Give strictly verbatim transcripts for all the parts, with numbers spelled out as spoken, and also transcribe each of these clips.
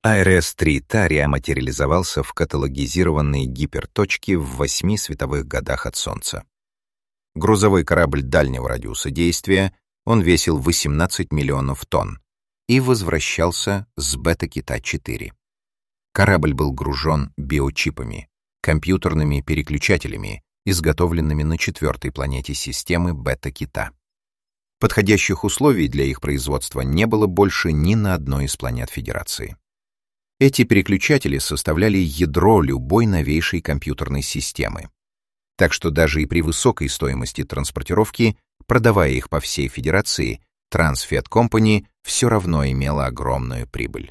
эй эр эс три Тария материализовался в каталогизированные гиперточки в восьми световых годах от Солнца. Грузовой корабль дальнего радиуса действия, он весил восемнадцать миллионов тонн и возвращался с Бета-Кита четыре. Корабль был гружен биочипами, компьютерными переключателями, изготовленными на четвертой планете системы Бета-Кита. Подходящих условий для их производства не было больше ни на одной из планет Федерации. Эти переключатели составляли ядро любой новейшей компьютерной системы. Так что даже и при высокой стоимости транспортировки, продавая их по всей Федерации, Transfed Company все равно имела огромную прибыль.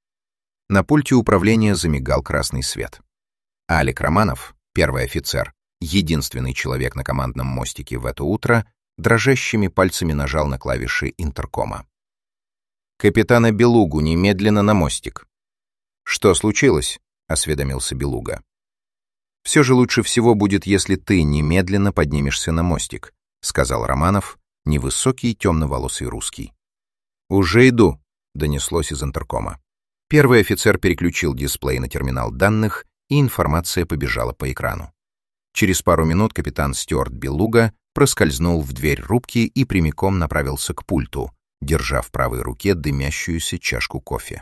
На пульте управления замигал красный свет. Алик Романов, первый офицер, единственный человек на командном мостике в это утро, дрожащими пальцами нажал на клавиши интеркома. «Капитана Белугу немедленно на мостик». «Что случилось?» — осведомился Белуга. «Все же лучше всего будет, если ты немедленно поднимешься на мостик», — сказал Романов, невысокий темноволосый русский. «Уже иду», — донеслось из интеркома. Первый офицер переключил дисплей на терминал данных, и информация побежала по экрану. Через пару минут капитан Стюарт Белуга проскользнул в дверь рубки и прямиком направился к пульту, держа в правой руке дымящуюся чашку кофе.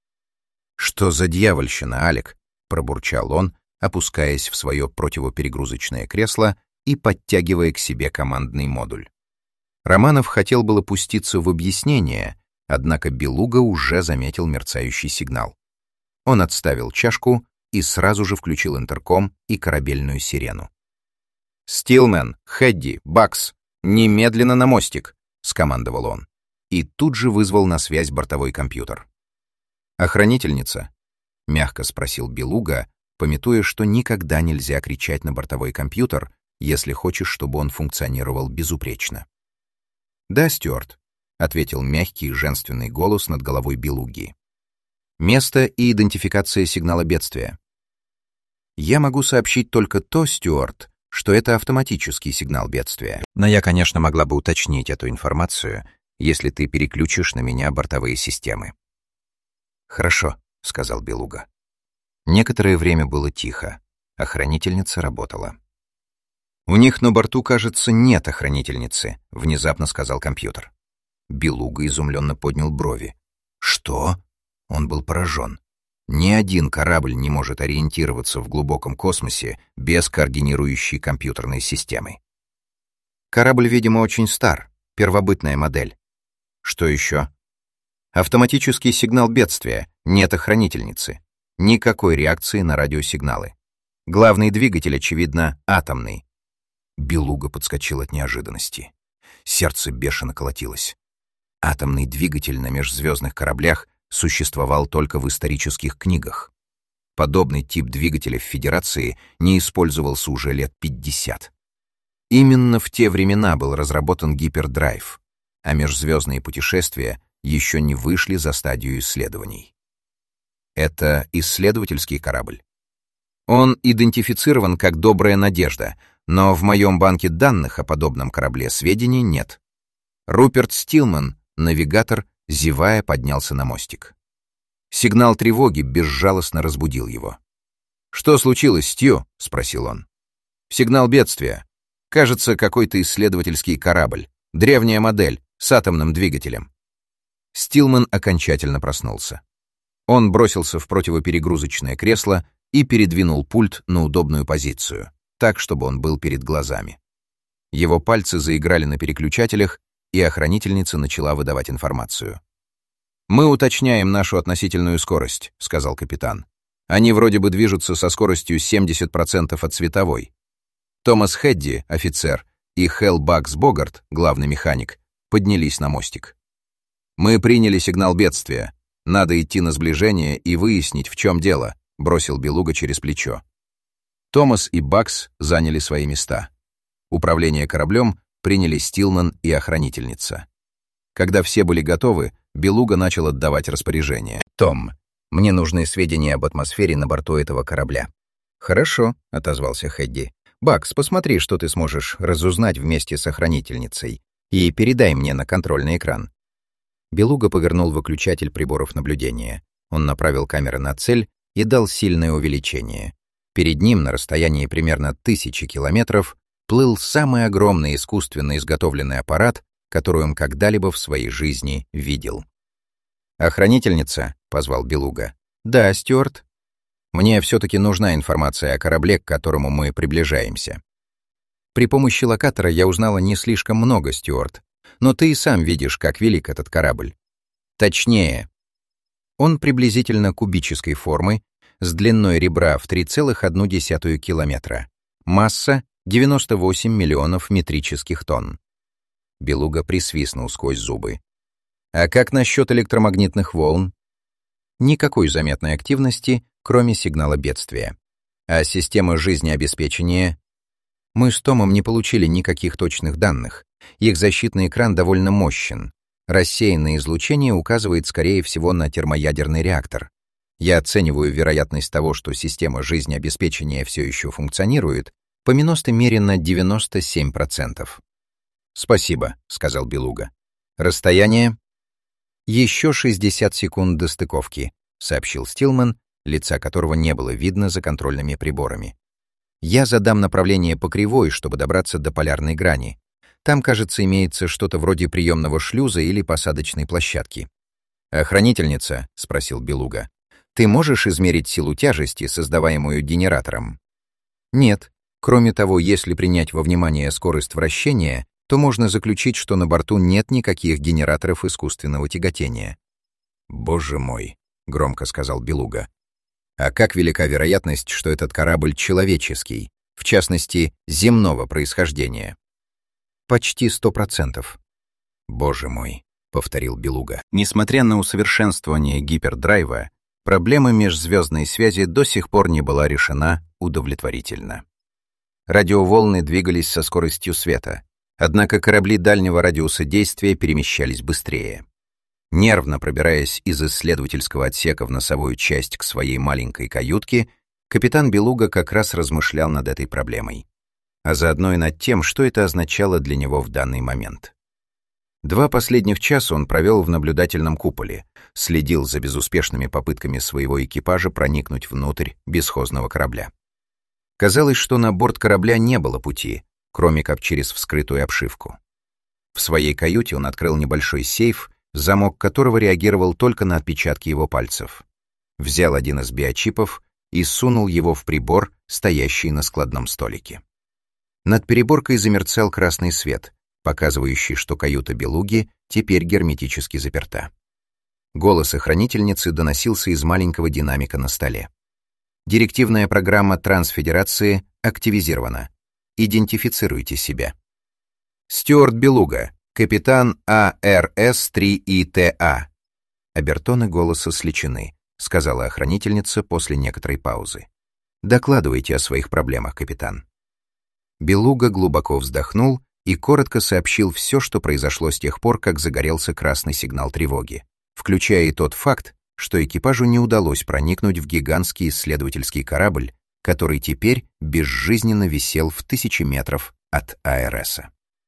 «Что за дьявольщина, Алик?» — пробурчал он, опускаясь в свое противоперегрузочное кресло и подтягивая к себе командный модуль. Романов хотел было пуститься в объяснение, однако Белуга уже заметил мерцающий сигнал. Он отставил чашку и сразу же включил интерком и корабельную сирену. «Стилмен, Хэдди, Бакс, немедленно на мостик!» — скомандовал он. И тут же вызвал на связь бортовой компьютер. «Охранительница?» — мягко спросил Белуга, памятуя, что никогда нельзя кричать на бортовой компьютер, если хочешь, чтобы он функционировал безупречно. «Да, Стюарт», — ответил мягкий женственный голос над головой Белуги. «Место и идентификация сигнала бедствия». «Я могу сообщить только то, Стюарт, что это автоматический сигнал бедствия. Но я, конечно, могла бы уточнить эту информацию, если ты переключишь на меня бортовые системы». «Хорошо», — сказал Белуга. Некоторое время было тихо. Охранительница работала. «У них на борту, кажется, нет охранительницы», — внезапно сказал компьютер. Белуга изумленно поднял брови. «Что?» Он был поражен. Ни один корабль не может ориентироваться в глубоком космосе без координирующей компьютерной системы. Корабль, видимо, очень стар, первобытная модель. Что еще? Автоматический сигнал бедствия, нет охранительницы. Никакой реакции на радиосигналы. Главный двигатель, очевидно, атомный. Белуга подскочил от неожиданности. Сердце бешено колотилось. Атомный двигатель на межзвездных кораблях существовал только в исторических книгах. Подобный тип двигателя в Федерации не использовался уже лет пятьдесят. Именно в те времена был разработан гипердрайв, а межзвездные путешествия еще не вышли за стадию исследований. Это исследовательский корабль. Он идентифицирован как «Добрая надежда», но в моем банке данных о подобном корабле сведений нет. Руперт Стилман, навигатор, зевая, поднялся на мостик. Сигнал тревоги безжалостно разбудил его. «Что случилось, Стью?» — спросил он. «Сигнал бедствия. Кажется, какой-то исследовательский корабль. Древняя модель, с атомным двигателем». Стилман окончательно проснулся. Он бросился в противоперегрузочное кресло и передвинул пульт на удобную позицию, так, чтобы он был перед глазами. Его пальцы заиграли на переключателях, и охранительница начала выдавать информацию. «Мы уточняем нашу относительную скорость», — сказал капитан. «Они вроде бы движутся со скоростью семьдесят процентов от световой». Томас Хэдди, офицер, и Хелл Бакс Богарт, главный механик, поднялись на мостик. «Мы приняли сигнал бедствия. Надо идти на сближение и выяснить, в чем дело», — бросил Белуга через плечо. Томас и Бакс заняли свои места. Управление кораблем приняли Стилман и охранительница. Когда все были готовы, Белуга начал отдавать распоряжения. «Том, мне нужны сведения об атмосфере на борту этого корабля». «Хорошо», — отозвался Хэдди. «Бакс, посмотри, что ты сможешь разузнать вместе с охранительницей, и передай мне на контрольный экран». Белуга повернул выключатель приборов наблюдения. Он направил камеры на цель и дал сильное увеличение. Перед ним, на расстоянии примерно тысячи километров, плыл самый огромный искусственно изготовленный аппарат, который он когда-либо в своей жизни видел. «Охранительница», — позвал Белуга. «Да, Стюарт. Мне все-таки нужна информация о корабле, к которому мы приближаемся. При помощи локатора я узнала не слишком много, Стюарт, но ты и сам видишь, как велик этот корабль. Точнее, он приблизительно кубической формы, с длиной ребра в три целых одну десятую километра. Масса — девяносто восемь миллионов метрических тонн. Белуга присвистнул сквозь зубы. А как насчет электромагнитных волн? Никакой заметной активности, кроме сигнала бедствия. А система жизнеобеспечения? Мы с Томом не получили никаких точных данных. Их защитный экран довольно мощен. Рассеянное излучение указывает, скорее всего, на термоядерный реактор. Я оцениваю вероятность того, что система жизнеобеспечения все еще функционирует, по миностой мере на девяносто семь процентов. «Спасибо», — сказал Белуга. «Расстояние?» «Еще шестьдесят секунд до стыковки», — сообщил Стилман, лица которого не было видно за контрольными приборами. «Я задам направление по кривой, чтобы добраться до полярной грани. Там, кажется, имеется что-то вроде приемного шлюза или посадочной площадки». «Охранительница», — спросил Белуга, — «ты можешь измерить силу тяжести, создаваемую генератором?» «Нет. Кроме того, если принять во внимание скорость вращения, то можно заключить, что на борту нет никаких генераторов искусственного тяготения». «Боже мой», — громко сказал Белуга. «А как велика вероятность, что этот корабль человеческий, в частности, земного происхождения?» «Почти сто процентов». «Боже мой», — повторил Белуга. Несмотря на усовершенствование гипердрайва, проблема межзвездной связи до сих пор не была решена удовлетворительно. Радиоволны двигались со скоростью света, однако корабли дальнего радиуса действия перемещались быстрее. Нервно пробираясь из исследовательского отсека в носовую часть к своей маленькой каютке, капитан Белуга как раз размышлял над этой проблемой, а заодно и над тем, что это означало для него в данный момент. Два последних часа он провел в наблюдательном куполе, следил за безуспешными попытками своего экипажа проникнуть внутрь бесхозного корабля. Казалось, что на борт корабля не было пути, кроме как через вскрытую обшивку. В своей каюте он открыл небольшой сейф, замок которого реагировал только на отпечатки его пальцев. Взял один из биочипов и сунул его в прибор, стоящий на складном столике. Над переборкой замерцал красный свет, показывающий, что каюта Белуги теперь герметически заперта. Голос охранительницы доносился из маленького динамика на столе. Директивная программа Трансфедерации активизирована. Идентифицируйте себя. Стюарт Белуга, капитан А Р С три И Т А. Обертоны голоса сличены, сказала охранительница после некоторой паузы. Докладывайте о своих проблемах, капитан. Белуга глубоко вздохнул и коротко сообщил все, что произошло с тех пор, как загорелся красный сигнал тревоги, включая и тот факт, что экипажу не удалось проникнуть в гигантский исследовательский корабль, который теперь безжизненно висел в тысячи метров от А Р С.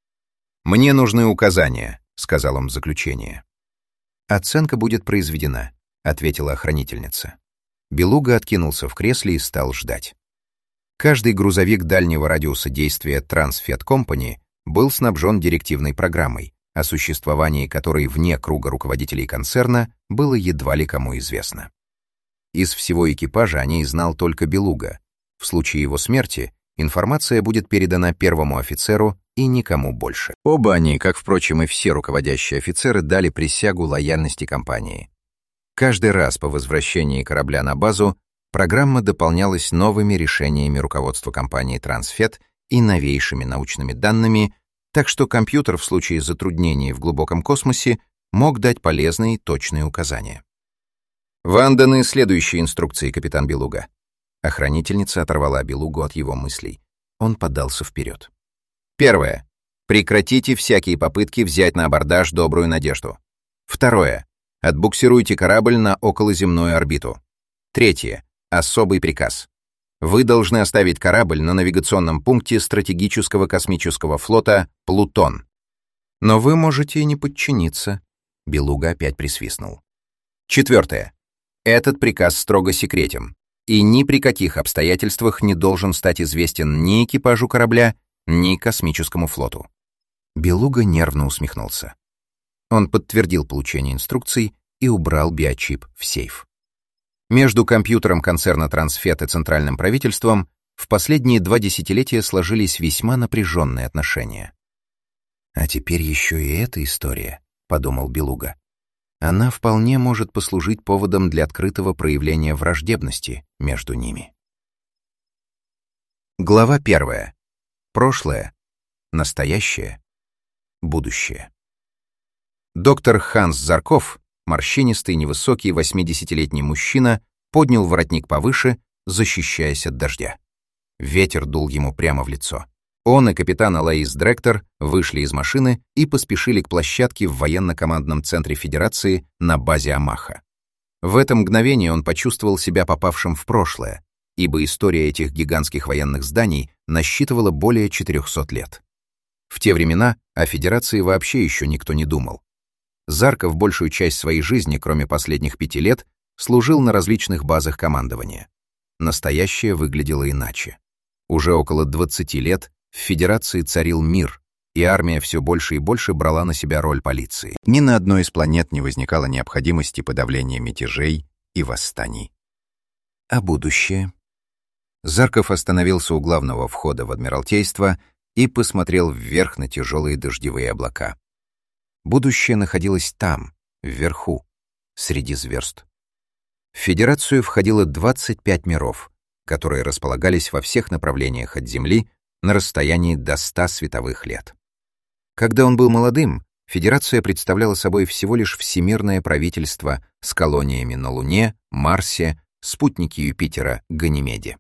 «Мне нужны указания», — сказал он в заключение. «Оценка будет произведена», — ответила охранительница. Белуга откинулся в кресле и стал ждать. Каждый грузовик дальнего радиуса действия Transfed Company был снабжен директивной программой, о существовании которой вне круга руководителей концерна было едва ли кому известно. Из всего экипажа о ней знал только Белуга. В случае его смерти информация будет передана первому офицеру и никому больше. Оба они, как, впрочем, и все руководящие офицеры, дали присягу лояльности компании. Каждый раз по возвращении корабля на базу программа дополнялась новыми решениями руководства компании Transfed и новейшими научными данными, так что компьютер в случае затруднений в глубоком космосе мог дать полезные и точные указания. «Вам даны следующие инструкции, капитан Белуга». Охранительница оторвала Белугу от его мыслей. Он подался вперед. Первое. Прекратите всякие попытки взять на абордаж Добрую Надежду. Второе. Отбуксируйте корабль на околоземную орбиту. Третье. Особый приказ. Вы должны оставить корабль на навигационном пункте стратегического космического флота «Плутон». Но вы можете и не подчиниться. Белуга опять присвистнул. Четвертое. Этот приказ строго секретен и ни при каких обстоятельствах не должен стать известен ни экипажу корабля, ни космическому флоту». Белуга нервно усмехнулся. Он подтвердил получение инструкций и убрал биочип в сейф. Между компьютером концерна «Трансфет» и центральным правительством в последние два десятилетия сложились весьма напряженные отношения. «А теперь еще и эта история», — подумал Белуга. «Она вполне может послужить поводом для открытого проявления враждебности между ними». Глава первая. Прошлое, настоящее, будущее. Доктор Ханс Зарков, морщинистый, невысокий, восьмидесятилетний мужчина, поднял воротник повыше, защищаясь от дождя. Ветер дул ему прямо в лицо. Он и капитан Алоис Дректор вышли из машины и поспешили к площадке в военно-командном центре Федерации на базе Амаха. В это мгновение он почувствовал себя попавшим в прошлое, ибо история этих гигантских военных зданий насчитывала более четырехсот лет. В те времена о Федерации вообще еще никто не думал. Зарков большую часть своей жизни, кроме последних пяти лет, служил на различных базах командования. Настоящее выглядело иначе. Уже около двадцати лет в Федерации царил мир, и армия все больше и больше брала на себя роль полиции. Ни на одной из планет не возникало необходимости подавления мятежей и восстаний. А будущее? Зарков остановился у главного входа в Адмиралтейство и посмотрел вверх на тяжелые дождевые облака. Будущее находилось там, вверху, среди звезд. В Федерацию входило двадцать пять миров, которые располагались во всех направлениях от Земли на расстоянии до ста световых лет. Когда он был молодым, Федерация представляла собой всего лишь всемирное правительство с колониями на Луне, Марсе, спутнике Юпитера, Ганимеде.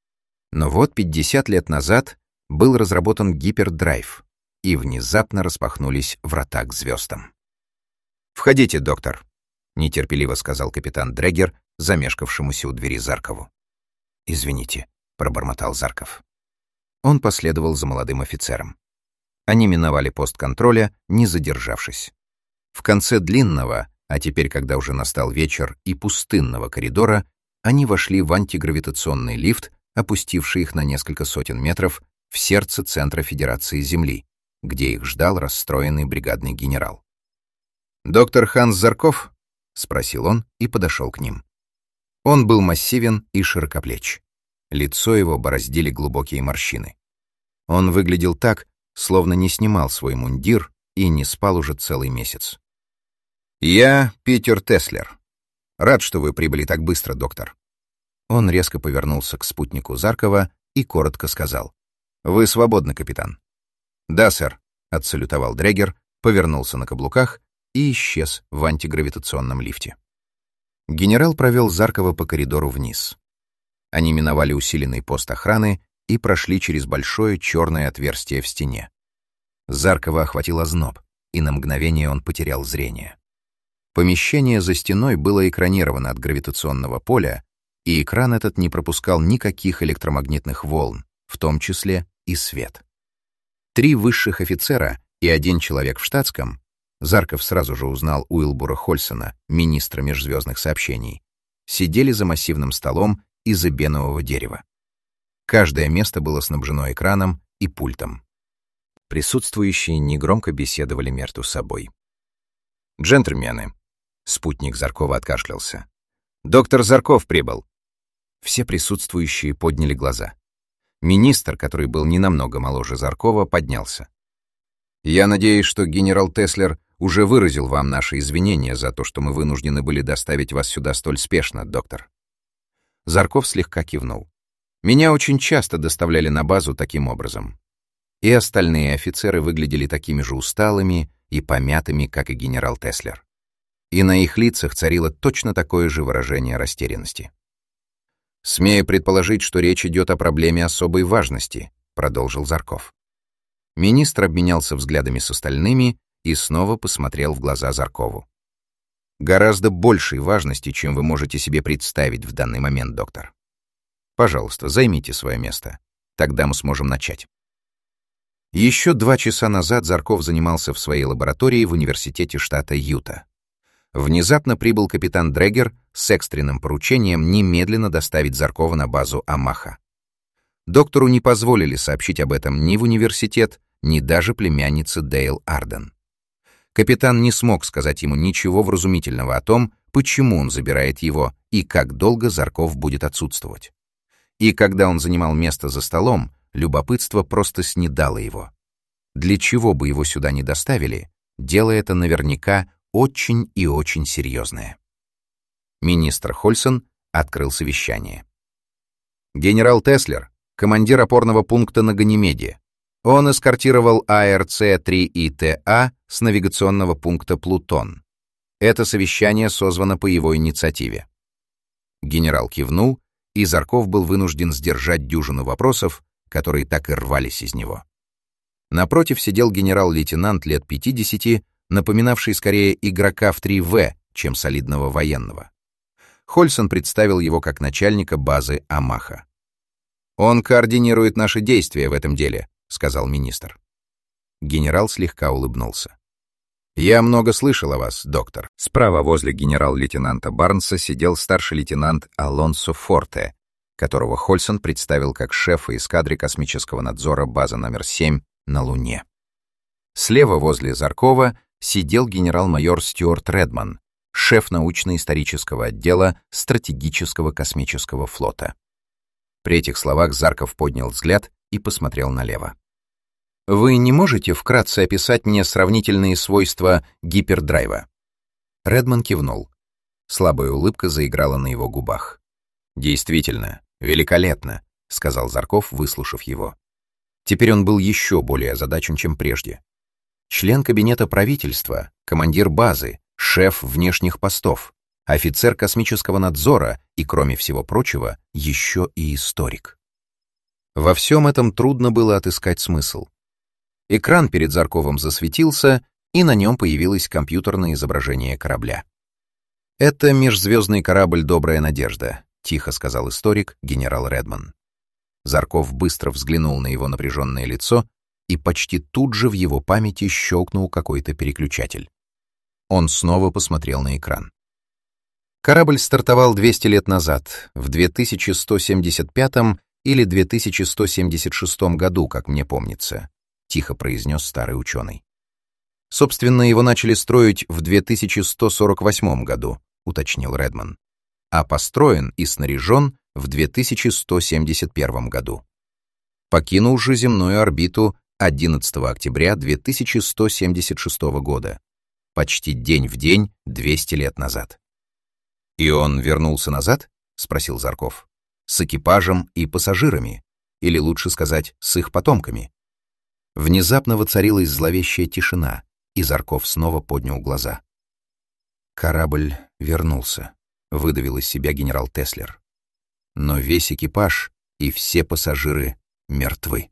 Но вот пятьдесят лет назад был разработан гипердрайв, и внезапно распахнулись врата к звездам. «Входите, доктор», — нетерпеливо сказал капитан Дрегер, замешкавшемуся у двери Заркову. «Извините», — пробормотал Зарков. Он последовал за молодым офицером. Они миновали пост контроля, не задержавшись. В конце длинного, а теперь, когда уже настал вечер, и пустынного коридора, они вошли в антигравитационный лифт, опустивший их на несколько сотен метров в сердце центра Федерации Земли, где их ждал расстроенный бригадный генерал. «Доктор Ханс Зарков?» — спросил он и подошел к ним. Он был массивен и широкоплеч. Лицо его бороздили глубокие морщины. Он выглядел так, словно не снимал свой мундир и не спал уже целый месяц. «Я Питер Теслер. Рад, что вы прибыли так быстро, доктор». Он резко повернулся к спутнику Заркова и коротко сказал: «Вы свободны, капитан». «Да, сэр», — отсалютовал Дрегер, повернулся на каблуках и исчез в антигравитационном лифте. Генерал провел Заркова по коридору вниз. Они миновали усиленный пост охраны и прошли через большое черное отверстие в стене. Заркова охватил озноб, и на мгновение он потерял зрение. Помещение за стеной было экранировано от гравитационного поля, и экран этот не пропускал никаких электромагнитных волн, в том числе и свет. Три высших офицера и один человек в штатском, Зарков сразу же узнал Уилбура Хольсона, министра межзвездных сообщений, сидели за массивным столом из эбенового дерева. Каждое место было снабжено экраном и пультом. Присутствующие негромко беседовали между собой. «Джентльмены», — спутник Заркова откашлялся, — «доктор Зарков прибыл». Все присутствующие подняли глаза. Министр, который был не намного моложе Заркова, поднялся. «Я надеюсь, что генерал Теслер уже выразил вам наши извинения за то, что мы вынуждены были доставить вас сюда столь спешно, доктор». Зарков слегка кивнул. «Меня очень часто доставляли на базу таким образом». И остальные офицеры выглядели такими же усталыми и помятыми, как и генерал Теслер. И на их лицах царило точно такое же выражение растерянности. «Смею предположить, что речь идет о проблеме особой важности», — продолжил Зарков. Министр обменялся взглядами с остальными и снова посмотрел в глаза Заркову. «Гораздо большей важности, чем вы можете себе представить в данный момент, доктор. Пожалуйста, займите свое место. Тогда мы сможем начать». Еще два часа назад Зарков занимался в своей лаборатории в университете штата Юта. Внезапно прибыл капитан Дрегер с экстренным поручением немедленно доставить Заркова на базу Амаха. Доктору не позволили сообщить об этом ни в университет, ни даже племяннице Дейл Арден. Капитан не смог сказать ему ничего вразумительного о том, почему он забирает его и как долго Зарков будет отсутствовать. И когда он занимал место за столом, любопытство просто снедало его. Для чего бы его сюда не доставили, дело это наверняка очень и очень серьезное. Министр Хольсон открыл совещание. Генерал Теслер, командир опорного пункта на Ганимеде. Он эскортировал А Р С три И Т А с навигационного пункта Плутон. Это совещание созвано по его инициативе. Генерал кивнул, и Зарков был вынужден сдержать дюжину вопросов, которые так и рвались из него. Напротив сидел генерал-лейтенант лет пятидесяти, напоминавший скорее игрока в три вэ, чем солидного военного. Хольсон представил его как начальника базы Амаха. «Он координирует наши действия в этом деле», — сказал министр. Генерал слегка улыбнулся. «Я много слышал о вас, доктор». Справа возле генерал-лейтенанта Барнса сидел старший лейтенант Алонсо Форте, которого Хольсон представил как шефа эскадры космического надзора базы номер семь на Луне. Слева возле Заркова сидел генерал-майор Стюарт Редман, шеф научно-исторического отдела стратегического космического флота. При этих словах Зарков поднял взгляд и посмотрел налево. «Вы не можете вкратце описать мне сравнительные свойства гипердрайва?» Редман кивнул. Слабая улыбка заиграла на его губах. «Действительно, великолепно», — сказал Зарков, выслушав его. Теперь он был еще более озадачен, чем прежде. Член кабинета правительства, командир базы, шеф внешних постов, офицер космического надзора и, кроме всего прочего, еще и историк. Во всем этом трудно было отыскать смысл. Экран перед Зарковым засветился, и на нем появилось компьютерное изображение корабля. «Это межзвездный корабль «Добрая надежда», — тихо сказал историк генерал Редман. Зарков быстро взглянул на его напряженное лицо, и почти тут же в его памяти щелкнул какой-то переключатель. Он снова посмотрел на экран. Корабль стартовал двести лет назад, в две тысячи сто семьдесят пятом или две тысячи сто семьдесят шестом году, как мне помнится, тихо произнес старый ученый. Собственно, его начали строить в две тысячи сто сорок восьмом году, уточнил Редман, а построен и снаряжен в две тысячи сто семьдесят первом году. Покинул же земную орбиту одиннадцатого октября две тысячи сто семьдесят шестого года, почти день в день двести лет назад. «И он вернулся назад?» — спросил Зарков. «С экипажем и пассажирами, или лучше сказать, с их потомками?» Внезапно воцарилась зловещая тишина, и Зарков снова поднял глаза. «Корабль вернулся», — выдавил из себя генерал Теслер. «Но весь экипаж и все пассажиры мертвы».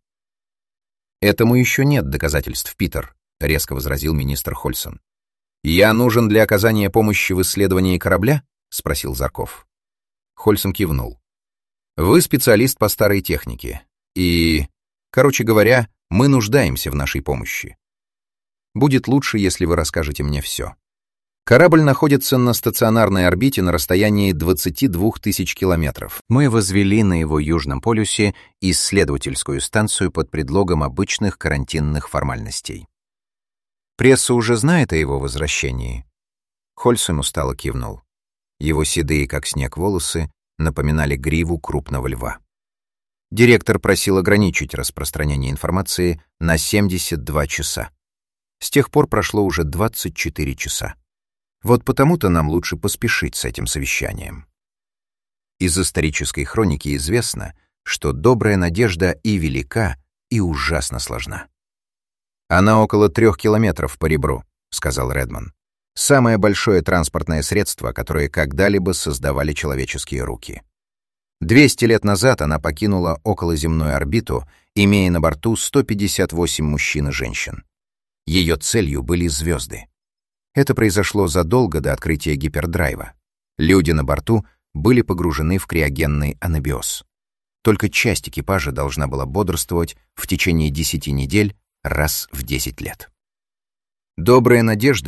«Этому еще нет доказательств, Питер», — резко возразил министр Хольсон. «Я нужен для оказания помощи в исследовании корабля?» — спросил Зарков. Хольсон кивнул. «Вы специалист по старой технике, и, короче говоря, мы нуждаемся в нашей помощи. Будет лучше, если вы расскажете мне все. Корабль находится на стационарной орбите на расстоянии двадцати двух тысяч километров. Мы возвели на его южном полюсе исследовательскую станцию под предлогом обычных карантинных формальностей. Пресса уже знает о его возвращении?» Хольсон устало кивнул. Его седые, как снег, волосы напоминали гриву крупного льва. Директор просил ограничить распространение информации на семьдесят два часа. С тех пор прошло уже двадцать четыре часа. Вот потому-то нам лучше поспешить с этим совещанием. Из исторической хроники известно, что добрая надежда и велика, и ужасно сложна. «Она около трех километров по ребру», — сказал Редман. «Самое большое транспортное средство, которое когда-либо создавали человеческие руки. двести лет назад она покинула околоземную орбиту, имея на борту сто пятьдесят восемь мужчин и женщин. Ее целью были звезды. Это произошло задолго до открытия гипердрайва. Люди на борту были погружены в криогенный анабиоз. Только часть экипажа должна была бодрствовать в течение десяти недель раз в десять лет. «Добрая надежда»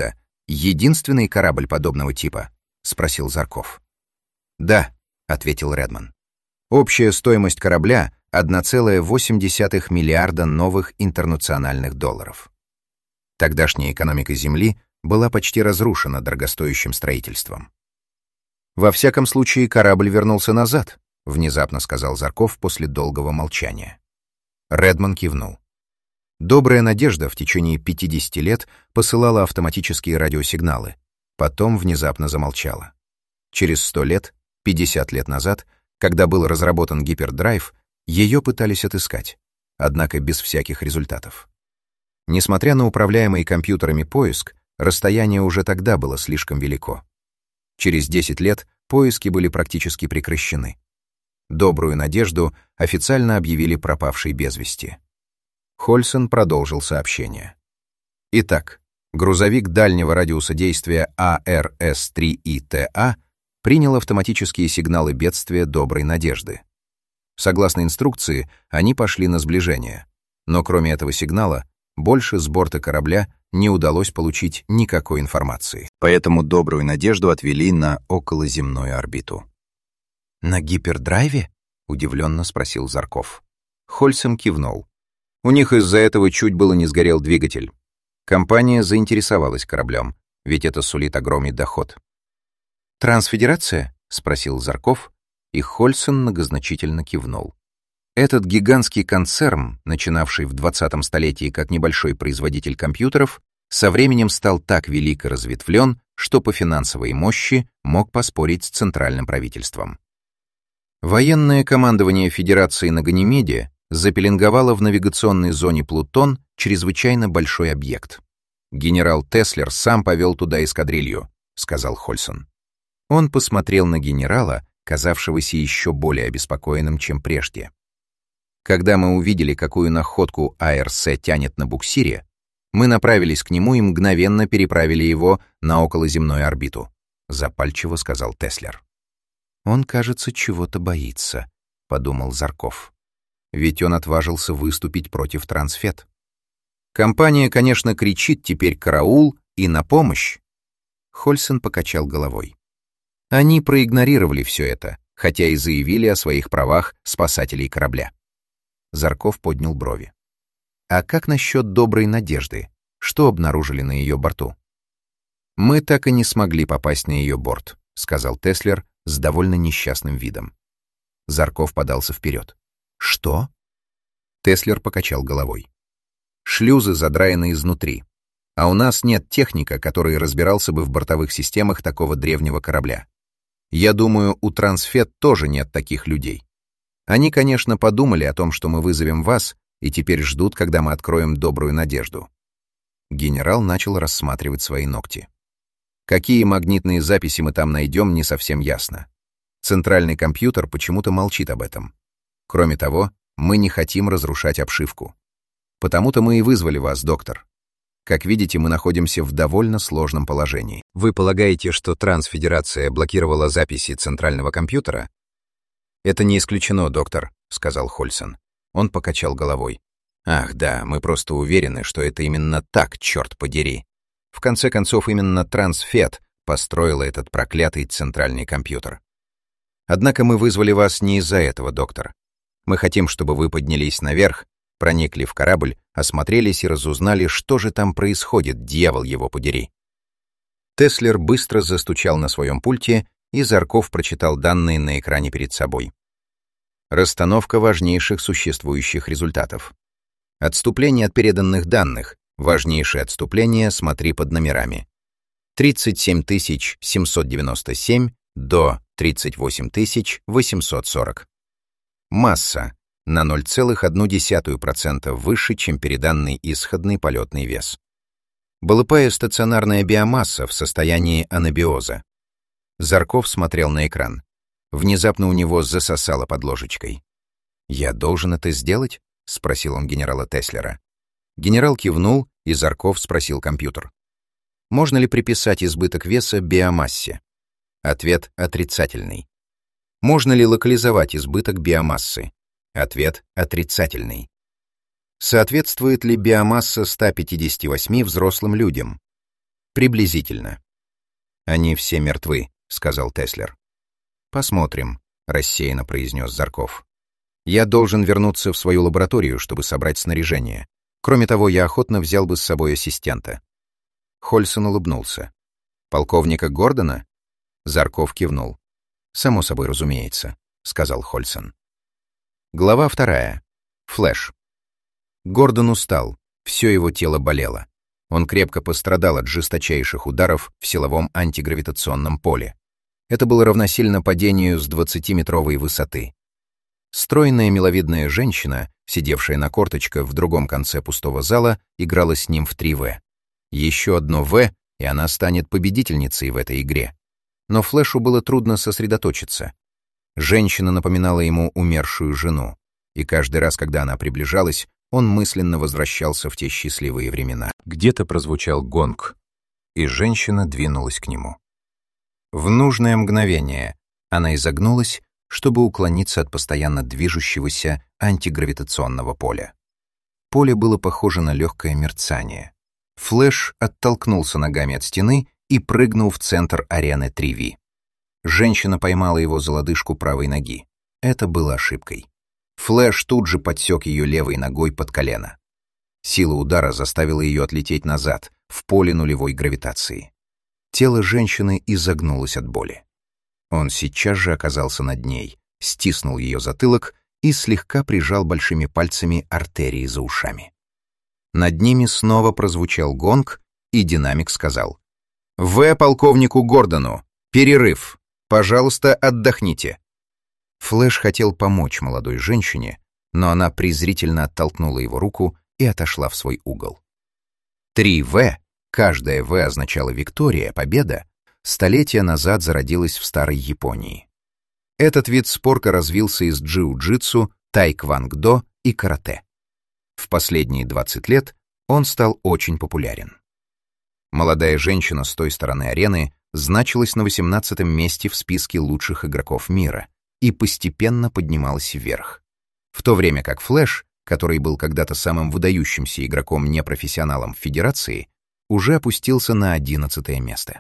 Единственный корабль подобного типа? Спросил Зарков. Да, ответил Редман. Общая стоимость корабля — одна целая восемь десятых миллиарда новых интернациональных долларов. Тогдашняя экономика Земли была почти разрушена дорогостоящим строительством. «Во всяком случае, корабль вернулся назад», — внезапно сказал Зарков после долгого молчания. Редман кивнул. «Добрая надежда» в течение пятидесяти лет посылала автоматические радиосигналы, потом внезапно замолчала. Через сто лет, пятьдесят лет назад, когда был разработан гипердрайв, ее пытались отыскать, однако без всяких результатов. Несмотря на управляемый компьютерами поиск, расстояние уже тогда было слишком велико. Через десять лет поиски были практически прекращены. «Добрую надежду» официально объявили пропавшей без вести. Хольсон продолжил сообщение. Итак, грузовик дальнего радиуса действия А Р С три И Т А принял автоматические сигналы бедствия «Доброй надежды». Согласно инструкции, они пошли на сближение, но кроме этого сигнала больше с борта корабля не удалось получить никакой информации. Поэтому «Добрую надежду» отвели на околоземную орбиту. «На гипердрайве?» — удивленно спросил Зарков. Хольсон кивнул. У них из-за этого чуть было не сгорел двигатель. Компания заинтересовалась кораблем, ведь это сулит огромный доход. «Трансфедерация?» — спросил Зарков, и Хольсон многозначительно кивнул. Этот гигантский концерн, начинавший в двадцатом столетии как небольшой производитель компьютеров, со временем стал так велик и разветвлен, что по финансовой мощи мог поспорить с центральным правительством. Военное командование Федерации на Ганимеде запеленговало в навигационной зоне Плутон чрезвычайно большой объект. «Генерал Теслер сам повел туда эскадрилью», — сказал Хольсон. Он посмотрел на генерала, казавшегося еще более обеспокоенным, чем прежде. Когда мы увидели, какую находку А Р С тянет на буксире, мы направились к нему и мгновенно переправили его на околоземную орбиту, — запальчиво сказал Теслер. «Он, кажется, чего-то боится», — подумал Зарков. Ведь он отважился выступить против Трансфет. Компания, конечно, кричит теперь «караул» и «на помощь». Хольсон покачал головой. Они проигнорировали все это, хотя и заявили о своих правах спасателей корабля. Зарков поднял брови. «А как насчет «Доброй надежды»? Что обнаружили на ее борту?» «Мы так и не смогли попасть на ее борт», — сказал Теслер с довольно несчастным видом. Зарков подался вперед. «Что?» Теслер покачал головой. «Шлюзы задраены изнутри, а у нас нет техника, который разбирался бы в бортовых системах такого древнего корабля. Я думаю, у Трансфет тоже нет таких людей. Они, конечно, подумали о том, что мы вызовем вас, и теперь ждут, когда мы откроем «Добрую надежду». Генерал начал рассматривать свои ногти. Какие магнитные записи мы там найдем, не совсем ясно. Центральный компьютер почему-то молчит об этом. Кроме того, мы не хотим разрушать обшивку. Потому-то мы и вызвали вас, доктор. Как видите, мы находимся в довольно сложном положении. Вы полагаете, что Трансфедерация блокировала записи центрального компьютера? «Это не исключено, доктор», — сказал Хольсон. Он покачал головой. «Ах, да, мы просто уверены, что это именно так, черт подери. В конце концов, именно Трансфет построила этот проклятый центральный компьютер. Однако мы вызвали вас не из-за этого, доктор. Мы хотим, чтобы вы поднялись наверх, проникли в корабль, осмотрелись и разузнали, что же там происходит, дьявол его подери». Теслер быстро застучал на своем пульте, и Зарков прочитал данные на экране перед собой. Расстановка важнейших существующих результатов. Отступление от переданных данных. Важнейшее отступление, смотри под номерами. тридцать семь тысяч семьсот девяносто семь до тридцать восемь тысяч восемьсот сорок. Масса на ноль целых одну десятую процента выше, чем переданный исходный полетный вес. Былыпая стационарная биомасса в состоянии анабиоза. Зарков смотрел на экран. Внезапно у него засосало под ложечкой. «Я должен это сделать?» — спросил он генерала Теслера. Генерал кивнул, и Зарков спросил компьютер. «Можно ли приписать избыток веса биомассе?» Ответ отрицательный. «Можно ли локализовать избыток биомассы?» Ответ отрицательный. «Соответствует ли биомасса ста пятидесяти восьми взрослым людям?» Приблизительно. «Они все мертвы», — сказал Теслер. «Посмотрим», — рассеянно произнес Зарков. «Я должен вернуться в свою лабораторию, чтобы собрать снаряжение. Кроме того, я охотно взял бы с собой ассистента». Хольсон улыбнулся. «Полковника Гордона?» Зарков кивнул. «Само собой разумеется», — сказал Хольсон. Глава вторая. Флэш. Гордон устал, все его тело болело. Он крепко пострадал от жесточайших ударов в силовом антигравитационном поле. Это было равносильно падению с двадцатиметровой высоты. Стройная миловидная женщина, сидевшая на корточках в другом конце пустого зала, играла с ним в три вэ. Еще одно «В», и она станет победительницей в этой игре. Но Флэшу было трудно сосредоточиться. Женщина напоминала ему умершую жену, и каждый раз, когда она приближалась, он мысленно возвращался в те счастливые времена. Где-то прозвучал гонг, и женщина двинулась к нему. В нужное мгновение она изогнулась, чтобы уклониться от постоянно движущегося антигравитационного поля. Поле было похоже на легкое мерцание. Флэш оттолкнулся ногами от стены и прыгнул в центр арены три вэ. Женщина поймала его за лодыжку правой ноги. Это было ошибкой. Флэш тут же подсек ее левой ногой под колено. Сила удара заставила ее отлететь назад, в поле нулевой гравитации. Тело женщины изогнулось от боли. Он сейчас же оказался над ней, стиснул ее затылок и слегка прижал большими пальцами артерии за ушами. Над ними снова прозвучал гонг, и динамик сказал: «В полковнику Гордону! Перерыв! Пожалуйста, отдохните!» Флэш хотел помочь молодой женщине, но она презрительно оттолкнула его руку и отошла в свой угол. три вэ, каждое «В» означало «Виктория», «Победа», столетия назад зародилась в старой Японии. Этот вид спорта развился из джиу-джитсу, тайквондо и карате. В последние двадцать лет он стал очень популярен. Молодая женщина с той стороны арены значилась на восемнадцатом месте в списке лучших игроков мира и постепенно поднималась вверх. В то время как Флэш, который был когда-то самым выдающимся игроком-непрофессионалом в Федерации, уже опустился на одиннадцатое место.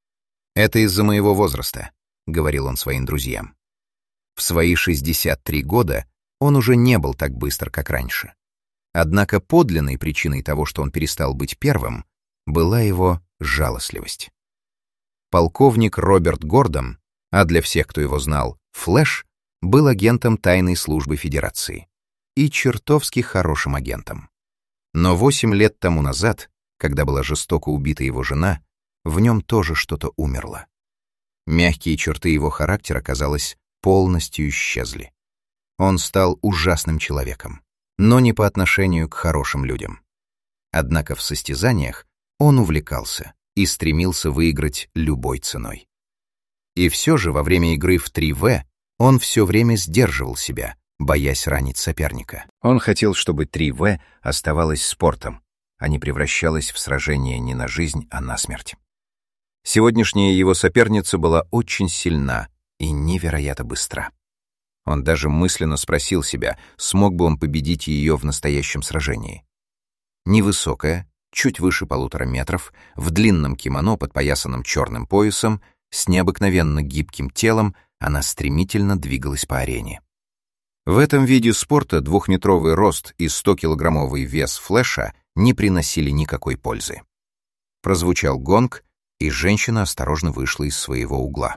«Это из-за моего возраста», — говорил он своим друзьям. В свои шестьдесят три года он уже не был так быстр, как раньше. Однако подлинной причиной того, что он перестал быть первым, была его жалостливость. Полковник Роберт Гордон, а для всех, кто его знал, Флэш, был агентом тайной службы Федерации. И чертовски хорошим агентом. Но восемь лет тому назад, когда была жестоко убита его жена, в нем тоже что-то умерло. Мягкие черты его характера, казалось, полностью исчезли. Он стал ужасным человеком, но не по отношению к хорошим людям. Однако в состязаниях он увлекался и стремился выиграть любой ценой. И все же во время игры в три вэ он все время сдерживал себя, боясь ранить соперника. Он хотел, чтобы три вэ оставалось спортом, а не превращалось в сражение не на жизнь, а на смерть. Сегодняшняя его соперница была очень сильна и невероятно быстра. Он даже мысленно спросил себя, смог бы он победить ее в настоящем сражении. Невысокая, чуть выше полутора метров, в длинном кимоно, подпоясанном черным поясом, с необыкновенно гибким телом, она стремительно двигалась по арене. В этом виде спорта двухметровый рост и стокилограммовый вес Флэша не приносили никакой пользы. Прозвучал гонг, и женщина осторожно вышла из своего угла.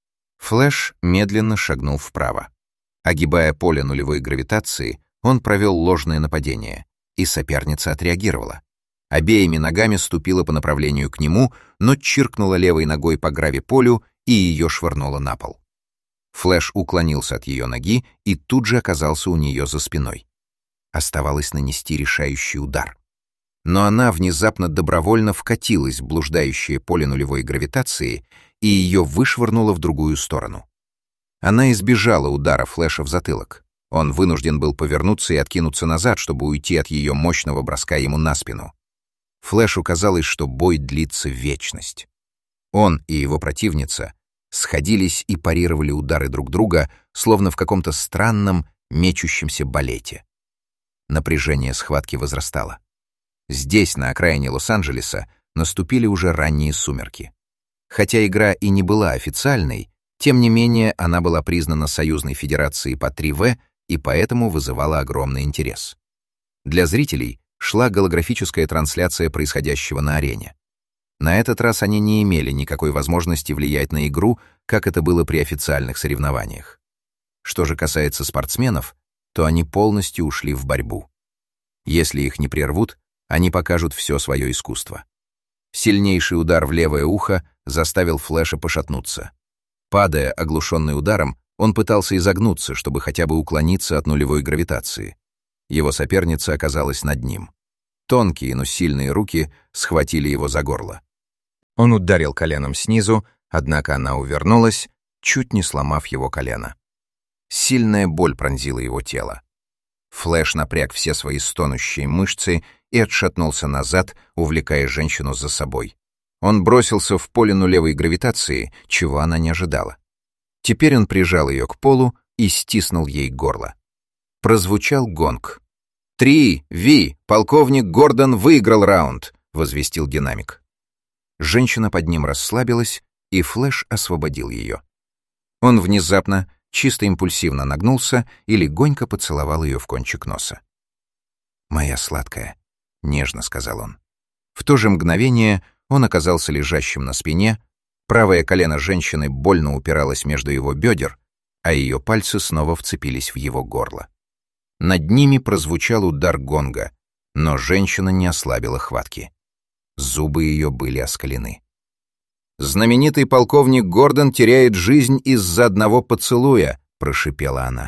Флэш медленно шагнул вправо. Огибая поле нулевой гравитации, он провел ложное нападение, и соперница отреагировала. Обеими ногами ступила по направлению к нему, но чиркнула левой ногой по гравиполю и ее швырнула на пол. Флэш уклонился от ее ноги и тут же оказался у нее за спиной. Оставалось нанести решающий удар. Но она внезапно добровольно вкатилась в блуждающее поле нулевой гравитации и ее вышвырнуло в другую сторону. Она избежала удара Флэша в затылок. Он вынужден был повернуться и откинуться назад, чтобы уйти от ее мощного броска ему на спину. Флэшу казалось, что бой длится вечность. Он и его противница сходились и парировали удары друг друга, словно в каком-то странном, мечущемся балете. Напряжение схватки возрастало. Здесь, на окраине Лос-Анджелеса, наступили уже ранние сумерки. Хотя игра и не была официальной, тем не менее она была признана Союзной Федерацией по три вэ и поэтому вызывала огромный интерес. Для зрителей шла голографическая трансляция происходящего на арене. На этот раз они не имели никакой возможности влиять на игру, как это было при официальных соревнованиях. Что же касается спортсменов, то они полностью ушли в борьбу. Если их не прервут, они покажут все свое искусство. Сильнейший удар в левое ухо заставил Флэша пошатнуться. Падая, оглушенный ударом, он пытался изогнуться, чтобы хотя бы уклониться от нулевой гравитации. Его соперница оказалась над ним. Тонкие, но сильные руки схватили его за горло. Он ударил коленом снизу, однако она увернулась, чуть не сломав его колено. Сильная боль пронзила его тело. Флэш напряг все свои стонущие мышцы и отшатнулся назад, увлекая женщину за собой. Он бросился в поле нулевой гравитации, чего она не ожидала. Теперь он прижал ее к полу и стиснул ей горло. Прозвучал гонг. «Три, Ви, полковник Гордон выиграл раунд», — возвестил динамик. Женщина под ним расслабилась, и Флэш освободил ее. Он внезапно, чисто импульсивно нагнулся и легонько поцеловал ее в кончик носа. «Моя сладкая», — нежно сказал он. В то же мгновение он оказался лежащим на спине, правое колено женщины больно упиралось между его бедер, а ее пальцы снова вцепились в его горло. Над ними прозвучал удар гонга, но женщина не ослабила хватки. Зубы ее были оскалены. «Знаменитый полковник Гордон теряет жизнь из-за одного поцелуя», — прошипела она.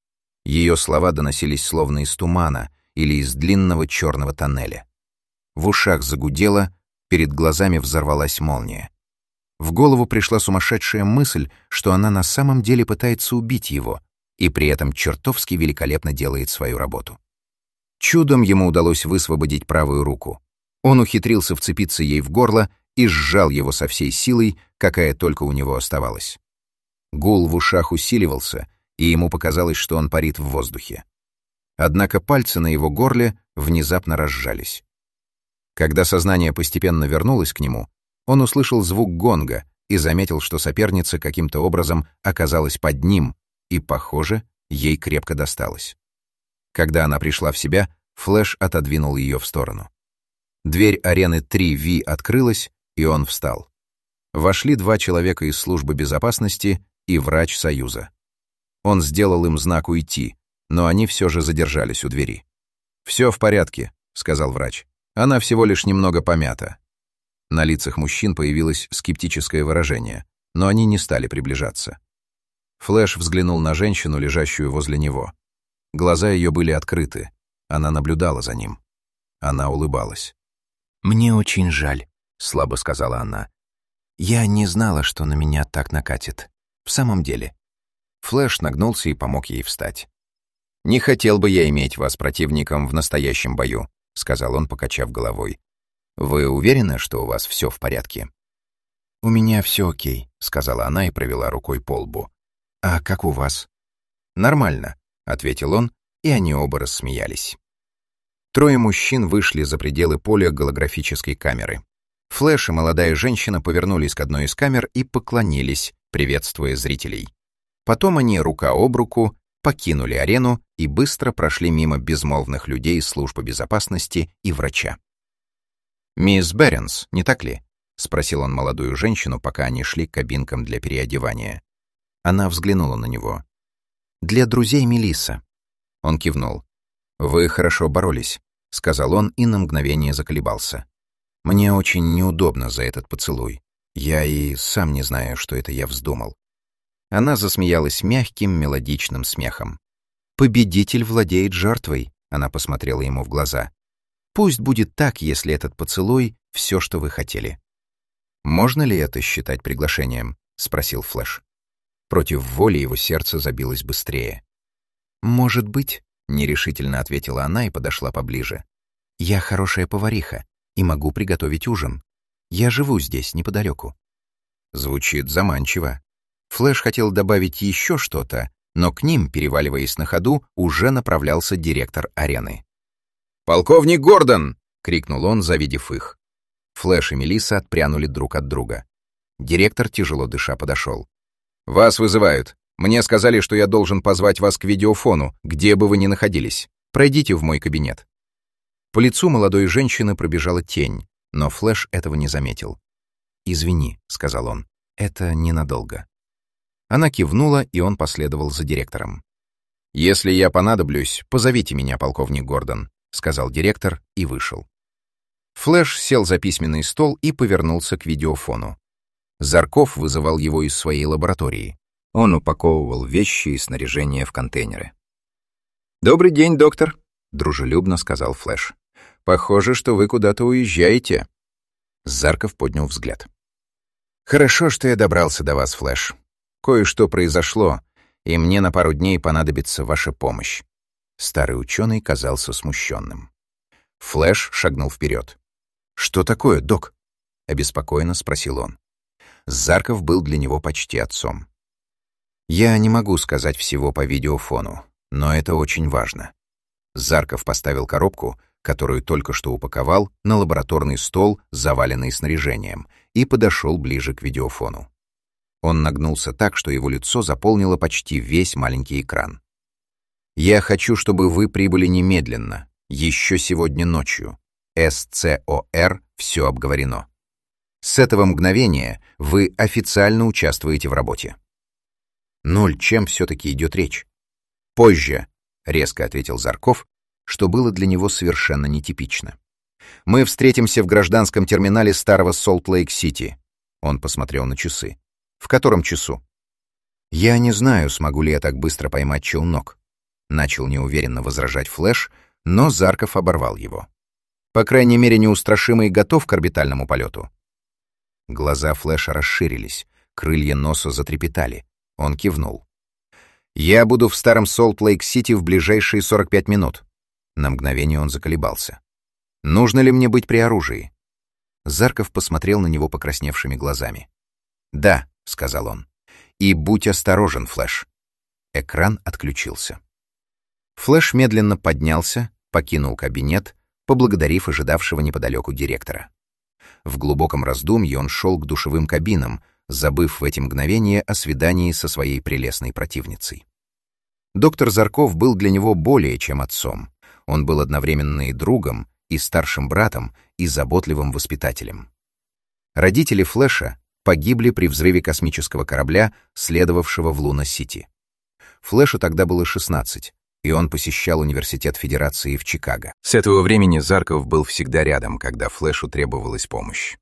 Ее слова доносились словно из тумана или из длинного черного тоннеля. В ушах загудело, перед глазами взорвалась молния. В голову пришла сумасшедшая мысль, что она на самом деле пытается убить его, и при этом чертовски великолепно делает свою работу. Чудом ему удалось высвободить правую руку. Он ухитрился вцепиться ей в горло и сжал его со всей силой, какая только у него оставалась. Гул в ушах усиливался, и ему показалось, что он парит в воздухе. Однако пальцы на его горле внезапно разжались. Когда сознание постепенно вернулось к нему, он услышал звук гонга и заметил, что соперница каким-то образом оказалась под ним, и, похоже, ей крепко досталось. Когда она пришла в себя, Флэш отодвинул ее в сторону. Дверь арены три Ви открылась, и он встал. Вошли два человека из службы безопасности и врач Союза. Он сделал им знак уйти, но они все же задержались у двери. «Все в порядке», — сказал врач. «Она всего лишь немного помята». На лицах мужчин появилось скептическое выражение, но они не стали приближаться. Флэш взглянул на женщину, лежащую возле него. Глаза ее были открыты. Она наблюдала за ним. Она улыбалась. «Мне очень жаль», — слабо сказала она. «Я не знала, что на меня так накатит. В самом деле». Флэш нагнулся и помог ей встать. «Не хотел бы я иметь вас противником в настоящем бою», — сказал он, покачав головой. «Вы уверены, что у вас все в порядке?» «У меня все окей», — сказала она и провела рукой по лбу. «А как у вас?» «Нормально», — ответил он, и они оба рассмеялись. Трое мужчин вышли за пределы поля голографической камеры. Флэш и молодая женщина повернулись к одной из камер и поклонились, приветствуя зрителей. Потом они рука об руку покинули арену и быстро прошли мимо безмолвных людей из службы безопасности и врача. «Мисс Беренс, не так ли?» — спросил он молодую женщину, пока они шли к кабинкам для переодевания. Она взглянула на него. «Для друзей Мелисса». Он кивнул. «Вы хорошо боролись», — сказал он и на мгновение заколебался. «Мне очень неудобно за этот поцелуй. Я и сам не знаю, что это я вздумал». Она засмеялась мягким, мелодичным смехом. «Победитель владеет жертвой», — она посмотрела ему в глаза. «Пусть будет так, если этот поцелуй — все, что вы хотели». «Можно ли это считать приглашением?» — спросил Флэш. Против воли его сердце забилось быстрее. «Может быть», — нерешительно ответила она и подошла поближе. «Я хорошая повариха и могу приготовить ужин. Я живу здесь, неподалеку». Звучит заманчиво. Флэш хотел добавить еще что-то, но к ним, переваливаясь на ходу, уже направлялся директор арены. «Полковник Гордон!» — крикнул он, завидев их. Флэш и Мелисса отпрянули друг от друга. Директор, тяжело дыша, подошел. «Вас вызывают. Мне сказали, что я должен позвать вас к видеофону, где бы вы ни находились. Пройдите в мой кабинет». По лицу молодой женщины пробежала тень, но Флэш этого не заметил. «Извини», — сказал он, — «это ненадолго». Она кивнула, и он последовал за директором. «Если я понадоблюсь, позовите меня, полковник Гордон», — сказал директор и вышел. Флэш сел за письменный стол и повернулся к видеофону. Зарков вызывал его из своей лаборатории. Он упаковывал вещи и снаряжение в контейнеры. «Добрый день, доктор», — дружелюбно сказал Флэш. «Похоже, что вы куда-то уезжаете». Зарков поднял взгляд. «Хорошо, что я добрался до вас, Флэш. Кое-что произошло, и мне на пару дней понадобится ваша помощь». Старый ученый казался смущенным. Флэш шагнул вперед. «Что такое, док?» — обеспокоенно спросил он. Зарков был для него почти отцом. «Я не могу сказать всего по видеофону, но это очень важно». Зарков поставил коробку, которую только что упаковал, на лабораторный стол, заваленный снаряжением, и подошел ближе к видеофону. Он нагнулся так, что его лицо заполнило почти весь маленький экран. «Я хочу, чтобы вы прибыли немедленно, еще сегодня ночью. эс цэ о эр все обговорено. С этого мгновения вы официально участвуете в работе». «Ноль, чем все-таки идет речь?» «Позже», — резко ответил Зарков, что было для него совершенно нетипично. «Мы встретимся в гражданском терминале старого Солт-Лейк-Сити». Он посмотрел на часы. «В котором часу?» «Я не знаю, смогу ли я так быстро поймать челнок», — начал неуверенно возражать Флэш, но Зарков оборвал его. «По крайней мере, неустрашимый готов к орбитальному полету». Глаза Флэша расширились, крылья носа затрепетали. Он кивнул. «Я буду в старом Солт-Лейк-Сити в ближайшие сорок пять минут». На мгновение он заколебался. «Нужно ли мне быть при оружии?» Зарков посмотрел на него покрасневшими глазами. «Да», — сказал он. «И будь осторожен, Флэш». Экран отключился. Флэш медленно поднялся, покинул кабинет, поблагодарив ожидавшего неподалеку директора. В глубоком раздумье он шел к душевым кабинам, забыв в эти мгновения о свидании со своей прелестной противницей. Доктор Зарков был для него более чем отцом. Он был одновременно и другом, и старшим братом, и заботливым воспитателем. Родители Флэша погибли при взрыве космического корабля, следовавшего в Луна-Сити. Флэшу тогда было шестнадцать, и он посещал университет Федерации в Чикаго. С этого времени Зарков был всегда рядом, когда Флэшу требовалась помощь.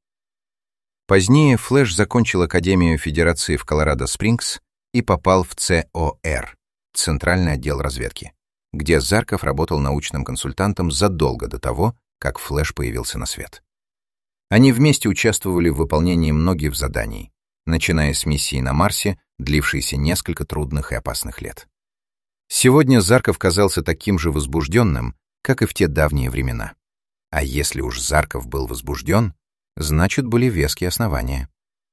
Позднее Флэш закончил Академию Федерации в Колорадо-Спрингс и попал в цэ о эр, Центральный отдел разведки, где Зарков работал научным консультантом задолго до того, как Флэш появился на свет. Они вместе участвовали в выполнении многих заданий, начиная с миссии на Марсе, длившейся несколько трудных и опасных лет. Сегодня Зарков казался таким же возбужденным, как и в те давние времена. А если уж Зарков был возбужден, значит, были веские основания.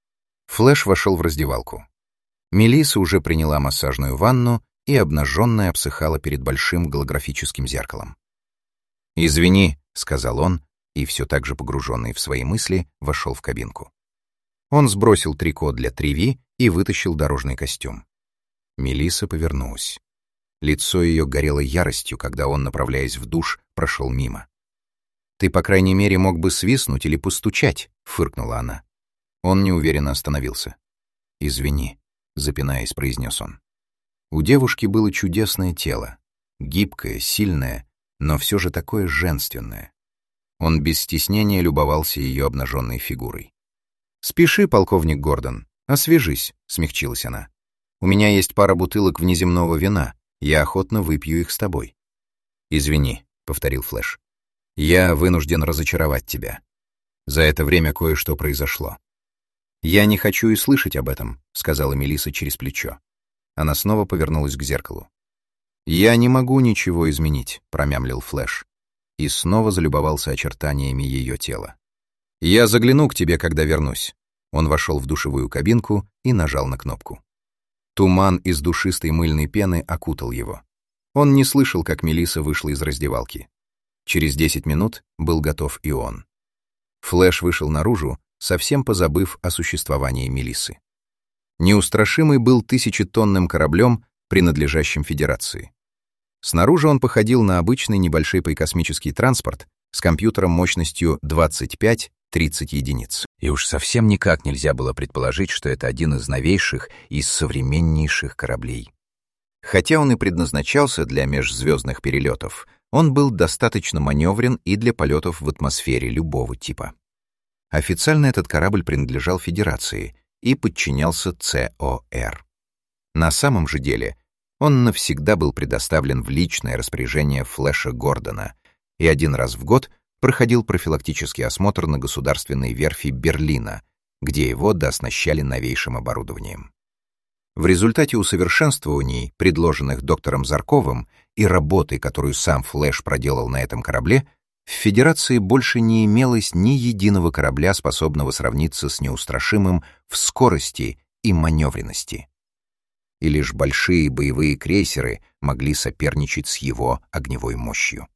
Флэш вошел в раздевалку. Мелисса уже приняла массажную ванну и обнаженная обсыхала перед большим голографическим зеркалом. «Извини», — сказал он, и все так же погруженный в свои мысли вошел в кабинку. Он сбросил трико для Триви и вытащил дорожный костюм. Мелисса повернулась. Лицо ее горело яростью, когда он, направляясь в душ, прошел мимо. «Ты, по крайней мере, мог бы свистнуть или постучать», — фыркнула она. Он неуверенно остановился. «Извини», — запинаясь, произнес он. У девушки было чудесное тело, гибкое, сильное, но все же такое женственное. Он без стеснения любовался ее обнаженной фигурой. «Спеши, полковник Гордон, освежись», — смягчилась она. «У меня есть пара бутылок внеземного вина, я охотно выпью их с тобой». «Извини», — повторил Флэш. «Я вынужден разочаровать тебя. За это время кое-что произошло». «Я не хочу и слышать об этом», — сказала Мелисса через плечо. Она снова повернулась к зеркалу. «Я не могу ничего изменить», — промямлил Флэш. И снова залюбовался очертаниями ее тела. «Я загляну к тебе, когда вернусь». Он вошел в душевую кабинку и нажал на кнопку. Туман из душистой мыльной пены окутал его. Он не слышал, как Мелисса вышла из раздевалки. Через десять минут был готов и он. Флэш вышел наружу, совсем позабыв о существовании Мелиссы. Неустрашимый был тысячетонным кораблем, принадлежащим Федерации. Снаружи он походил на обычный небольшой космический транспорт с компьютером мощностью двадцать пять тридцать единиц. И уж совсем никак нельзя было предположить, что это один из новейших и современнейших кораблей. Хотя он и предназначался для межзвездных перелетов, он был достаточно маневрен и для полетов в атмосфере любого типа. Официально этот корабль принадлежал Федерации и подчинялся ЦОР. На самом же деле он навсегда был предоставлен в личное распоряжение Флэша Гордона и один раз в год проходил профилактический осмотр на государственной верфи Берлина, где его дооснащали новейшим оборудованием. В результате усовершенствований, предложенных доктором Зарковым, и работы, которую сам Флэш проделал на этом корабле, в Федерации больше не имелось ни единого корабля, способного сравниться с Неустрашимым в скорости и маневренности. И лишь большие боевые крейсеры могли соперничать с его огневой мощью.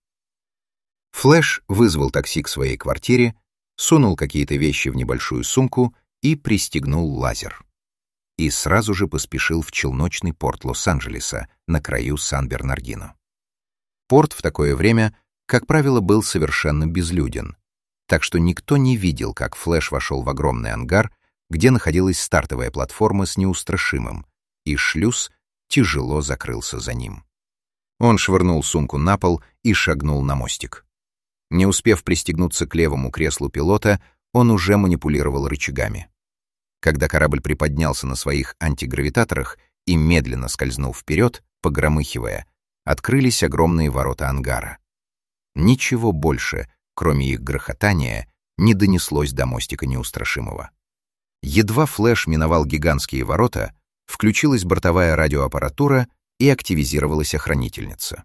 Флэш вызвал такси к своей квартире, сунул какие-то вещи в небольшую сумку и пристегнул лазер. И сразу же поспешил в челночный порт Лос-Анджелеса на краю Сан-Бернардино. Порт в такое время, как правило, был совершенно безлюден, так что никто не видел, как Флэш вошел в огромный ангар, где находилась стартовая платформа с Неустрашимым, и шлюз тяжело закрылся за ним. Он швырнул сумку на пол и шагнул на мостик. Не успев пристегнуться к левому креслу пилота, он уже манипулировал рычагами. Когда корабль приподнялся на своих антигравитаторах и медленно скользнул вперед, погромыхивая, открылись огромные ворота ангара. Ничего больше, кроме их грохотания, не донеслось до мостика Неустрашимого. Едва Флэш миновал гигантские ворота, включилась бортовая радиоаппаратура и активизировалась охранительница.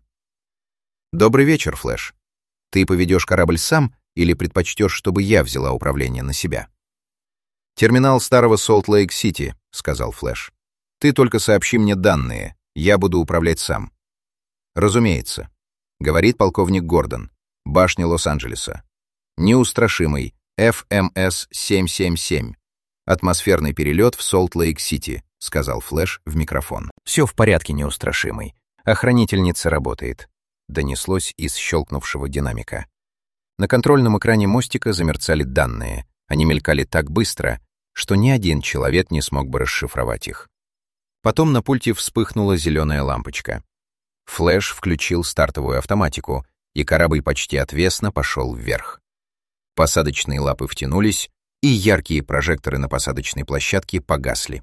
«Добрый вечер, Флэш. Ты поведешь корабль сам или предпочтешь, чтобы я взяла управление на себя?» «Терминал старого Солт-Лейк-Сити», — сказал Флэш. «Ты только сообщи мне данные, я буду управлять сам». «Разумеется», — говорит полковник Гордон, башня Лос-Анджелеса. «Неустрашимый, эф эм эс семь семь семь. Атмосферный перелет в Солт-Лейк-Сити», — сказал Флэш в микрофон. «Все в порядке, Неустрашимый. Охранительница работает», — донеслось из щелкнувшего динамика. На контрольном экране мостика замерцали данные. Они мелькали так быстро, что ни один человек не смог бы расшифровать их. Потом на пульте вспыхнула зеленая лампочка. Флэш включил стартовую автоматику, и корабль почти отвесно пошел вверх. Посадочные лапы втянулись, и яркие прожекторы на посадочной площадке погасли.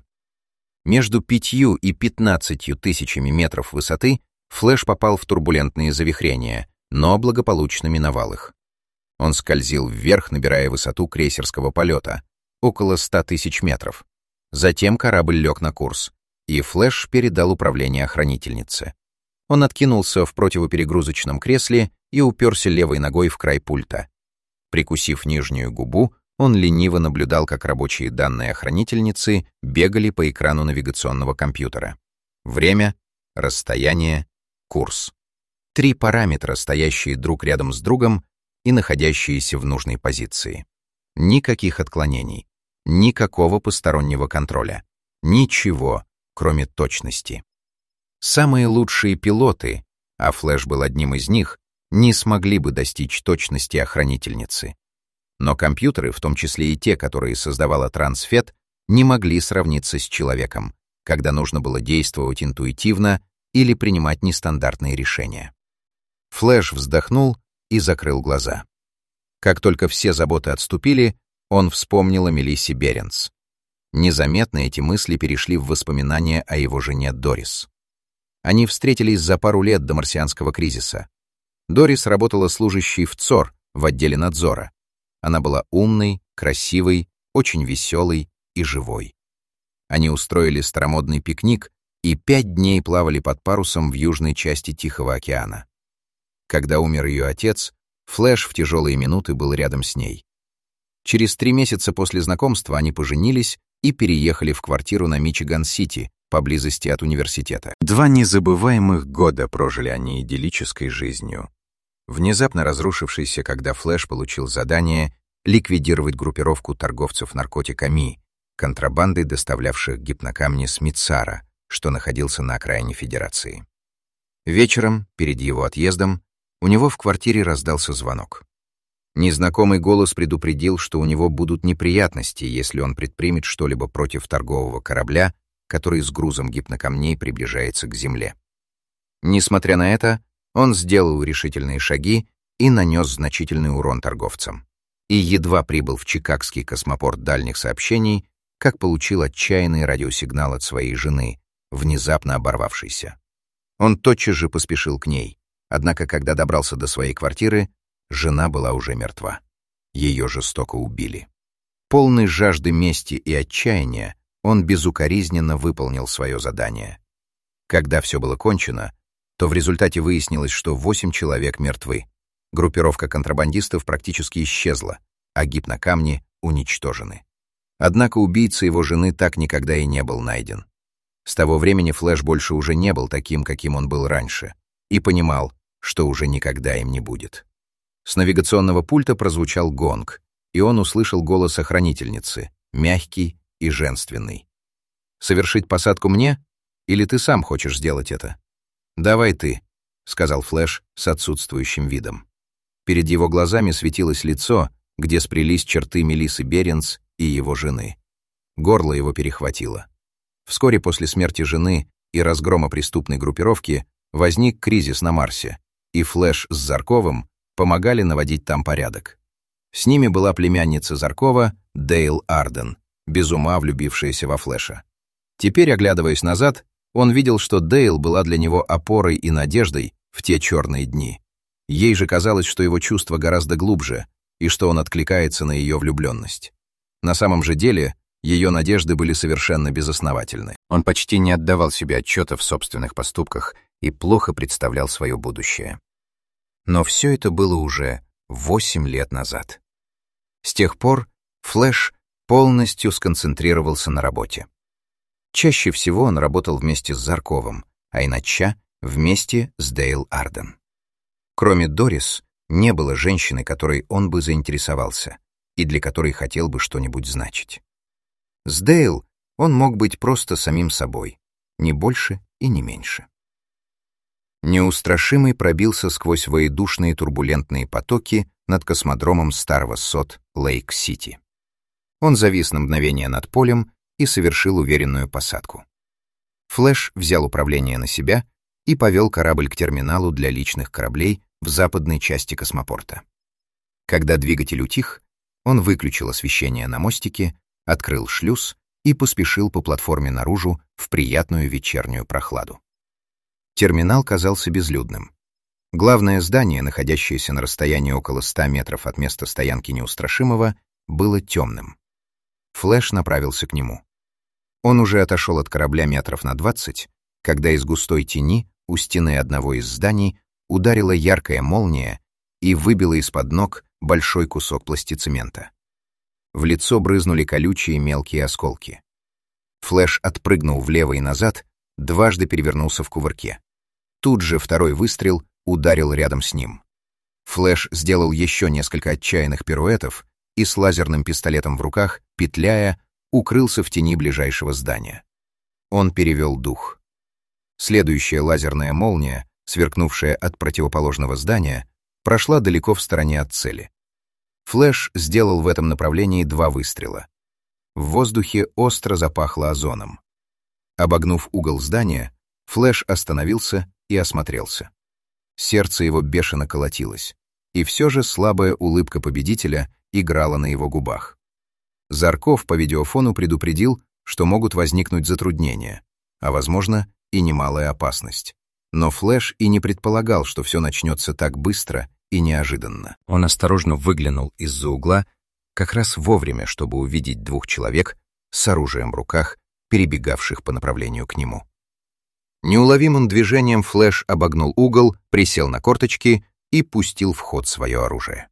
Между пятью и пятнадцатью тысячами метров высоты Флэш попал в турбулентные завихрения, но благополучно миновал их. Он скользил вверх, набирая высоту крейсерского полета, около ста тысяч метров. Затем корабль лег на курс, и Флэш передал управление охранительнице. Он откинулся в противоперегрузочном кресле и уперся левой ногой в край пульта. Прикусив нижнюю губу, он лениво наблюдал, как рабочие данные охранительницы бегали по экрану навигационного компьютера. Время, расстояние, курс. Три параметра, стоящие друг рядом с другом и находящиеся в нужной позиции. Никаких отклонений, никакого постороннего контроля. Ничего, кроме точности. Самые лучшие пилоты, а Флэш был одним из них, не смогли бы достичь точности охранительницы. Но компьютеры, в том числе и те, которые создавала Трансфет, не могли сравниться с человеком, когда нужно было действовать интуитивно или принимать нестандартные решения. Флэш вздохнул и закрыл глаза. Как только все заботы отступили, он вспомнил о Мелиссе Беренс. Незаметно эти мысли перешли в воспоминания о его жене Дорис. Они встретились за пару лет до марсианского кризиса. Дорис работала служащей в ЦОР в отделе надзора. Она была умной, красивой, очень веселой и живой. Они устроили старомодный пикник и пять дней плавали под парусом в южной части Тихого океана. Когда умер ее отец, Флэш в тяжелые минуты был рядом с ней. Через три месяца после знакомства они поженились и переехали в квартиру на Мичиган-Сити, поблизости от университета. Два незабываемых года прожили они идиллической жизнью, внезапно разрушившейся, когда Флэш получил задание ликвидировать группировку торговцев наркотиками, контрабандой, доставлявших гипнокамни с Мицара, что находился на окраине Федерации. Вечером, перед его отъездом, у него в квартире раздался звонок. Незнакомый голос предупредил, что у него будут неприятности, если он предпримет что-либо против торгового корабля, который с грузом гипнокамней приближается к земле. Несмотря на это, он сделал решительные шаги и нанес значительный урон торговцам. И едва прибыл в Чикагский космопорт дальних сообщений, как получил отчаянный радиосигнал от своей жены, внезапно оборвавшийся. Он тотчас же поспешил к ней, однако, когда добрался до своей квартиры, жена была уже мертва. Ее жестоко убили. Полный жажды мести и отчаяния, он безукоризненно выполнил свое задание. Когда все было кончено, то в результате выяснилось, что восемь человек мертвы. Группировка контрабандистов практически исчезла, а гипнокамни уничтожены. Однако убийца его жены так никогда и не был найден. С того времени Флэш больше уже не был таким, каким он был раньше, и понимал, что уже никогда им не будет. С навигационного пульта прозвучал гонг, и он услышал голос охранительницы, мягкий и женственный. «Совершить посадку мне? Или ты сам хочешь сделать это?» «Давай ты», — сказал Флэш с отсутствующим видом. Перед его глазами светилось лицо, где сплелись черты Мелиссы Беренс и его жены. Горло его перехватило. Вскоре после смерти жены и разгрома преступной группировки возник кризис на Марсе, и Флэш с Зарковым помогали наводить там порядок. С ними была племянница Заркова, Дейл Арден, без ума влюбившаяся во Флэша. Теперь, оглядываясь назад, он видел, что Дейл была для него опорой и надеждой в те черные дни. Ей же казалось, что его чувства гораздо глубже, и что он откликается на ее влюбленность. На самом же деле, ее надежды были совершенно безосновательны. Он почти не отдавал себе отчета в собственных поступках и плохо представлял свое будущее. Но все это было уже восемь лет назад. С тех пор Флэш полностью сконцентрировался на работе. Чаще всего он работал вместе с Зарковым, а иначе вместе с Дейл Арден. Кроме Дорис, не было женщины, которой он бы заинтересовался и для которой хотел бы что-нибудь значить. С Дейл он мог быть просто самим собой, не больше и не меньше. Неустрашимый пробился сквозь воедушные турбулентные потоки над космодромом старого СОТ Лейк-Сити. Он завис на мгновение над полем и совершил уверенную посадку. Флэш взял управление на себя и повел корабль к терминалу для личных кораблей в западной части космопорта. Когда двигатель утих, он выключил освещение на мостике, открыл шлюз и поспешил по платформе наружу в приятную вечернюю прохладу. Терминал казался безлюдным. Главное здание, находящееся на расстоянии около ста метров от места стоянки Неустрашимого, было темным. Флэш направился к нему. Он уже отошел от корабля метров на двадцать, когда из густой тени у стены одного из зданий ударила яркая молния и выбила из-под ног большой кусок пластицемента. В лицо брызнули колючие мелкие осколки. Флэш отпрыгнул влево и назад, дважды перевернулся в кувырке. Тут же второй выстрел ударил рядом с ним. Флэш сделал еще несколько отчаянных пируэтов и с лазерным пистолетом в руках, петляя, укрылся в тени ближайшего здания. Он перевел дух. Следующая лазерная молния, сверкнувшая от противоположного здания, прошла далеко в стороне от цели. Флэш сделал в этом направлении два выстрела. В воздухе остро запахло озоном. Обогнув угол здания, Флэш остановился и осмотрелся. Сердце его бешено колотилось, и все же слабая улыбка победителя играла на его губах. Зарков по видеофону предупредил, что могут возникнуть затруднения, а, возможно, и немалая опасность. Но Флэш и не предполагал, что все начнется так быстро и неожиданно. Он осторожно выглянул из-за угла, как раз вовремя, чтобы увидеть двух человек с оружием в руках, перебегавших по направлению к нему. Неуловимым движением Флэш обогнул угол, присел на корточки и пустил в ход свое оружие.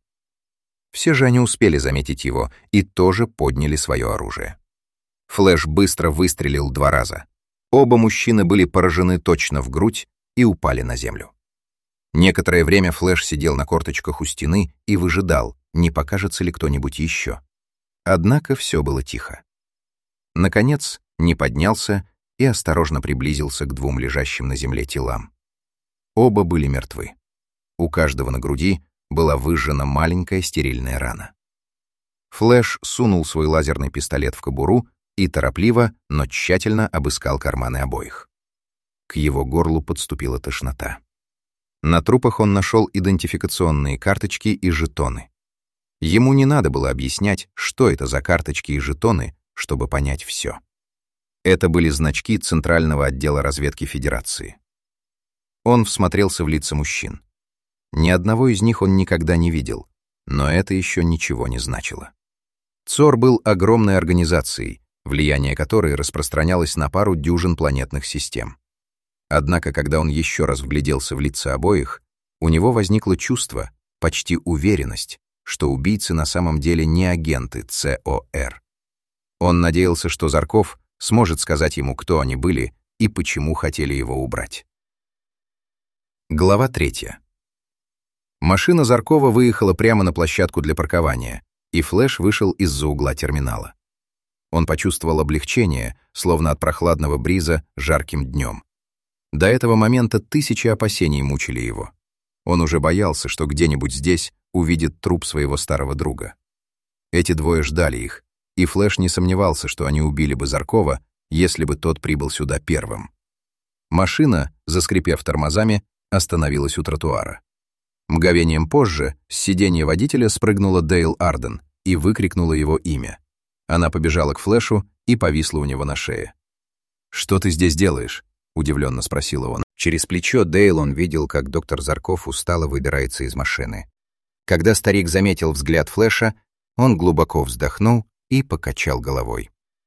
Все же они успели заметить его и тоже подняли свое оружие. Флэш быстро выстрелил два раза. Оба мужчины были поражены точно в грудь и упали на землю. Некоторое время Флэш сидел на корточках у стены и выжидал, не покажется ли кто-нибудь еще. Однако все было тихо. Наконец, не поднялся и осторожно приблизился к двум лежащим на земле телам. Оба были мертвы. У каждого на груди была выжжена маленькая стерильная рана. Флэш сунул свой лазерный пистолет в кобуру и торопливо, но тщательно обыскал карманы обоих. К его горлу подступила тошнота. На трупах он нашел идентификационные карточки и жетоны. Ему не надо было объяснять, что это за карточки и жетоны, чтобы понять все. Это были значки Центрального отдела разведки Федерации. Он всмотрелся в лица мужчин. Ни одного из них он никогда не видел, но это еще ничего не значило. ЦОР был огромной организацией, влияние которой распространялось на пару дюжин планетных систем. Однако, когда он еще раз вгляделся в лица обоих, у него возникло чувство, почти уверенность, что убийцы на самом деле не агенты ЦОР. Он надеялся, что Зарков сможет сказать ему, кто они были и почему хотели его убрать. Глава третья. Машина Заркова выехала прямо на площадку для паркования, и Флэш вышел из-за угла терминала. Он почувствовал облегчение, словно от прохладного бриза жарким днем. До этого момента тысячи опасений мучили его. Он уже боялся, что где-нибудь здесь увидит труп своего старого друга. Эти двое ждали их, и Флэш не сомневался, что они убили бы Заркова, если бы тот прибыл сюда первым. Машина, заскрипев тормозами, остановилась у тротуара. Мгновением позже с сиденья водителя спрыгнула Дейл Арден и выкрикнула его имя. Она побежала к Флэшу и повисла у него на шее. «Что ты здесь делаешь?» — удивленно спросила он. Через плечо Дейл он видел, как доктор Зарков устало выбирается из машины. Когда старик заметил взгляд Флэша, он глубоко вздохнул и покачал головой.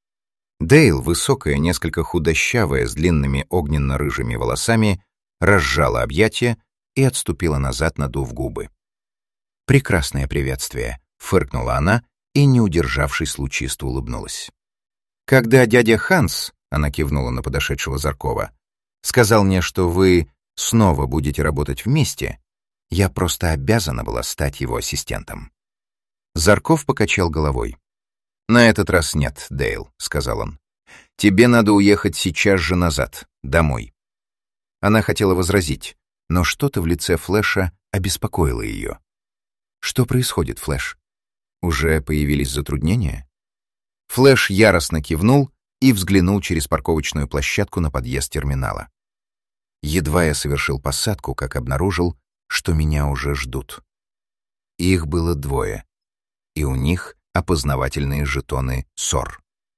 Дейл, высокая, несколько худощавая, с длинными огненно-рыжими волосами, разжала объятия и отступила назад, надув губы. «Прекрасное приветствие», — фыркнула она и, не удержавшись, лучисто улыбнулась. «Когда дядя Ханс», — она кивнула на подошедшего Заркова, «сказал мне, что вы снова будете работать вместе, я просто обязана была стать его ассистентом». Зарков покачал головой. «На этот раз нет, Дейл», — сказал он. «Тебе надо уехать сейчас же назад, домой». Она хотела возразить, но что-то в лице Флэша обеспокоило ее. «Что происходит, Флэш? Уже появились затруднения?» Флэш яростно кивнул и взглянул через парковочную площадку на подъезд терминала. «Едва я совершил посадку, как обнаружил, что меня уже ждут. Их было двое, и у них опознавательные жетоны СОР».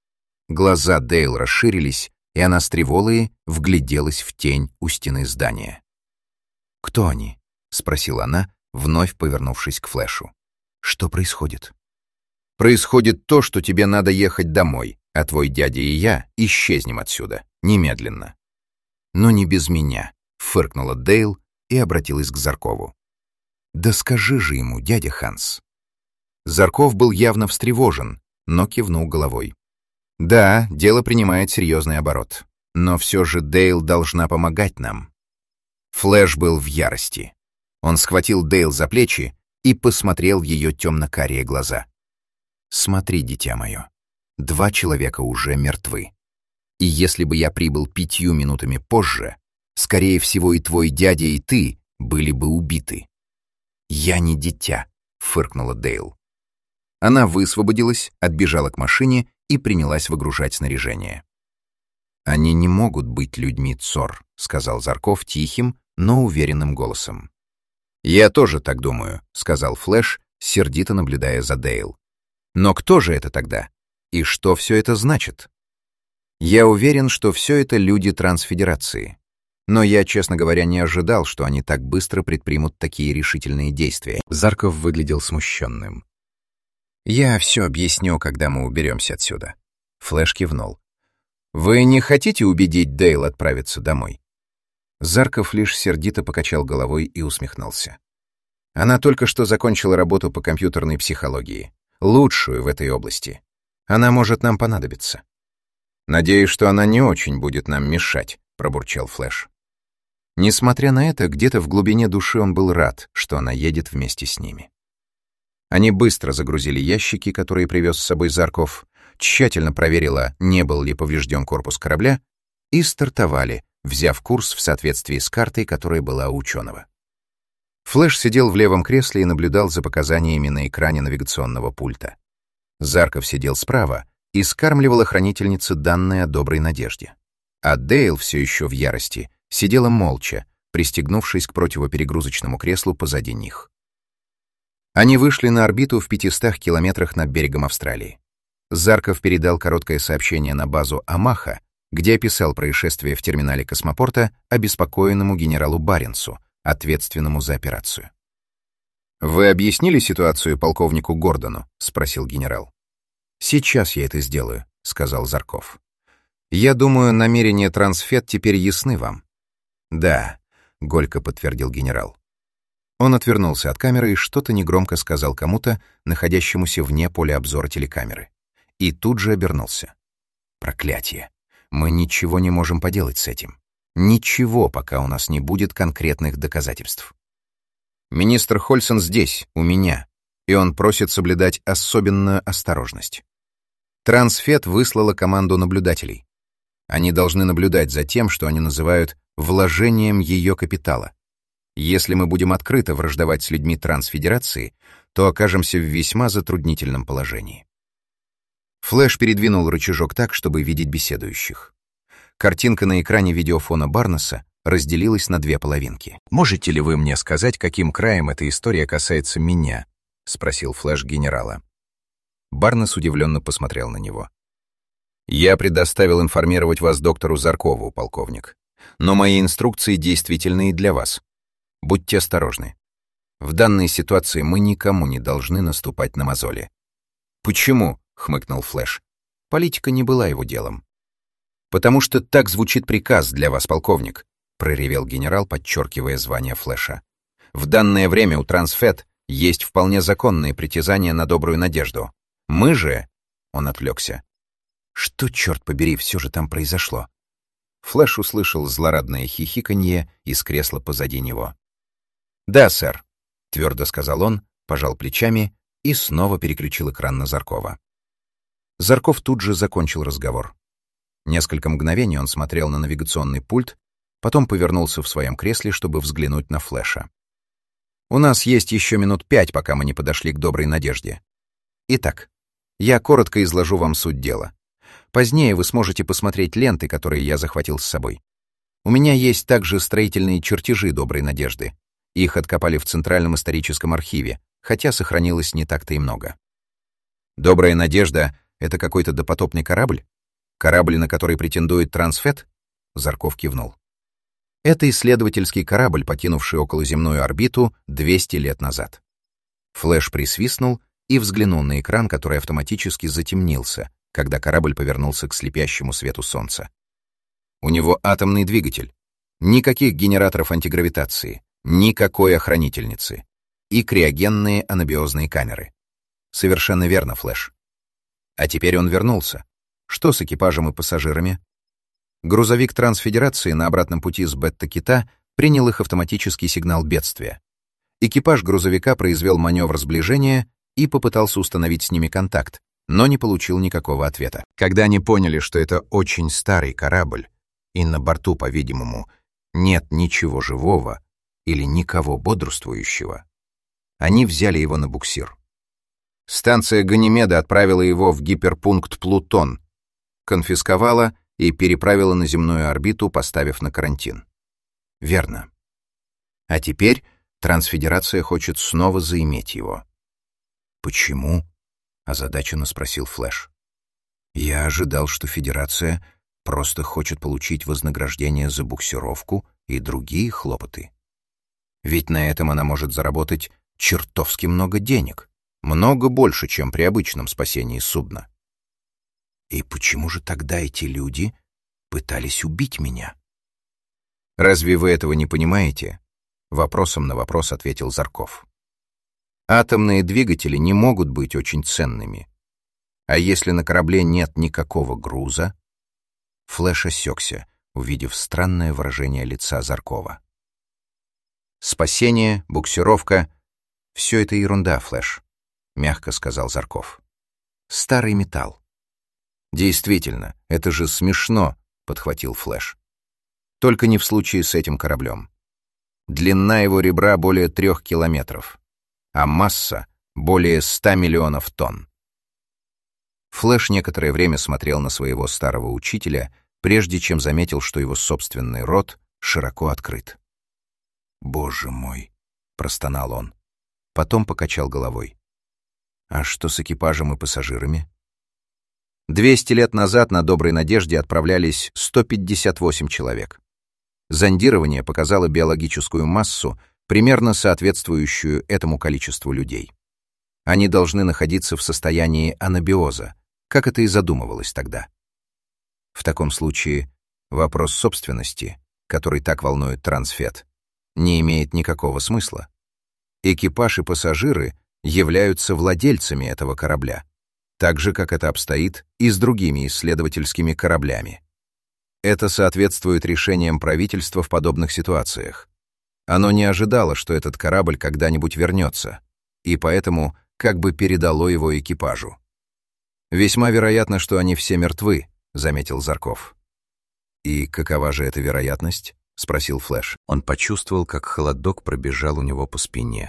Глаза Дейл расширились, и она с тревогой вгляделась в тень у стены здания. «Кто они?» — спросила она, вновь повернувшись к Флэшу. «Что происходит?» «Происходит то, что тебе надо ехать домой, а твой дядя и я исчезнем отсюда, немедленно». «Но не без меня», — фыркнула Дейл и обратилась к Заркову. «Да скажи же ему, дядя Ханс». Зарков был явно встревожен, но кивнул головой. «Да, дело принимает серьезный оборот, но все же Дейл должна помогать нам». Флэш был в ярости. Он схватил Дейл за плечи и посмотрел в ее темно-карие глаза. «Смотри, дитя мое, два человека уже мертвы. И если бы я прибыл пятью минутами позже, скорее всего, и твой дядя, и ты были бы убиты». «Я не дитя», — фыркнула Дейл. Она высвободилась, отбежала к машине и принялась выгружать снаряжение. «Они не могут быть людьми ЦОР», — сказал Зарков тихим, но уверенным голосом. «Я тоже так думаю», — сказал Флэш, сердито наблюдая за Дейл. «Но кто же это тогда? И что все это значит?» «Я уверен, что все это люди Трансфедерации. Но я, честно говоря, не ожидал, что они так быстро предпримут такие решительные действия». Зарков выглядел смущенным. «Я все объясню, когда мы уберемся отсюда». Флэш кивнул. «Вы не хотите убедить Дейл отправиться домой?» Зарков лишь сердито покачал головой и усмехнулся. «Она только что закончила работу по компьютерной психологии, лучшую в этой области. Она может нам понадобиться». «Надеюсь, что она не очень будет нам мешать», — пробурчал Флэш. Несмотря на это, где-то в глубине души он был рад, что она едет вместе с ними. Они быстро загрузили ящики, которые привез с собой Зарков, тщательно проверила, не был ли поврежден корпус корабля, и стартовали, взяв курс в соответствии с картой, которая была у ученого. Флэш сидел в левом кресле и наблюдал за показаниями на экране навигационного пульта. Зарков сидел справа и скармливала хранительнице данные о доброй надежде. А Дейл, все еще в ярости, сидела молча, пристегнувшись к противоперегрузочному креслу позади них. Они вышли на орбиту в пятистах километрах над берегом Австралии. Зарков передал короткое сообщение на базу Амаха, где описал происшествие в терминале космопорта обеспокоенному генералу Баренцу, ответственному за операцию. «Вы объяснили ситуацию полковнику Гордону?» — спросил генерал. «Сейчас я это сделаю», — сказал Зарков. «Я думаю, намерения Трансфет теперь ясны вам». «Да», — горько подтвердил генерал. Он отвернулся от камеры и что-то негромко сказал кому-то, находящемуся вне поля обзора телекамеры. И тут же обернулся. «Проклятие! Мы ничего не можем поделать с этим. Ничего, пока у нас не будет конкретных доказательств. Министр Хольсон здесь, у меня, и он просит соблюдать особенную осторожность. Трансфет выслала команду наблюдателей. Они должны наблюдать за тем, что они называют вложением ее капитала. Если мы будем открыто враждовать с людьми Трансфедерации, то окажемся в весьма затруднительном положении». Флэш передвинул рычажок так, чтобы видеть беседующих. Картинка на экране видеофона Барнеса разделилась на две половинки. «Можете ли вы мне сказать, каким краем эта история касается меня?» — спросил Флэш генерала. Барнес удивленно посмотрел на него. «Я предоставил информировать вас доктору Заркову, полковник. Но мои инструкции действительны и для вас. Будьте осторожны. В данной ситуации мы никому не должны наступать на мозоли». «Почему?» — хмыкнул Флэш. Политика не была его делом. «Потому что так звучит приказ для вас, полковник», — проревел генерал, подчеркивая звание Флэша. «В данное время у Трансфет есть вполне законные притязания на добрую надежду. Мы же...» — он отвлекся. «Что, черт побери, все же там произошло?» Флэш услышал злорадное хихиканье из кресла позади него. «Да, сэр», — твердо сказал он, пожал плечами и снова переключил экран на Заркова. Зарков тут же закончил разговор. Несколько мгновений он смотрел на навигационный пульт, потом повернулся в своем кресле, чтобы взглянуть на Флэша. «У нас есть еще минут пять, пока мы не подошли к доброй надежде. Итак, я коротко изложу вам суть дела. Позднее вы сможете посмотреть ленты, которые я захватил с собой. У меня есть также строительные чертежи доброй надежды. Их откопали в Центральном историческом архиве, хотя сохранилось не так-то и много. Добрая надежда — это какой-то допотопный корабль? Корабль, на который претендует Трансфет?» Зарков кивнул. «Это исследовательский корабль, покинувший околоземную орбиту двести лет назад». Флэш присвистнул и взглянул на экран, который автоматически затемнился, когда корабль повернулся к слепящему свету солнца. «У него атомный двигатель. Никаких генераторов антигравитации, никакой охранительницы. И криогенные анабиозные камеры». «Совершенно верно, Флэш. А теперь он вернулся. Что с экипажем и пассажирами?» Грузовик Трансфедерации на обратном пути с Бетта-Кита принял их автоматический сигнал бедствия. Экипаж грузовика произвел маневр сближения и попытался установить с ними контакт, но не получил никакого ответа. Когда они поняли, что это очень старый корабль, и на борту, по-видимому, нет ничего живого или никого бодрствующего, они взяли его на буксир. Станция Ганимеда отправила его в гиперпункт Плутон, конфисковала и переправила на земную орбиту, поставив на карантин. Верно. А теперь Трансфедерация хочет снова заиметь его. «Почему?» — озадаченно спросил Флэш. «Я ожидал, что Федерация просто хочет получить вознаграждение за буксировку и другие хлопоты. Ведь на этом она может заработать чертовски много денег, много больше, чем при обычном спасении судна. И почему же тогда эти люди пытались убить меня?» «Разве вы этого не понимаете?» — вопросом на вопрос ответил Зарков. «Атомные двигатели не могут быть очень ценными. А если на корабле нет никакого груза...» Флэш осекся, увидев странное выражение лица Заркова. Спасение, буксировка — все это ерунда, Флэш, — мягко сказал Зарков. Старый металл. Действительно, это же смешно, — подхватил Флэш. Только не в случае с этим кораблем. Длина его ребра более трех километров, а масса — более ста миллионов тонн. Флэш некоторое время смотрел на своего старого учителя, прежде чем заметил, что его собственный рот широко открыт. «Боже мой!» — простонал он. Потом покачал головой. «А что с экипажем и пассажирами?» Двести лет назад на Доброй Надежде отправлялись сто пятьдесят восемь человек. Зондирование показало биологическую массу, примерно соответствующую этому количеству людей. Они должны находиться в состоянии анабиоза, как это и задумывалось тогда. В таком случае вопрос собственности, который так волнует Трансфет, не имеет никакого смысла. Экипаж и пассажиры являются владельцами этого корабля, так же, как это обстоит и с другими исследовательскими кораблями. Это соответствует решениям правительства в подобных ситуациях. Оно не ожидало, что этот корабль когда-нибудь вернется, и поэтому как бы передало его экипажу. «Весьма вероятно, что они все мертвы», — заметил Зарков. «И какова же эта вероятность?» — спросил Флэш. Он почувствовал, как холодок пробежал у него по спине.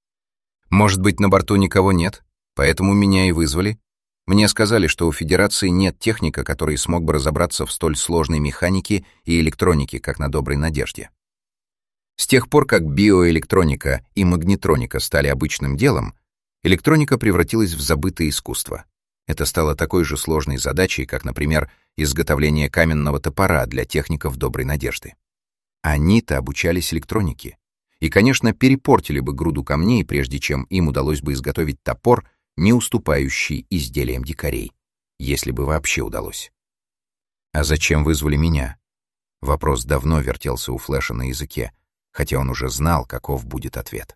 «Может быть, на борту никого нет, поэтому меня и вызвали? Мне сказали, что у Федерации нет техника, который смог бы разобраться в столь сложной механике и электронике, как на Доброй Надежде. С тех пор, как биоэлектроника и магнетроника стали обычным делом, электроника превратилась в забытое искусство. Это стало такой же сложной задачей, как, например, изготовление каменного топора для техников Доброй Надежды. Они-то обучались электронике. И, конечно, перепортили бы груду камней, прежде чем им удалось бы изготовить топор, не уступающий изделиям дикарей, если бы вообще удалось. «А зачем вызвали меня?» Вопрос давно вертелся у Флэша на языке, хотя он уже знал, каков будет ответ.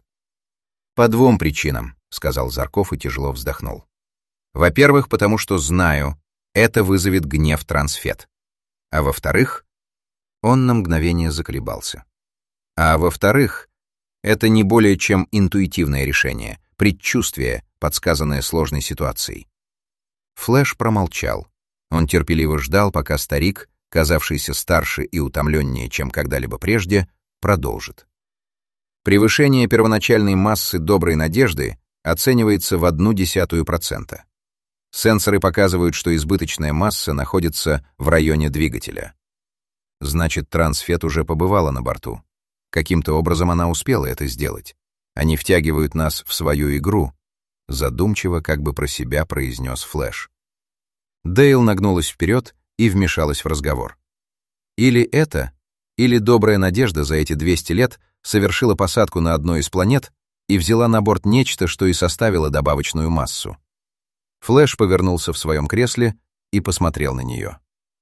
«По двум причинам», — сказал Зарков и тяжело вздохнул. «Во-первых, потому что знаю, это вызовет гнев Трансфет. А во-вторых...» Он на мгновение заколебался. «А во-вторых, это не более чем интуитивное решение, предчувствие, подсказанное сложной ситуацией». Флэш промолчал. Он терпеливо ждал, пока старик, казавшийся старше и утомленнее, чем когда-либо прежде, продолжит. Превышение первоначальной массы Доброй Надежды оценивается в одну десятую процента. Сенсоры показывают, что избыточная масса находится в районе двигателя. Значит, Трансфет уже побывала на борту. Каким-то образом она успела это сделать. Они втягивают нас в свою игру, задумчиво, как бы про себя произнес Флэш. Дейл нагнулась вперед и вмешалась в разговор. Или это, или Добрая Надежда за эти двести лет совершила посадку на одной из планет и взяла на борт нечто, что и составило добавочную массу. Флэш повернулся в своем кресле и посмотрел на нее.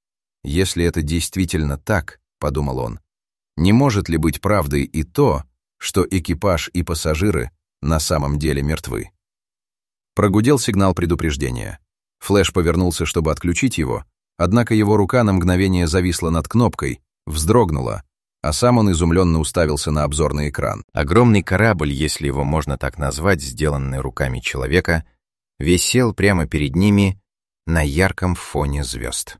«Если это действительно так, — подумал он, — не может ли быть правдой и то, что экипаж и пассажиры на самом деле мертвы?» Прогудел сигнал предупреждения. Флэш повернулся, чтобы отключить его, однако его рука на мгновение зависла над кнопкой, вздрогнула, а сам он изумленно уставился на обзорный экран. Огромный корабль, если его можно так назвать, сделанный руками человека, висел прямо перед ними на ярком фоне звезд.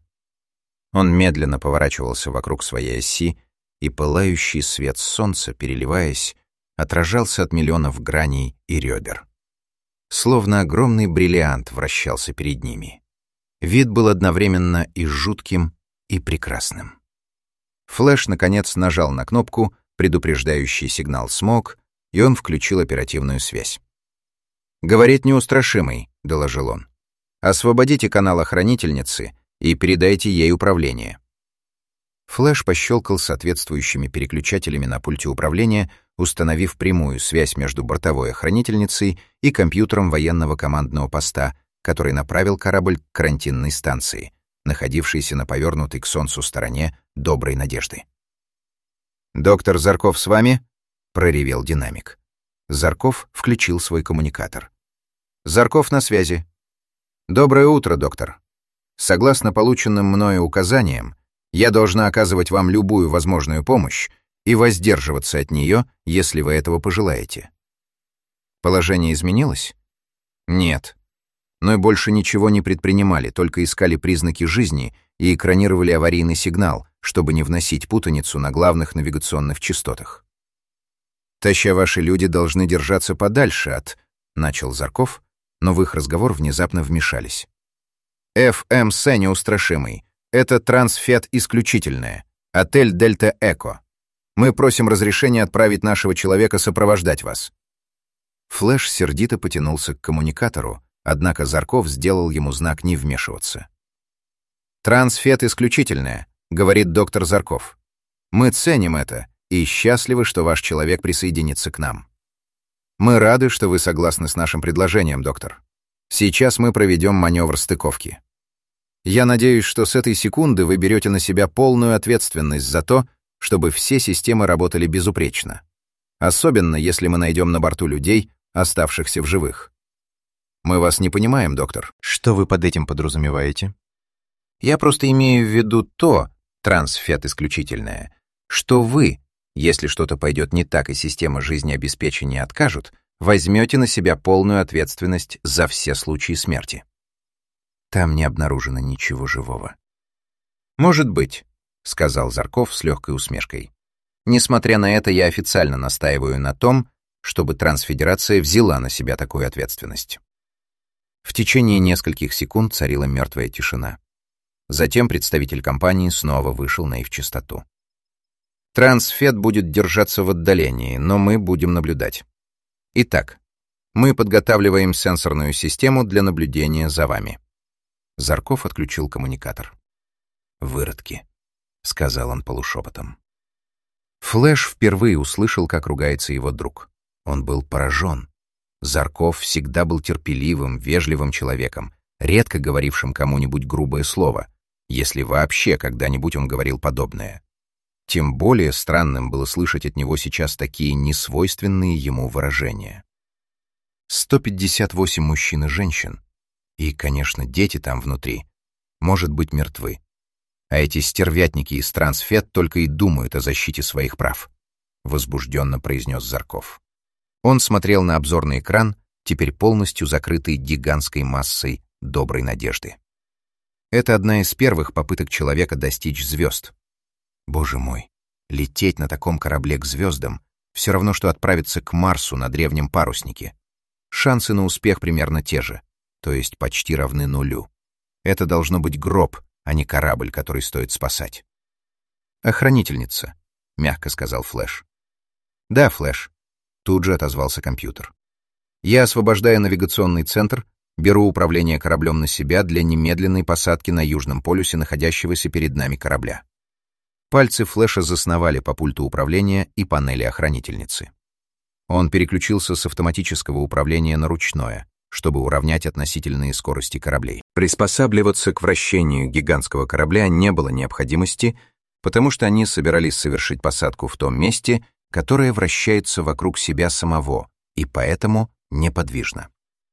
Он медленно поворачивался вокруг своей оси, и пылающий свет солнца, переливаясь, отражался от миллионов граней и ребер. Словно огромный бриллиант вращался перед ними. Вид был одновременно и жутким, и прекрасным. Флэш, наконец, нажал на кнопку, предупреждающий сигнал смолк, и он включил оперативную связь. «Говорит неустрашимый», — доложил он. «Освободите канал охранительницы и передайте ей управление». Флэш пощелкал соответствующими переключателями на пульте управления, установив прямую связь между бортовой охранительницей и компьютером военного командного поста, который направил корабль к карантинной станции, находившейся на повернутой к солнцу стороне Доброй Надежды. «Доктор Зарков с вами?» — проревел динамик. Зарков включил свой коммуникатор. «Зарков на связи. Доброе утро, доктор. Согласно полученным мною указаниям, я должна оказывать вам любую возможную помощь, и воздерживаться от нее, если вы этого пожелаете. Положение изменилось? Нет. Но и больше ничего не предпринимали, только искали признаки жизни и экранировали аварийный сигнал, чтобы не вносить путаницу на главных навигационных частотах. «Таща, ваши люди должны держаться подальше от...» — начал Зарков, но в их разговор внезапно вмешались. «эф эм эс неустрашимый. Это трансфет исключительное. Отель Дельта Эко. Мы просим разрешения отправить нашего человека сопровождать вас». Флэш сердито потянулся к коммуникатору, однако Зарков сделал ему знак не вмешиваться. «Трансфет исключительное», — говорит доктор Зарков. «Мы ценим это и счастливы, что ваш человек присоединится к нам. Мы рады, что вы согласны с нашим предложением, доктор. Сейчас мы проведем маневр стыковки. Я надеюсь, что с этой секунды вы берете на себя полную ответственность за то, чтобы все системы работали безупречно. Особенно, если мы найдем на борту людей, оставшихся в живых. Мы вас не понимаем, доктор». Что вы под этим подразумеваете? Я просто имею в виду то, трансфет исключительное, что вы, если что-то пойдет не так и система жизнеобеспечения откажут, возьмете на себя полную ответственность за все случаи смерти. Там не обнаружено ничего живого. «Может быть», — сказал Зарков с легкой усмешкой. «Несмотря на это, я официально настаиваю на том, чтобы Трансфедерация взяла на себя такую ответственность». В течение нескольких секунд царила мертвая тишина. Затем представитель компании снова вышел на их частоту. «Трансфет будет держаться в отдалении, но мы будем наблюдать. Итак, мы подготавливаем сенсорную систему для наблюдения за вами». Зарков отключил коммуникатор. «Выродки», — сказал он полушепотом. Флэш впервые услышал, как ругается его друг. Он был поражен. Зарков всегда был терпеливым, вежливым человеком, редко говорившим кому-нибудь грубое слово, если вообще когда-нибудь он говорил подобное. Тем более странным было слышать от него сейчас такие несвойственные ему выражения. сто пятьдесят восемь мужчин и женщин, и, конечно, дети там внутри, может быть, мертвы. А эти стервятники из Трансфет только и думают о защите своих прав, — возбужденно произнес Зарков. Он смотрел на обзорный экран, теперь полностью закрытый гигантской массой доброй надежды. Это одна из первых попыток человека достичь звезд. Боже мой, лететь на таком корабле к звездам все равно, что отправиться к Марсу на древнем паруснике. Шансы на успех примерно те же, то есть почти равны нулю. Это должно быть гроб, а не корабль, который стоит спасать. «Охранительница», — мягко сказал Флэш. «Да, Флэш», — тут же отозвался компьютер. «Я освобождаю навигационный центр, беру управление кораблем на себя для немедленной посадки на Южном полюсе находящегося перед нами корабля». Пальцы Флэша засновали по пульту управления и панели охранительницы. Он переключился с автоматического управления на ручное, чтобы уравнять относительные скорости кораблей. Приспосабливаться к вращению гигантского корабля не было необходимости, потому что они собирались совершить посадку в том месте, которое вращается вокруг себя самого, и поэтому неподвижно.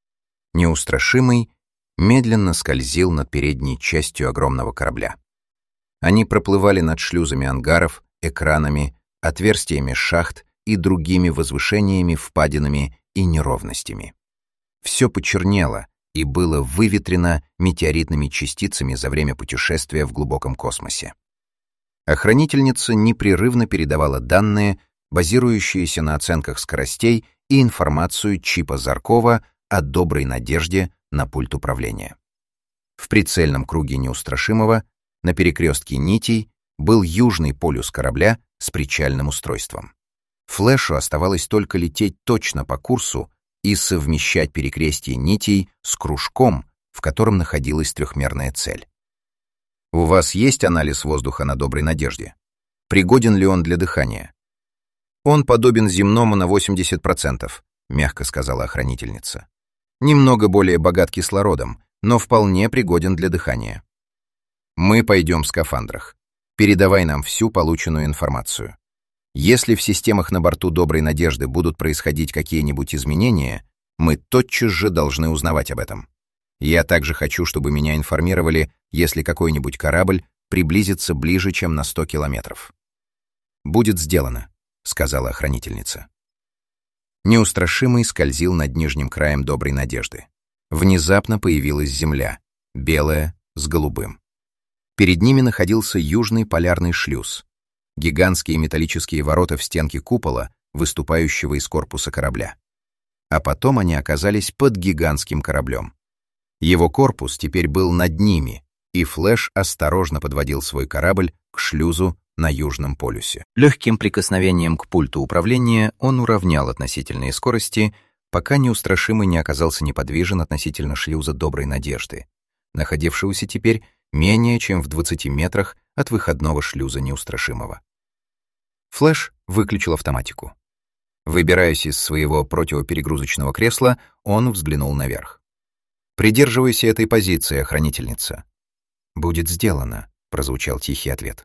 Неустрашимый медленно скользил над передней частью огромного корабля. Они проплывали над шлюзами ангаров, экранами, отверстиями шахт и другими возвышениями, впадинами и неровностями. Все почернело и было выветрено метеоритными частицами за время путешествия в глубоком космосе. Охранительница непрерывно передавала данные, базирующиеся на оценках скоростей, и информацию чипа Заркова о доброй надежде на пульт управления. В прицельном круге неустрашимого на перекрестке нитей был южный полюс корабля с причальным устройством. Флэшу оставалось только лететь точно по курсу и совмещать перекрестие нитей с кружком, в котором находилась трехмерная цель. «У вас есть анализ воздуха на доброй надежде? Пригоден ли он для дыхания?» «Он подобен земному на восемьдесят процентов», — мягко сказала охранительница. «Немного более богат кислородом, но вполне пригоден для дыхания. Мы пойдем в скафандрах. Передавай нам всю полученную информацию. Если в системах на борту Доброй Надежды будут происходить какие-нибудь изменения, мы тотчас же должны узнавать об этом. Я также хочу, чтобы меня информировали, если какой-нибудь корабль приблизится ближе, чем на сто километров. «Будет сделано», — сказала охранительница. Неустрашимый скользил над нижним краем доброй надежды. Внезапно появилась земля, белая с голубым. Перед ними находился южный полярный шлюз, гигантские металлические ворота в стенке купола, выступающего из корпуса корабля. А потом они оказались под гигантским кораблем. Его корпус теперь был над ними, и Флэш осторожно подводил свой корабль к шлюзу на Южном полюсе. Легким прикосновением к пульту управления он уравнял относительные скорости, пока Неустрашимый не оказался неподвижен относительно шлюза Доброй Надежды, находившегося теперь менее чем в двадцати метрах от выходного шлюза Неустрашимого. Флэш выключил автоматику. Выбираясь из своего противоперегрузочного кресла, он взглянул наверх. «Придерживайся этой позиции, охранительница». «Будет сделано», — прозвучал тихий ответ.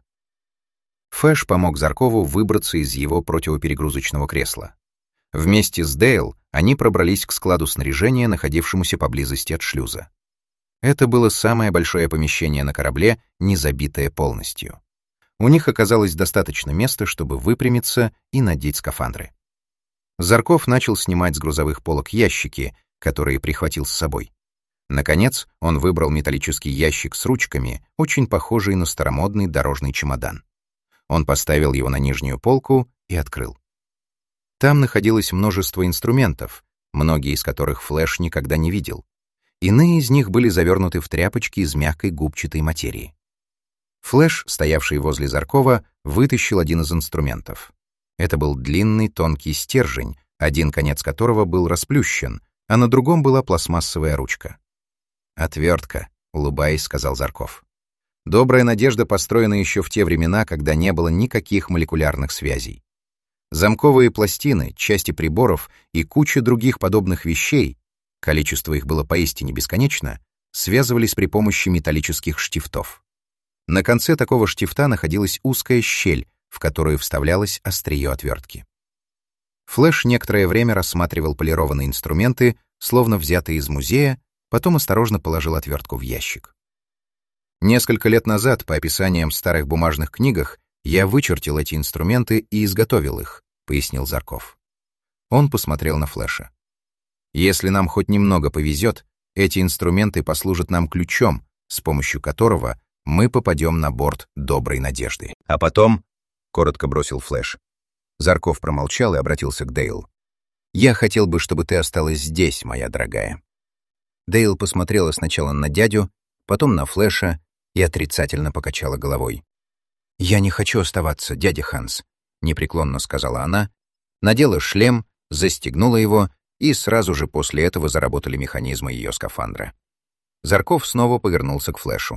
Фэш помог Заркову выбраться из его противоперегрузочного кресла. Вместе с Дейл они пробрались к складу снаряжения, находившемуся поблизости от шлюза. Это было самое большое помещение на корабле, не забитое полностью. У них оказалось достаточно места, чтобы выпрямиться и надеть скафандры. Зарков начал снимать с грузовых полок ящики, которые прихватил с собой. Наконец, он выбрал металлический ящик с ручками, очень похожий на старомодный дорожный чемодан. Он поставил его на нижнюю полку и открыл. Там находилось множество инструментов, многие из которых Флэш никогда не видел. Иные из них были завернуты в тряпочки из мягкой губчатой материи. Флэш, стоявший возле Заркова, вытащил один из инструментов. Это был длинный тонкий стержень, один конец которого был расплющен, а на другом была пластмассовая ручка. «Отвертка», — улыбаясь, сказал Зарков. «Добрая Надежда построена еще в те времена, когда не было никаких молекулярных связей. Замковые пластины, части приборов и куча других подобных вещей, количество их было поистине бесконечно, связывались при помощи металлических штифтов. На конце такого штифта находилась узкая щель, в которую вставлялось острие отвертки. Флэш некоторое время рассматривал полированные инструменты, словно взятые из музея, потом осторожно положил отвертку в ящик. Несколько лет назад, по описаниям в старых бумажных книгах, я вычертил эти инструменты и изготовил их, пояснил Зарков. Он посмотрел на Флэша. Если нам хоть немного повезет, эти инструменты послужат нам ключом, с помощью которого мы попадем на борт Доброй Надежды. А потом, — коротко бросил Флэш. Зарков промолчал и обратился к Дейл. «Я хотел бы, чтобы ты осталась здесь, моя дорогая». Дейл посмотрела сначала на дядю, потом на Флэша и отрицательно покачала головой. «Я не хочу оставаться, дядя Ханс», — непреклонно сказала она, надела шлем, застегнула его, и сразу же после этого заработали механизмы ее скафандра. Зарков снова повернулся к Флэшу.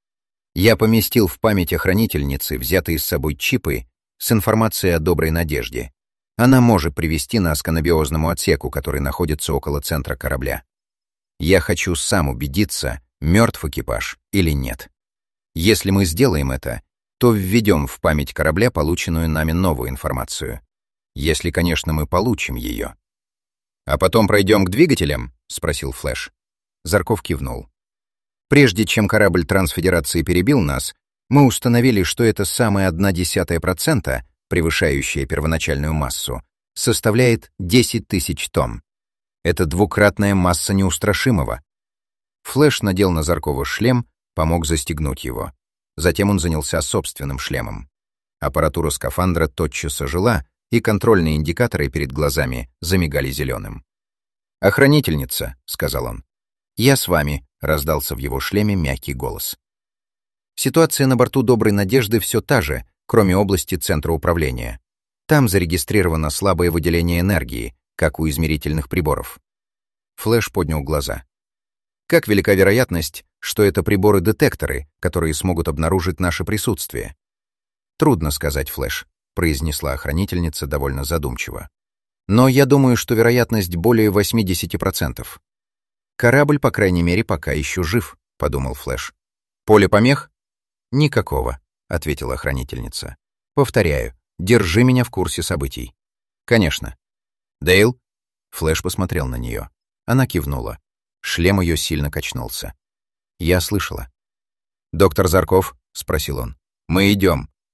«Я поместил в память охранительницы взятые с собой чипы с информацией о Доброй Надежде. Она может привести нас к анабиозному отсеку, который находится около центра корабля. Я хочу сам убедиться, мертв экипаж или нет. Если мы сделаем это, то введем в память корабля полученную нами новую информацию. Если, конечно, мы получим ее». «А потом пройдем к двигателям?» — спросил Флэш. Зарков кивнул. «Прежде чем корабль Трансфедерации перебил нас, мы установили, что это самая одна десятая процента, превышающая первоначальную массу, составляет десять тысяч тонн. Это двукратная масса Неустрашимого». Флэш надел на Заркова шлем, помог застегнуть его. Затем он занялся собственным шлемом. Аппаратура скафандра тотчас ожила, и контрольные индикаторы перед глазами замигали зеленым. «Охранительница», — сказал он. «Я с вами», — раздался в его шлеме мягкий голос. Ситуация на борту Доброй Надежды все та же, кроме области центра управления. Там зарегистрировано слабое выделение энергии, как у измерительных приборов. Флэш поднял глаза. «Как велика вероятность, что это приборы-детекторы, которые смогут обнаружить наше присутствие?» «Трудно сказать, Флэш», — произнесла охранительница довольно задумчиво. «Но я думаю, что вероятность более восемьдесят процентов. Корабль, по крайней мере, пока еще жив», — подумал Флэш. «Поле помех?» «Никакого», — ответила охранительница. «Повторяю, держи меня в курсе событий». «Конечно». «Дейл?» Флэш посмотрел на нее. Она кивнула. Шлем ее сильно качнулся. «Я слышала». «Доктор Зарков?» — спросил он. «Мы идем».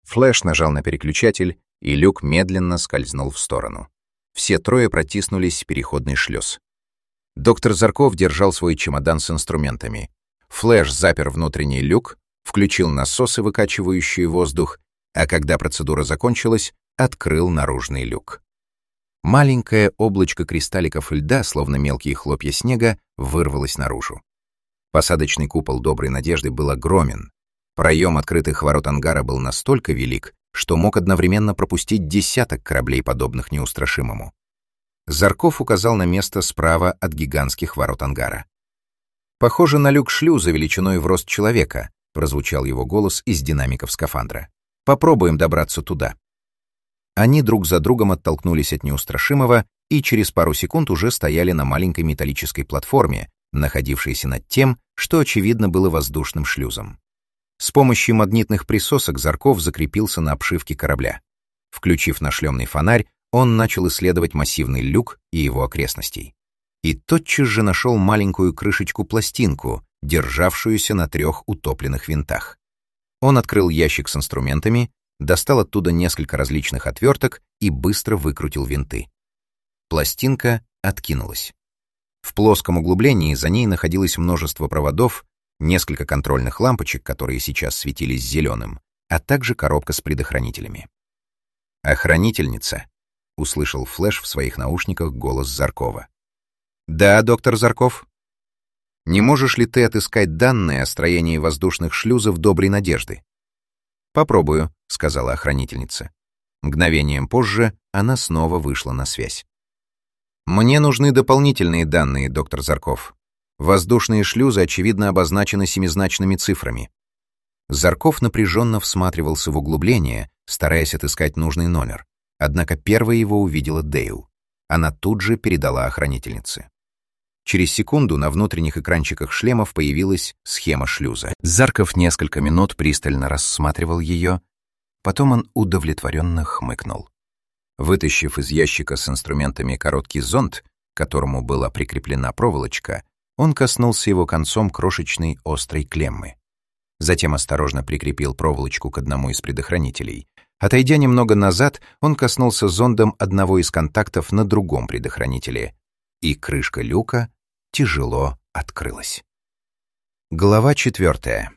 Флэш нажал на переключатель, и люк медленно скользнул в сторону. Все трое протиснулись в переходный шлюз. Доктор Зарков держал свой чемодан с инструментами. Флэш запер внутренний люк, включил насосы, выкачивающие воздух, а когда процедура закончилась, открыл наружный люк. Маленькое облачко кристалликов льда, словно мелкие хлопья снега, вырвалось наружу. Посадочный купол Доброй Надежды был огромен. Проем открытых ворот ангара был настолько велик, что мог одновременно пропустить десяток кораблей, подобных Неустрашимому. Зарков указал на место справа от гигантских ворот ангара. «Похоже на люк шлюза величиной в рост человека», — прозвучал его голос из динамиков скафандра. «Попробуем добраться туда». Они друг за другом оттолкнулись от Неустрашимого и через пару секунд уже стояли на маленькой металлической платформе, находившейся над тем, что, очевидно, было воздушным шлюзом. С помощью магнитных присосок Зарков закрепился на обшивке корабля. Включив нашлемный фонарь, он начал исследовать массивный люк и его окрестностей. И тотчас же нашел маленькую крышечку-пластинку, державшуюся на трех утопленных винтах. Он открыл ящик с инструментами, достал оттуда несколько различных отверток и быстро выкрутил винты. Пластинка откинулась. В плоском углублении за ней находилось множество проводов, несколько контрольных лампочек, которые сейчас светились зеленым, а также коробка с предохранителями. «Охранительница», — услышал Флэш в своих наушниках голос Заркова. «Да, доктор Зарков. Не можешь ли ты отыскать данные о строении воздушных шлюзов Доброй Надежды?» «Попробую», — сказала охранительница. Мгновением позже она снова вышла на связь. «Мне нужны дополнительные данные, доктор Зарков. Воздушные шлюзы, очевидно, обозначены семизначными цифрами». Зарков напряженно всматривался в углубление, стараясь отыскать нужный номер. Однако первой его увидела Дейл. Она тут же передала охранительнице. Через секунду на внутренних экранчиках шлемов появилась схема шлюза. Зарков несколько минут пристально рассматривал ее, потом он удовлетворенно хмыкнул. Вытащив из ящика с инструментами короткий зонд, к которому была прикреплена проволочка, он коснулся его концом крошечной острой клеммы. Затем осторожно прикрепил проволочку к одному из предохранителей. Отойдя немного назад, он коснулся зондом одного из контактов на другом предохранителе, и крышка люка тяжело открылась. Глава четвертая.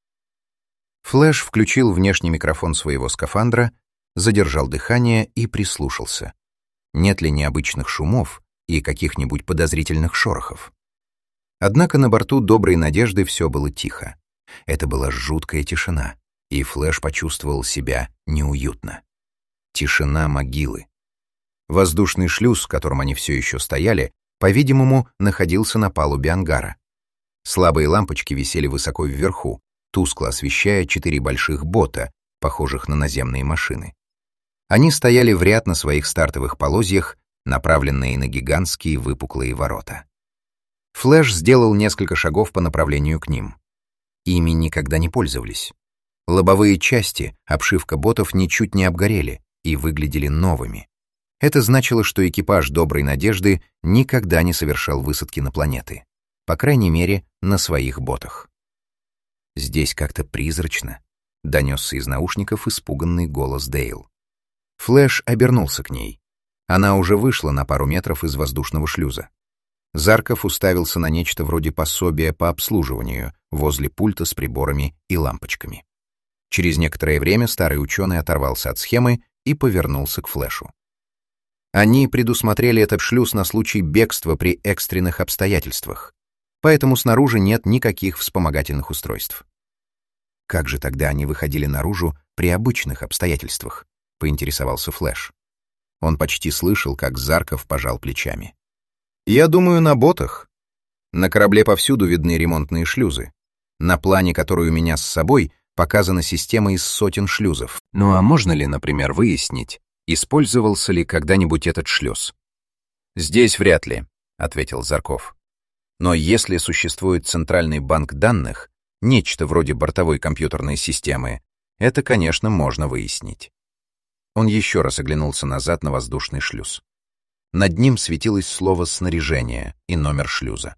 Флэш включил внешний микрофон своего скафандра, задержал дыхание и прислушался. Нет ли необычных шумов и каких-нибудь подозрительных шорохов? Однако на борту Доброй Надежды все было тихо. Это была жуткая тишина, и Флэш почувствовал себя неуютно. Тишина могилы. Воздушный шлюз, в котором они все еще стояли, по-видимому, находился на палубе ангара. Слабые лампочки висели высоко вверху, тускло освещая четыре больших бота, похожих на наземные машины. Они стояли в ряд на своих стартовых полозьях, направленные на гигантские выпуклые ворота. Флэш сделал несколько шагов по направлению к ним. Ими никогда не пользовались. Лобовые части, обшивка ботов ничуть не обгорели и выглядели новыми. Это значило, что экипаж Доброй Надежды никогда не совершал высадки на планеты. По крайней мере, на своих ботах. «Здесь как-то призрачно», — донесся из наушников испуганный голос Дейл. Флэш обернулся к ней. Она уже вышла на пару метров из воздушного шлюза. Зарков уставился на нечто вроде пособия по обслуживанию возле пульта с приборами и лампочками. Через некоторое время старый ученый оторвался от схемы и повернулся к Флэшу. Они предусмотрели этот шлюз на случай бегства при экстренных обстоятельствах, поэтому снаружи нет никаких вспомогательных устройств. Как же тогда они выходили наружу при обычных обстоятельствах? Поинтересовался Флэш. Он почти слышал, как Зарков пожал плечами. «Я думаю, на ботах. На корабле повсюду видны ремонтные шлюзы. На плане, который у меня с собой, показана система из сотен шлюзов. Ну а можно ли, например, выяснить, использовался ли когда-нибудь этот шлюз?» «Здесь вряд ли», — ответил Зарков. «Но если существует центральный банк данных, нечто вроде бортовой компьютерной системы, это, конечно, можно выяснить». Он еще раз оглянулся назад на воздушный шлюз. Над ним светилось слово «снаряжение» и номер шлюза.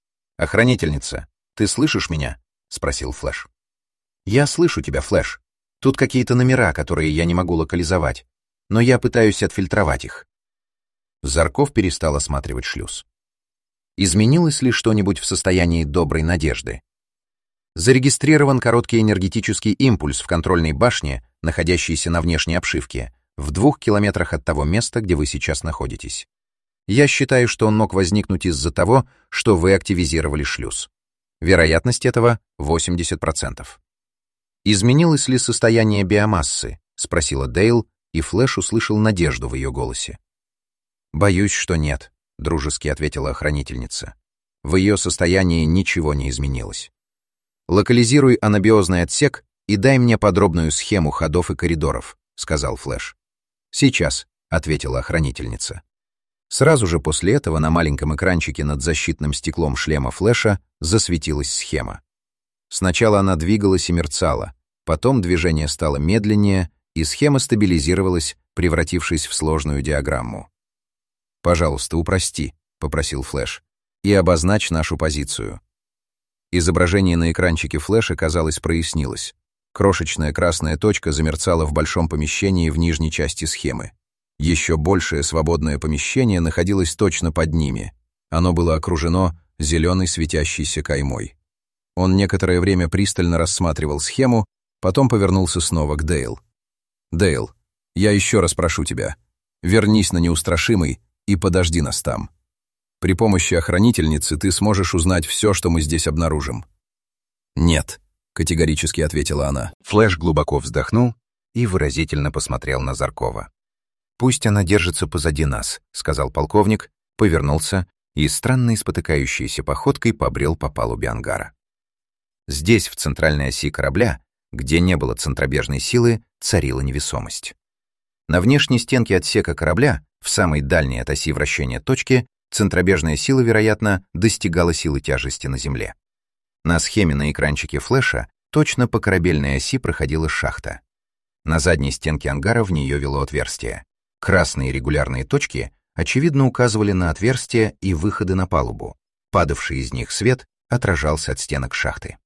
«Охранительница, ты слышишь меня?» — спросил Флэш. «Я слышу тебя, Флэш. Тут какие-то номера, которые я не могу локализовать, но я пытаюсь отфильтровать их». Зарков перестал осматривать шлюз. Изменилось ли что-нибудь в состоянии доброй надежды? Зарегистрирован короткий энергетический импульс в контрольной башне, находящейся на внешней обшивке, в двух километрах от того места, где вы сейчас находитесь. Я считаю, что он мог возникнуть из-за того, что вы активизировали шлюз. Вероятность этого — восемьдесят процентов. «Изменилось ли состояние биомассы?» — спросила Дейл, и Флэш услышал надежду в ее голосе. «Боюсь, что нет», — дружески ответила охранительница. «В ее состоянии ничего не изменилось. Локализируй анабиозный отсек и дай мне подробную схему ходов и коридоров», — сказал Флэш. «Сейчас», — ответила охранительница. Сразу же после этого на маленьком экранчике над защитным стеклом шлема Флэша засветилась схема. Сначала она двигалась и мерцала, потом движение стало медленнее, и схема стабилизировалась, превратившись в сложную диаграмму. «Пожалуйста, упрости», — попросил Флэш, — «и обозначь нашу позицию». Изображение на экранчике Флэша, казалось, прояснилось. Крошечная красная точка замерцала в большом помещении в нижней части схемы. Еще большее свободное помещение находилось точно под ними. Оно было окружено зеленой светящейся каймой. Он некоторое время пристально рассматривал схему, потом повернулся снова к Дейл. «Дейл, я еще раз прошу тебя, вернись на Неустрашимый и подожди нас там. При помощи охранительницы ты сможешь узнать все, что мы здесь обнаружим». «Нет», — категорически ответила она. Флэш глубоко вздохнул и выразительно посмотрел на Заркова. «Пусть она держится позади нас», — сказал полковник, повернулся и странной спотыкающейся походкой побрел по палубе ангара. Здесь, в центральной оси корабля, где не было центробежной силы, царила невесомость. На внешней стенке отсека корабля, в самой дальней от оси вращения точки, центробежная сила, вероятно, достигала силы тяжести на Земле. На схеме на экранчике Флэша точно по корабельной оси проходила шахта. На задней стенке ангара в нее вело отверстие. Красные регулярные точки, очевидно, указывали на отверстия и выходы на палубу. Падавший из них свет отражался от стенок шахты.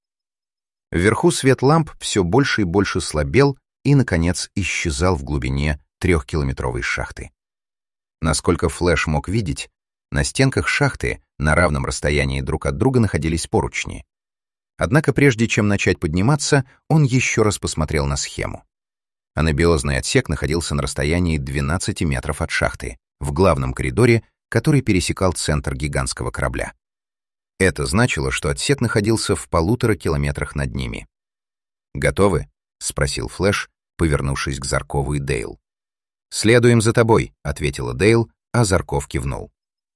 Вверху свет ламп все больше и больше слабел и, наконец, исчезал в глубине трехкилометровой шахты. Насколько Флэш мог видеть, на стенках шахты на равном расстоянии друг от друга находились поручни. Однако прежде чем начать подниматься, он еще раз посмотрел на схему. Анабиозный отсек находился на расстоянии двенадцати метров от шахты, в главном коридоре, который пересекал центр гигантского корабля. Это значило, что отсек находился в полутора километрах над ними. «Готовы?» — спросил Флэш, повернувшись к Заркову и Дейл. «Следуем за тобой», — ответила Дейл, а Зарков кивнул.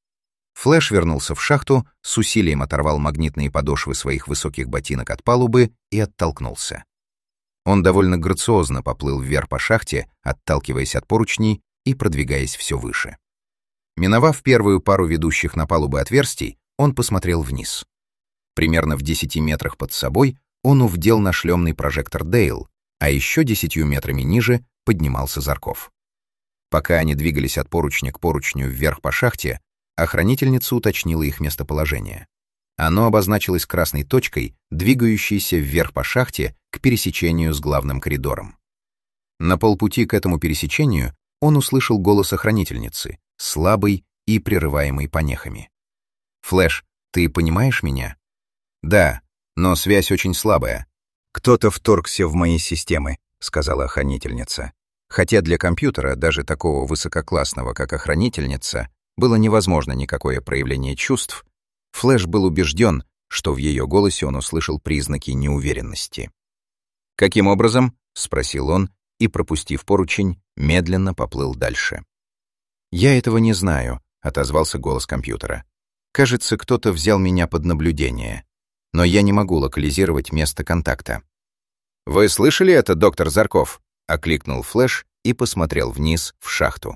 Флэш вернулся в шахту, с усилием оторвал магнитные подошвы своих высоких ботинок от палубы и оттолкнулся. Он довольно грациозно поплыл вверх по шахте, отталкиваясь от поручней и продвигаясь все выше. Миновав первую пару ведущих на палубу отверстий, он посмотрел вниз. Примерно в десяти метрах под собой он увдел на шлемный прожектор Дейл, а еще десятью метрами ниже поднимался Зарков. Пока они двигались от поручня к поручню вверх по шахте, охранительница уточнила их местоположение. Оно обозначилось красной точкой, двигающейся вверх по шахте к пересечению с главным коридором. На полпути к этому пересечению он услышал голос охранительницы, слабый и прерываемый помехами. «Флэш, ты понимаешь меня?» «Да, но связь очень слабая». «Кто-то вторгся в мои системы», — сказала охранительница. Хотя для компьютера, даже такого высококлассного, как охранительница, было невозможно никакое проявление чувств, Флэш был убежден, что в ее голосе он услышал признаки неуверенности. «Каким образом?» — спросил он, и, пропустив поручень, медленно поплыл дальше. «Я этого не знаю», — отозвался голос компьютера. «Кажется, кто-то взял меня под наблюдение, но я не могу локализировать место контакта». «Вы слышали это, доктор Зарков?» — окликнул Флэш и посмотрел вниз в шахту.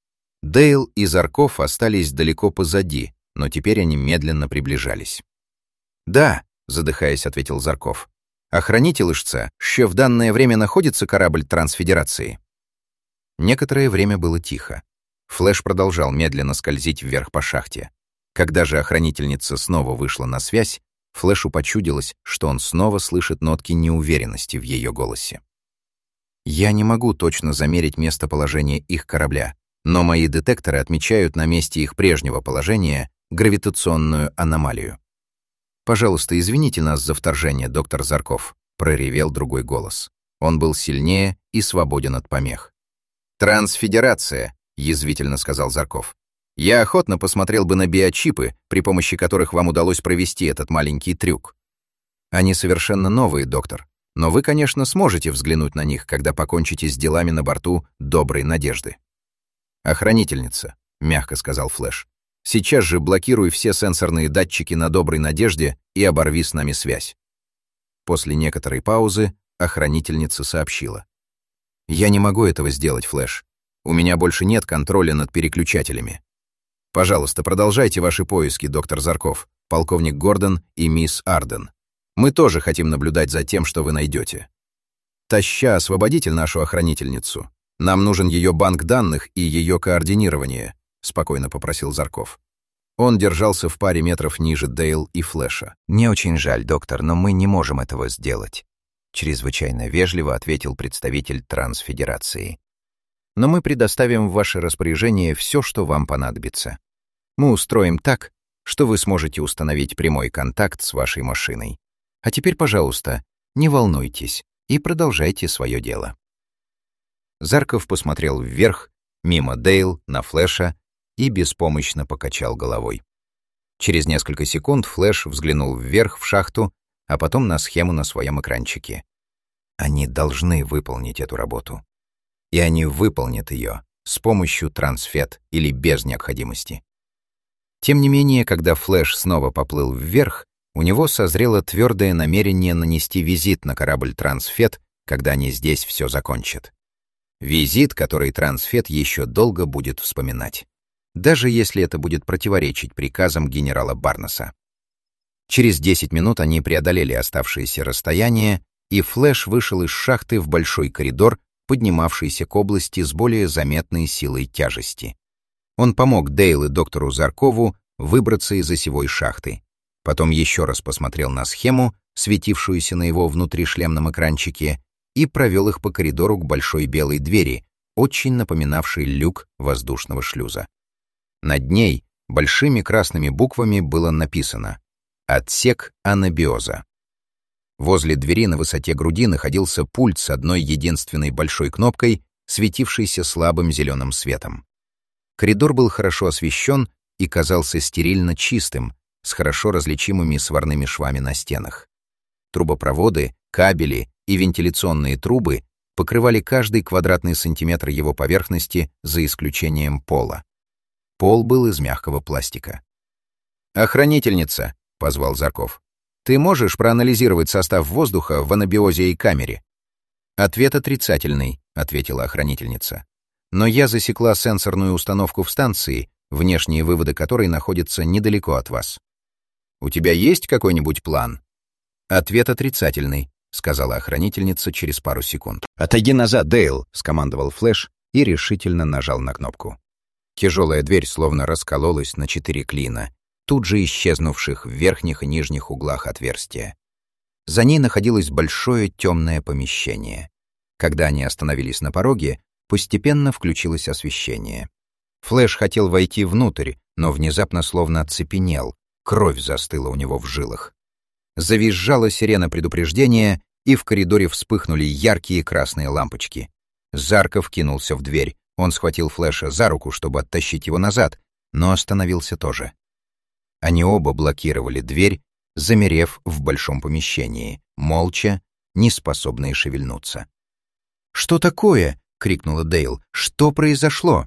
Дейл и Зарков остались далеко позади, но теперь они медленно приближались. «Да», — задыхаясь, ответил Зарков. «Охранительышца, ще в данное время находится корабль Трансфедерации». Некоторое время было тихо. Флэш продолжал медленно скользить вверх по шахте. Когда же охранительница снова вышла на связь, Флэшу почудилось, что он снова слышит нотки неуверенности в ее голосе. Я не могу точно замерить местоположение их корабля, но мои детекторы отмечают на месте их прежнего положения гравитационную аномалию. «Пожалуйста, извините нас за вторжение, доктор Зарков», — проревел другой голос. Он был сильнее и свободен от помех. «Трансфедерация», — язвительно сказал Зарков. «Я охотно посмотрел бы на биочипы, при помощи которых вам удалось провести этот маленький трюк. Они совершенно новые, доктор, но вы, конечно, сможете взглянуть на них, когда покончите с делами на борту «Доброй надежды». «Охранительница», — мягко сказал Флэш, — «сейчас же блокируй все сенсорные датчики на «Доброй надежде» и оборви с нами связь». После некоторой паузы охранительница сообщила. «Я не могу этого сделать, Флэш. У меня больше нет контроля над переключателями. Пожалуйста, продолжайте ваши поиски, доктор Зарков, полковник Гордон и мисс Арден. Мы тоже хотим наблюдать за тем, что вы найдете. Таща, освободите нашу охранительницу. Нам нужен ее банк данных и ее координирование», — спокойно попросил Зарков. Он держался в паре метров ниже Дейл и Флэша. «Мне очень жаль, доктор, но мы не можем этого сделать», — чрезвычайно вежливо ответил представитель Трансфедерации. «Но мы предоставим в ваше распоряжение все, что вам понадобится. Мы устроим так, что вы сможете установить прямой контакт с вашей машиной. А теперь, пожалуйста, не волнуйтесь и продолжайте свое дело». Зарков посмотрел вверх, мимо Дейл, на Флэша и беспомощно покачал головой. Через несколько секунд Флэш взглянул вверх в шахту, а потом на схему на своем экранчике. Они должны выполнить эту работу. И они выполнят ее с помощью трансфет или без необходимости. Тем не менее, когда Флэш снова поплыл вверх, у него созрело твердое намерение нанести визит на корабль «Трансфет», когда они здесь все закончат. Визит, который «Трансфет» еще долго будет вспоминать, даже если это будет противоречить приказам генерала Барнеса. Через десять минут они преодолели оставшееся расстояние, и Флэш вышел из шахты в большой коридор, поднимавшийся к области с более заметной силой тяжести. Он помог Дейл и доктору Заркову выбраться из осевой шахты. Потом еще раз посмотрел на схему, светившуюся на его внутришлемном экранчике, и провел их по коридору к большой белой двери, очень напоминавшей люк воздушного шлюза. Над ней большими красными буквами было написано «Отсек анабиоза». Возле двери на высоте груди находился пульт с одной единственной большой кнопкой, светившейся слабым зеленым светом. Коридор был хорошо освещен и казался стерильно чистым, с хорошо различимыми сварными швами на стенах. Трубопроводы, кабели и вентиляционные трубы покрывали каждый квадратный сантиметр его поверхности за исключением пола. Пол был из мягкого пластика. «Охранительница», — позвал Зарков, — «ты можешь проанализировать состав воздуха в анабиозе и камере?» «Ответ отрицательный», — ответила охранительница. «Но я засекла сенсорную установку в станции, внешние выводы которой находятся недалеко от вас. У тебя есть какой-нибудь план?» «Ответ отрицательный», — сказала охранительница через пару секунд. «Отойди назад, Дейл», — скомандовал Флэш и решительно нажал на кнопку. Тяжелая дверь словно раскололась на четыре клина, тут же исчезнувших в верхних и нижних углах отверстия. За ней находилось большое темное помещение. Когда они остановились на пороге, постепенно включилось освещение. Флэш хотел войти внутрь, но внезапно словно оцепенел, кровь застыла у него в жилах. Завизжала сирена предупреждения, и в коридоре вспыхнули яркие красные лампочки. Зарков кинулся в дверь. Он схватил Флэша за руку, чтобы оттащить его назад, но остановился тоже. Они оба блокировали дверь, замерев в большом помещении, молча, неспособные шевельнуться. «Что такое?» — крикнула Дейл. «Что произошло?»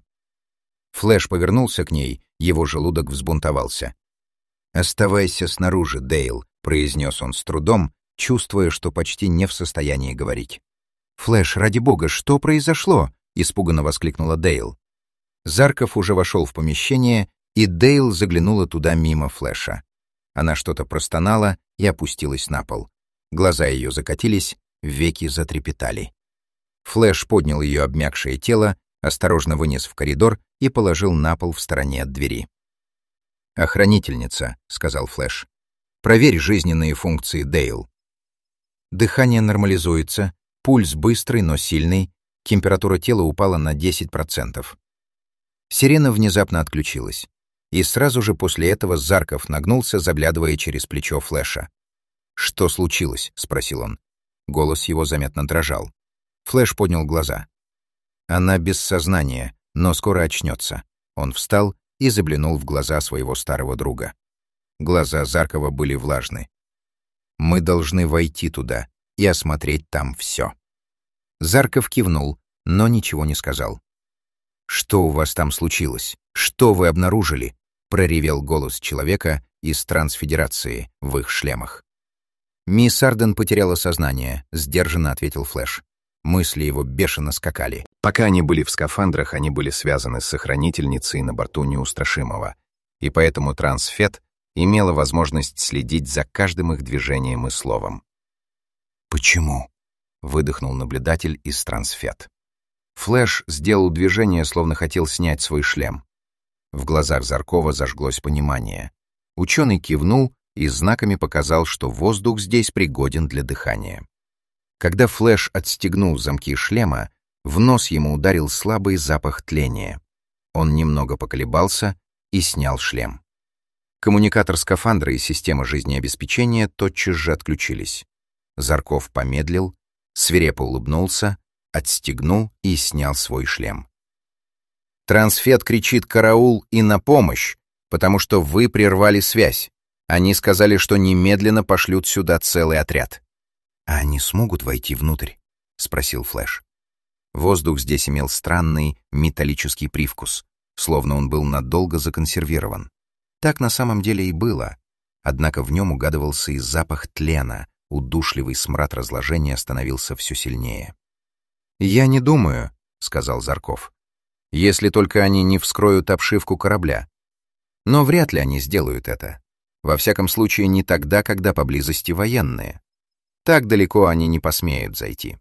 Флэш повернулся к ней, его желудок взбунтовался. «Оставайся снаружи, Дейл», — произнес он с трудом, чувствуя, что почти не в состоянии говорить. «Флэш, ради бога, что произошло?» — испуганно воскликнула Дейл. Зарков уже вошел в помещение, и Дейл заглянула туда мимо Флэша. Она что-то простонала и опустилась на пол. Глаза ее закатились, веки затрепетали. Флэш поднял ее обмякшее тело, осторожно вынес в коридор и положил на пол в стороне от двери. «Охранительница», — сказал Флэш, — «проверь жизненные функции Дейл». «Дыхание нормализуется, Пульс быстрый, но сильный, температура тела упала на десять процентов. Сирена внезапно отключилась. И сразу же после этого Зарков нагнулся, заглядывая через плечо Флэша. «Что случилось?» — спросил он. Голос его заметно дрожал. Флэш поднял глаза. «Она без сознания, но скоро очнется». Он встал и заглянул в глаза своего старого друга. Глаза Заркова были влажны. «Мы должны войти туда и осмотреть там все». Зарков кивнул, но ничего не сказал. «Что у вас там случилось? Что вы обнаружили?» — проревел голос человека из Трансфедерации в их шлемах. «Мисс Арден потеряла сознание», — сдержанно ответил Флэш. Мысли его бешено скакали. Пока они были в скафандрах, они были связаны с сохранительницей на борту Неустрашимого, и поэтому Трансфет имела возможность следить за каждым их движением и словом. «Почему?» — выдохнул наблюдатель из Трансфет. Флэш сделал движение, словно хотел снять свой шлем. В глазах Заркова зажглось понимание. Ученый кивнул и знаками показал, что воздух здесь пригоден для дыхания. Когда Флэш отстегнул замки шлема, в нос ему ударил слабый запах тления. Он немного поколебался и снял шлем. Коммуникатор скафандра и система жизнеобеспечения тотчас же отключились. Зарков помедлил, свирепо улыбнулся, отстегнул и снял свой шлем. «Трансфет кричит «караул» и «на помощь», потому что вы прервали связь. Они сказали, что немедленно пошлют сюда целый отряд». «А они смогут войти внутрь?» — спросил Флэш. Воздух здесь имел странный металлический привкус, словно он был надолго законсервирован. Так на самом деле и было, однако в нем угадывался и запах тлена, удушливый смрад разложения становился все сильнее. «Я не думаю», — сказал Зарков, — «если только они не вскроют обшивку корабля. Но вряд ли они сделают это. Во всяком случае, не тогда, когда поблизости военные. Так далеко они не посмеют зайти».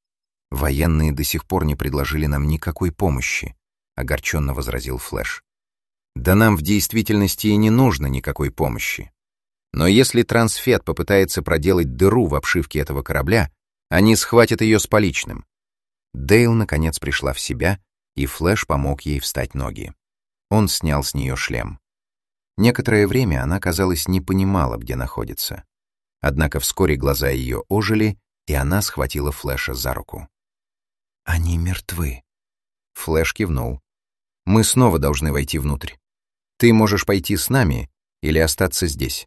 «Военные до сих пор не предложили нам никакой помощи», — огорченно возразил Флэш. «Да нам в действительности и не нужно никакой помощи. Но если Трансфет попытается проделать дыру в обшивке этого корабля, они схватят ее с поличным». Дейл, наконец, пришла в себя, и Флэш помог ей встать ноги. Он снял с нее шлем. Некоторое время она, казалось, не понимала, где находится. Однако вскоре глаза ее ожили, и она схватила Флэша за руку. «Они мертвы». Флэш кивнул. «Мы снова должны войти внутрь. Ты можешь пойти с нами или остаться здесь».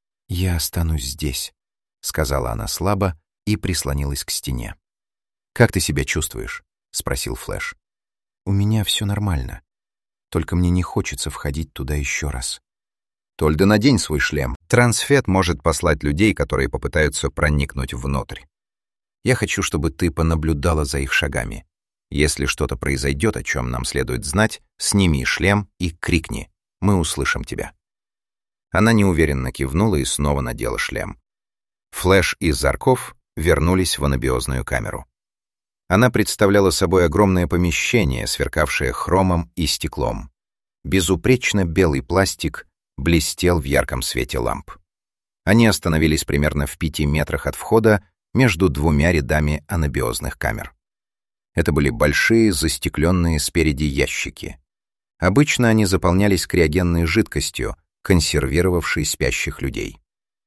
«Я останусь здесь», — сказала она слабо и прислонилась к стене. «Как ты себя чувствуешь?» — спросил Флэш. «У меня все нормально. Только мне не хочется входить туда еще раз». «Только надень свой шлем. Трансфет может послать людей, которые попытаются проникнуть внутрь. Я хочу, чтобы ты понаблюдала за их шагами. Если что-то произойдет, о чем нам следует знать, сними шлем и крикни. Мы услышим тебя». Она неуверенно кивнула и снова надела шлем. Флэш и Зарков вернулись в анабиозную камеру. Она представляла собой огромное помещение, сверкавшее хромом и стеклом. Безупречно белый пластик блестел в ярком свете ламп. Они остановились примерно в пяти метрах от входа между двумя рядами анабиозных камер. Это были большие, застекленные спереди ящики. Обычно они заполнялись криогенной жидкостью, консервировавшей спящих людей.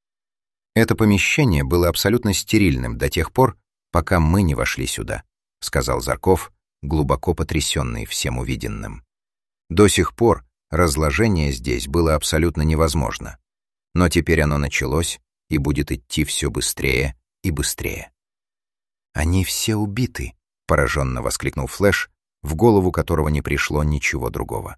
«Это помещение было абсолютно стерильным до тех пор, пока мы не вошли сюда», — сказал Зарков, глубоко потрясенный всем увиденным. «До сих пор разложение здесь было абсолютно невозможно, но теперь оно началось и будет идти все быстрее и быстрее». «Они все убиты», — пораженно воскликнул Флэш, в голову которого не пришло ничего другого.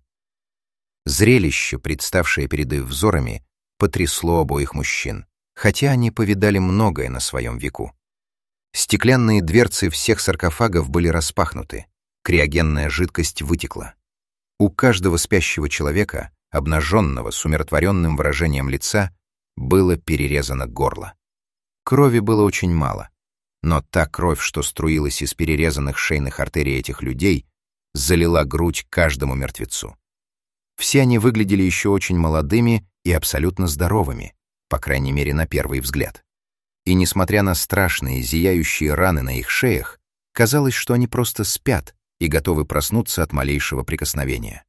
Зрелище, представшее перед их взорами, потрясло обоих мужчин, хотя они повидали многое на своем веку. Стеклянные дверцы всех саркофагов были распахнуты, криогенная жидкость вытекла. У каждого спящего человека, обнаженного с умиротворенным выражением лица, было перерезано горло. Крови было очень мало, но та кровь, что струилась из перерезанных шейных артерий этих людей, залила грудь каждому мертвецу. Все они выглядели еще очень молодыми и абсолютно здоровыми, по крайней мере, на первый взгляд. и, несмотря на страшные зияющие раны на их шеях, казалось, что они просто спят и готовы проснуться от малейшего прикосновения.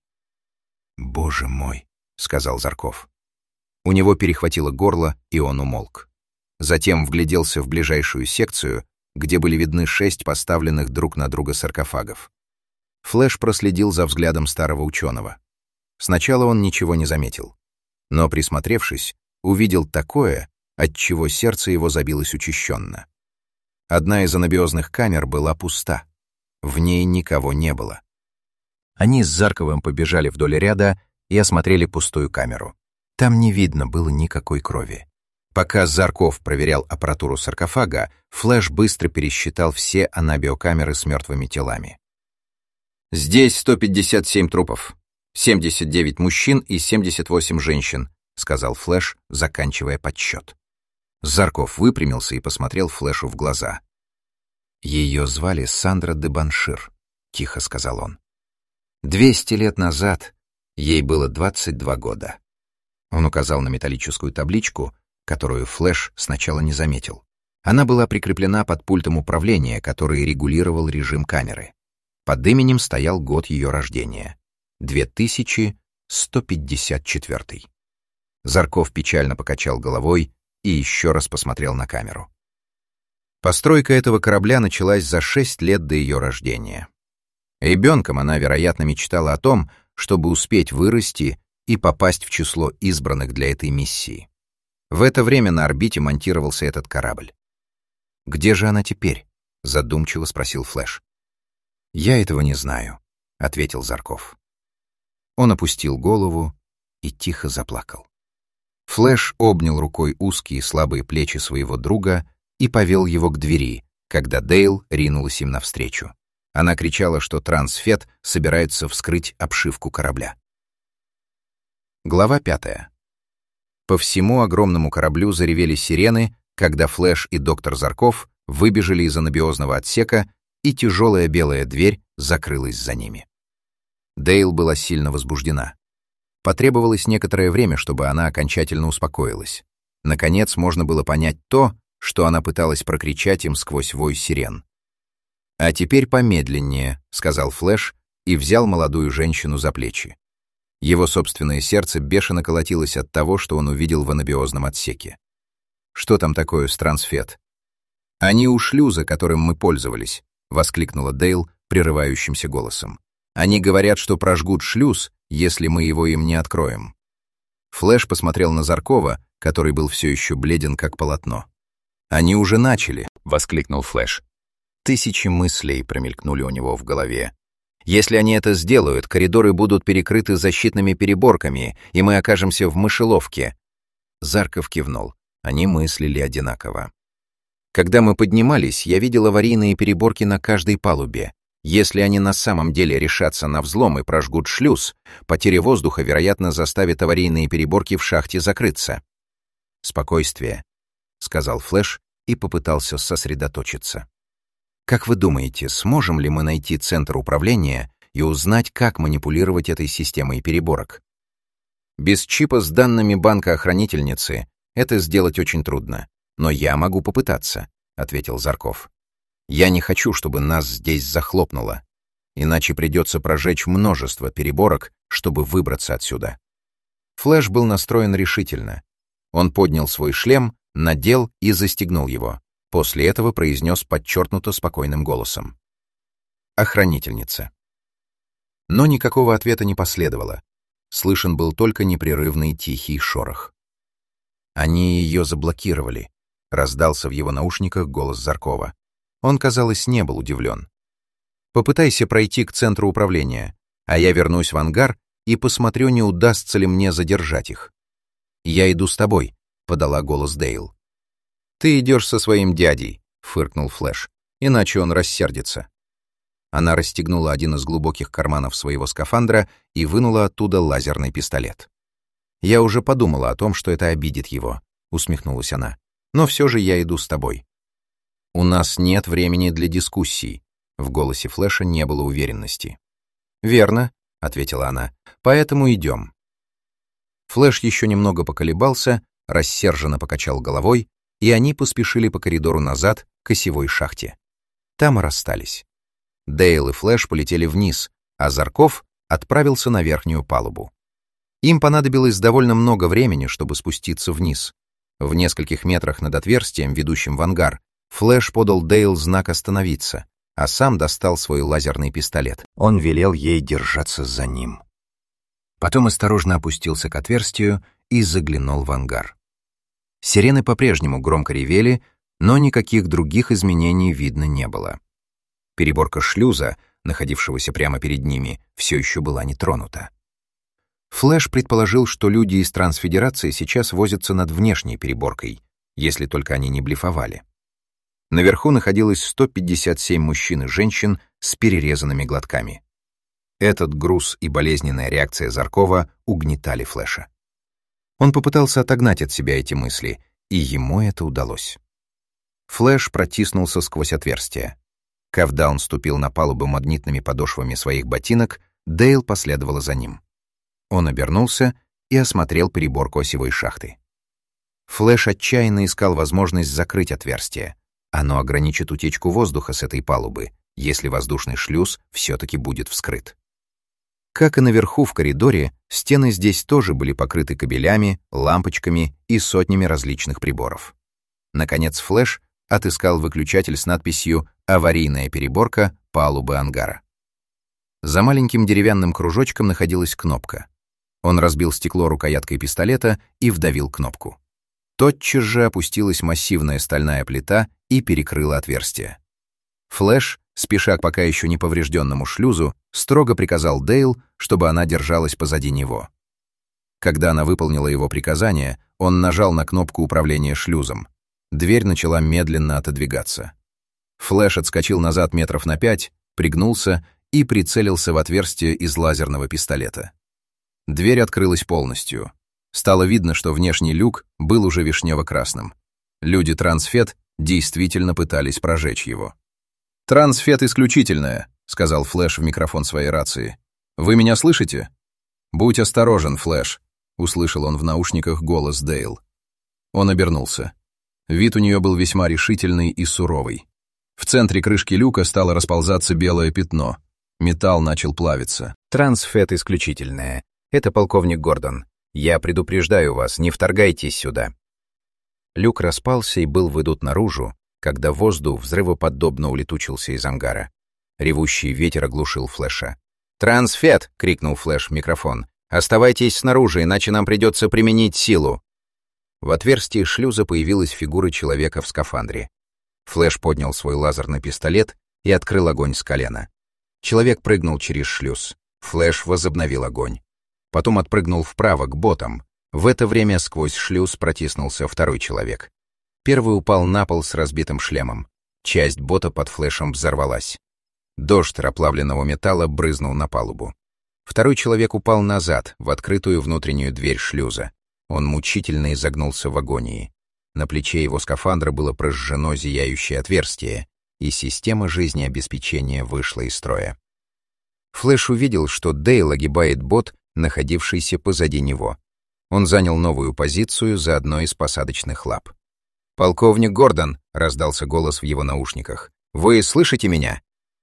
«Боже мой!» — сказал Зарков. У него перехватило горло, и он умолк. Затем вгляделся в ближайшую секцию, где были видны шесть поставленных друг на друга саркофагов. Флэш проследил за взглядом старого ученого. Сначала он ничего не заметил, но, присмотревшись, увидел такое, от чего сердце его забилось учащенно. Одна из анабиозных камер была пуста. В ней никого не было. Они с Зарковым побежали вдоль ряда и осмотрели пустую камеру. Там не видно было никакой крови. Пока Зарков проверял аппаратуру саркофага, Флэш быстро пересчитал все анабиокамеры с мертвыми телами. «Здесь сто пятьдесят семь трупов, семьдесят девять мужчин и семьдесят восемь женщин», — сказал Флэш, заканчивая подсчет. Зарков выпрямился и посмотрел Флэшу в глаза. «Ее звали Сандра де Баншир», — тихо сказал он. «Двести лет назад ей было двадцать два года». Он указал на металлическую табличку, которую Флэш сначала не заметил. Она была прикреплена под пультом управления, который регулировал режим камеры. Под именем стоял год ее рождения — две тысячи сто пятьдесят четвёртый. Зарков печально покачал головой и еще раз посмотрел на камеру. Постройка этого корабля началась за шесть лет до ее рождения. Ребенком она, вероятно, мечтала о том, чтобы успеть вырасти и попасть в число избранных для этой миссии. В это время на орбите монтировался этот корабль. «Где же она теперь?» — задумчиво спросил Флэш. «Я этого не знаю», — ответил Зарков. Он опустил голову и тихо заплакал. Флэш обнял рукой узкие слабые плечи своего друга и повел его к двери, когда Дейл ринулась им навстречу. Она кричала, что Трансфет собирается вскрыть обшивку корабля. Глава пятая. По всему огромному кораблю заревели сирены, когда Флэш и доктор Зарков выбежали из анабиозного отсека, и тяжелая белая дверь закрылась за ними. Дейл была сильно возбуждена. Потребовалось некоторое время, чтобы она окончательно успокоилась. Наконец, можно было понять то, что она пыталась прокричать им сквозь вой сирен. «А теперь помедленнее», — сказал Флэш и взял молодую женщину за плечи. Его собственное сердце бешено колотилось от того, что он увидел в анабиозном отсеке. «Что там такое с Трансфет?» «Они у шлюза, которым мы пользовались», — воскликнула Дейл прерывающимся голосом. «Они говорят, что прожгут шлюз, если мы его им не откроем». Флэш посмотрел на Заркова, который был все еще бледен, как полотно. «Они уже начали», — воскликнул Флэш. Тысячи мыслей промелькнули у него в голове. «Если они это сделают, коридоры будут перекрыты защитными переборками, и мы окажемся в мышеловке». Зарков кивнул. Они мыслили одинаково. «Когда мы поднимались, я видел аварийные переборки на каждой палубе. Если они на самом деле решатся на взлом и прожгут шлюз, потеря воздуха, вероятно, заставит аварийные переборки в шахте закрыться». «Спокойствие», — сказал Флэш и попытался сосредоточиться. «Как вы думаете, сможем ли мы найти центр управления и узнать, как манипулировать этой системой переборок?» «Без чипа с данными банка охранительницы это сделать очень трудно, но я могу попытаться», — ответил Зарков. «Я не хочу, чтобы нас здесь захлопнуло, иначе придется прожечь множество переборок, чтобы выбраться отсюда». Флэш был настроен решительно. Он поднял свой шлем, надел и застегнул его. После этого произнес подчеркнуто спокойным голосом: «Охранительница». Но никакого ответа не последовало. Слышен был только непрерывный тихий шорох. «Они ее заблокировали», — раздался в его наушниках голос Заркова. Он, казалось, не был удивлен. «Попытайся пройти к центру управления, а я вернусь в ангар и посмотрю, не удастся ли мне задержать их». «Я иду с тобой», — подала голос Дейл. «Ты идешь со своим дядей», — фыркнул Флэш, «иначе он рассердится». Она расстегнула один из глубоких карманов своего скафандра и вынула оттуда лазерный пистолет. «Я уже подумала о том, что это обидит его», — усмехнулась она. «Но все же я иду с тобой». «У нас нет времени для дискуссий», — в голосе Флэша не было уверенности. «Верно», — ответила она, — «поэтому идем». Флэш еще немного поколебался, рассерженно покачал головой и они поспешили по коридору назад к осевой шахте. Там и расстались. Дейл и Флэш полетели вниз, а Зарков отправился на верхнюю палубу. Им понадобилось довольно много времени, чтобы спуститься вниз. В нескольких метрах над отверстием, ведущим в ангар, Флэш подал Дейл знак остановиться, а сам достал свой лазерный пистолет. Он велел ей держаться за ним. Потом осторожно опустился к отверстию и заглянул в ангар. Сирены по-прежнему громко ревели, но никаких других изменений видно не было. Переборка шлюза, находившегося прямо перед ними, все еще была не тронута. Флэш предположил, что люди из Трансфедерации сейчас возятся над внешней переборкой, если только они не блефовали. Наверху находилось сто пятьдесят семь мужчин и женщин с перерезанными глотками. Этот груз и болезненная реакция Заркова угнетали Флэша. Он попытался отогнать от себя эти мысли, и ему это удалось. Флэш протиснулся сквозь отверстие. Когда он ступил на палубу магнитными подошвами своих ботинок, Дейл последовала за ним. Он обернулся и осмотрел переборку осевой шахты. Флэш отчаянно искал возможность закрыть отверстие. Оно ограничит утечку воздуха с этой палубы, если воздушный шлюз все-таки будет вскрыт. Как и наверху в коридоре, стены здесь тоже были покрыты кабелями, лампочками и сотнями различных приборов. Наконец Флэш отыскал выключатель с надписью «Аварийная переборка палубы ангара». За маленьким деревянным кружочком находилась кнопка. Он разбил стекло рукояткой пистолета и вдавил кнопку. Тотчас же опустилась массивная стальная плита и перекрыла отверстие. Флэш, спеша к пока еще не поврежденному шлюзу, строго приказал Дейл, чтобы она держалась позади него. Когда она выполнила его приказание, он нажал на кнопку управления шлюзом. Дверь начала медленно отодвигаться. Флэш отскочил назад метров на пять, пригнулся и прицелился в отверстие из лазерного пистолета. Дверь открылась полностью. Стало видно, что внешний люк был уже вишнево-красным. Люди Трансфет действительно пытались прожечь его. «Трансфет исключительная», — сказал Флэш в микрофон своей рации. «Вы меня слышите?» «Будь осторожен, Флэш», — услышал он в наушниках голос Дейл. Он обернулся. Вид у нее был весьма решительный и суровый. В центре крышки люка стало расползаться белое пятно. Металл начал плавиться. «Трансфет исключительная. Это полковник Гордон. Я предупреждаю вас, не вторгайтесь сюда». Люк распался и был выдут наружу, когда воздух взрывоподобно улетучился из ангара. Ревущий ветер оглушил Флэша. «Трансфет!» — крикнул Флэш в микрофон. «Оставайтесь снаружи, иначе нам придется применить силу». В отверстии шлюза появилась фигура человека в скафандре. Флэш поднял свой лазерный пистолет и открыл огонь с колена. Человек прыгнул через шлюз. Флэш возобновил огонь. Потом отпрыгнул вправо, к ботам. В это время сквозь шлюз протиснулся второй человек. Первый упал на пол с разбитым шлемом. Часть бота под Флэшем взорвалась. Дождь расплавленного металла брызнул на палубу. Второй человек упал назад, в открытую внутреннюю дверь шлюза. Он мучительно изогнулся в агонии. На плече его скафандра было прожжено зияющее отверстие, и система жизнеобеспечения вышла из строя. Флэш увидел, что Дейл огибает бот, находившийся позади него. Он занял новую позицию за одной из посадочных лап. «Полковник Гордон!» — раздался голос в его наушниках. «Вы слышите меня?»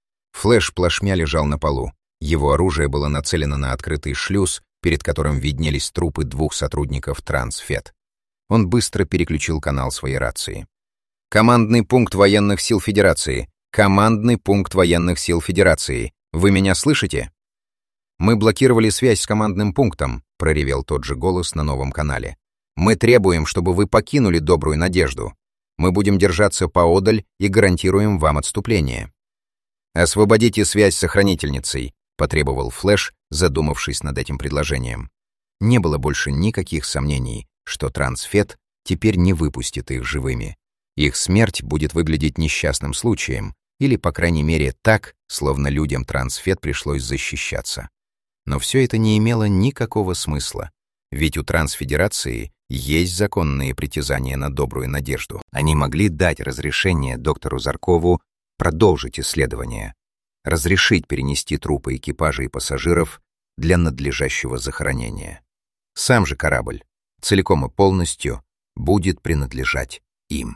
Флэш плашмя лежал на полу. Его оружие было нацелено на открытый шлюз, перед которым виднелись трупы двух сотрудников Трансфет. Он быстро переключил канал своей рации. «Командный пункт военных сил Федерации! Командный пункт военных сил Федерации! Вы меня слышите?» «Мы блокировали связь с командным пунктом», — проревел тот же голос на новом канале. «Мы требуем, чтобы вы покинули Добрую Надежду. Мы будем держаться поодаль и гарантируем вам отступление». «Освободите связь с охранительницей», — потребовал Флэш, задумавшись над этим предложением. Не было больше никаких сомнений, что Трансфет теперь не выпустит их живыми. Их смерть будет выглядеть несчастным случаем, или, по крайней мере, так, словно людям Трансфет пришлось защищаться. Но все это не имело никакого смысла, ведь у Трансфедерации есть законные притязания на Добрую Надежду. Они могли дать разрешение доктору Заркову продолжить исследование, разрешить перенести трупы экипажа и пассажиров для надлежащего захоронения. Сам же корабль целиком и полностью будет принадлежать им.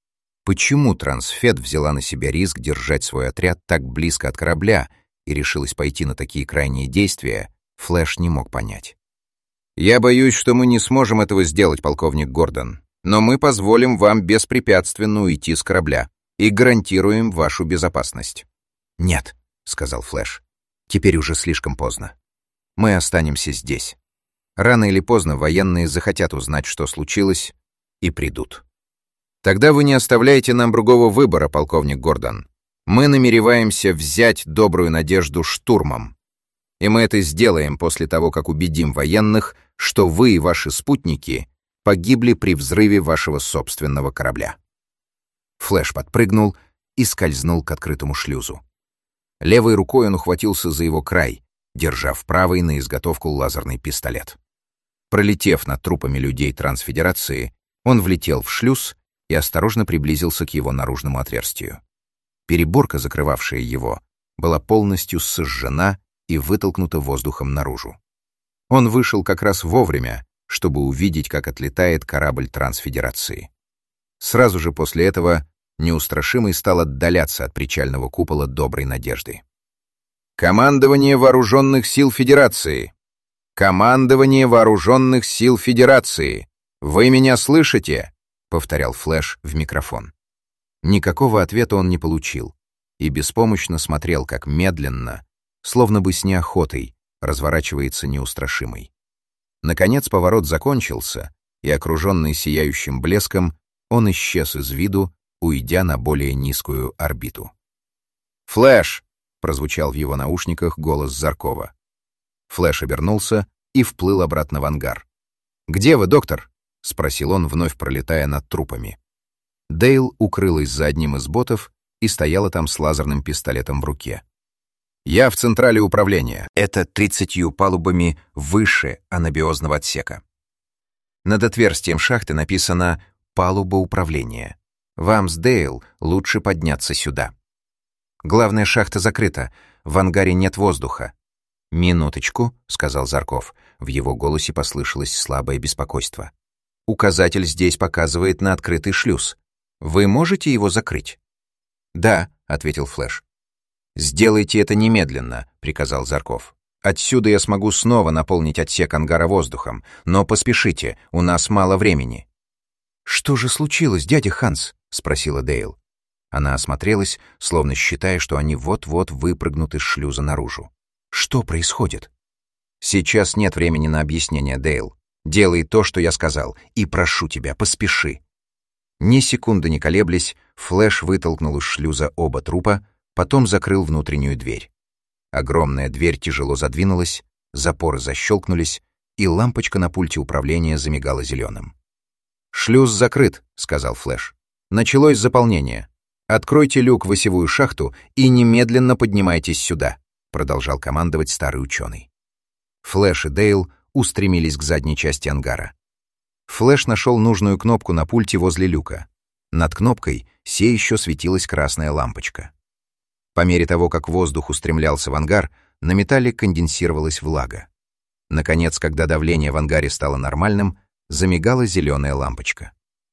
Почему Трансфет взяла на себя риск держать свой отряд так близко от корабля и решилась пойти на такие крайние действия, Флэш не мог понять. «Я боюсь, что мы не сможем этого сделать, полковник Гордон, но мы позволим вам беспрепятственно уйти с корабля и гарантируем вашу безопасность». «Нет», — сказал Флэш, — «теперь уже слишком поздно. Мы останемся здесь. Рано или поздно военные захотят узнать, что случилось, и придут». «Тогда вы не оставляете нам другого выбора, полковник Гордон. Мы намереваемся взять Добрую Надежду штурмом. И мы это сделаем после того, как убедим военных, что вы и ваши спутники погибли при взрыве вашего собственного корабля». Флэш подпрыгнул и скользнул к открытому шлюзу. Левой рукой он ухватился за его край, держа в правой на изготовку лазерный пистолет. Пролетев над трупами людей Трансфедерации, он влетел в шлюз и осторожно приблизился к его наружному отверстию. Переборка, закрывавшая его, была полностью сожжена и вытолкнута воздухом наружу. Он вышел как раз вовремя, чтобы увидеть, как отлетает корабль Трансфедерации. Сразу же после этого Неустрашимый стал отдаляться от причального купола Доброй Надежды. «Командование Вооруженных сил Федерации! Командование Вооруженных сил Федерации! Вы меня слышите?» — повторял Флэш в микрофон. Никакого ответа он не получил и беспомощно смотрел, как медленно, словно бы с неохотой, разворачивается Неустрашимый. Наконец поворот закончился, и, окруженный сияющим блеском, он исчез из виду, уйдя на более низкую орбиту. «Флэш!» — прозвучал в его наушниках голос Заркова. Флэш обернулся и вплыл обратно в ангар. «Где вы, доктор?» — спросил он, вновь пролетая над трупами. Дейл укрылась за одним из ботов и стояла там с лазерным пистолетом в руке. «Я в централе управления. Это тридцатью палубами выше анабиозного отсека. Над отверстием шахты написано «Палуба управления». Вам с Дейл лучше подняться сюда. Главная шахта закрыта, в ангаре нет воздуха». «Минуточку», — сказал Зарков. В его голосе послышалось слабое беспокойство. «Указатель здесь показывает на открытый шлюз. Вы можете его закрыть?» «Да», — ответил Флэш. «Сделайте это немедленно», — приказал Зарков. «Отсюда я смогу снова наполнить отсек ангара воздухом, но поспешите, у нас мало времени». «Что же случилось, дядя Ханс?» — спросила Дейл. Она осмотрелась, словно считая, что они вот-вот выпрыгнут из шлюза наружу. «Что происходит?» «Сейчас нет времени на объяснение, Дейл. Делай то, что я сказал, и прошу тебя, поспеши». Ни секунды не колеблясь, Флэш вытолкнул из шлюза оба трупа, потом закрыл внутреннюю дверь. Огромная дверь тяжело задвинулась, запоры защелкнулись, и лампочка на пульте управления замигала зеленым. «Шлюз закрыт», — сказал Флэш. «Началось заполнение. Откройте люк в осевую шахту и немедленно поднимайтесь сюда», — продолжал командовать старый ученый. Флэш и Дейл устремились к задней части ангара. Флэш нашел нужную кнопку на пульте возле люка. Над кнопкой все еще светилась красная лампочка. По мере того, как воздух устремлялся в ангар, на металле конденсировалась влага. Наконец, когда давление в ангаре стало нормальным, замигала зеленая лампочка.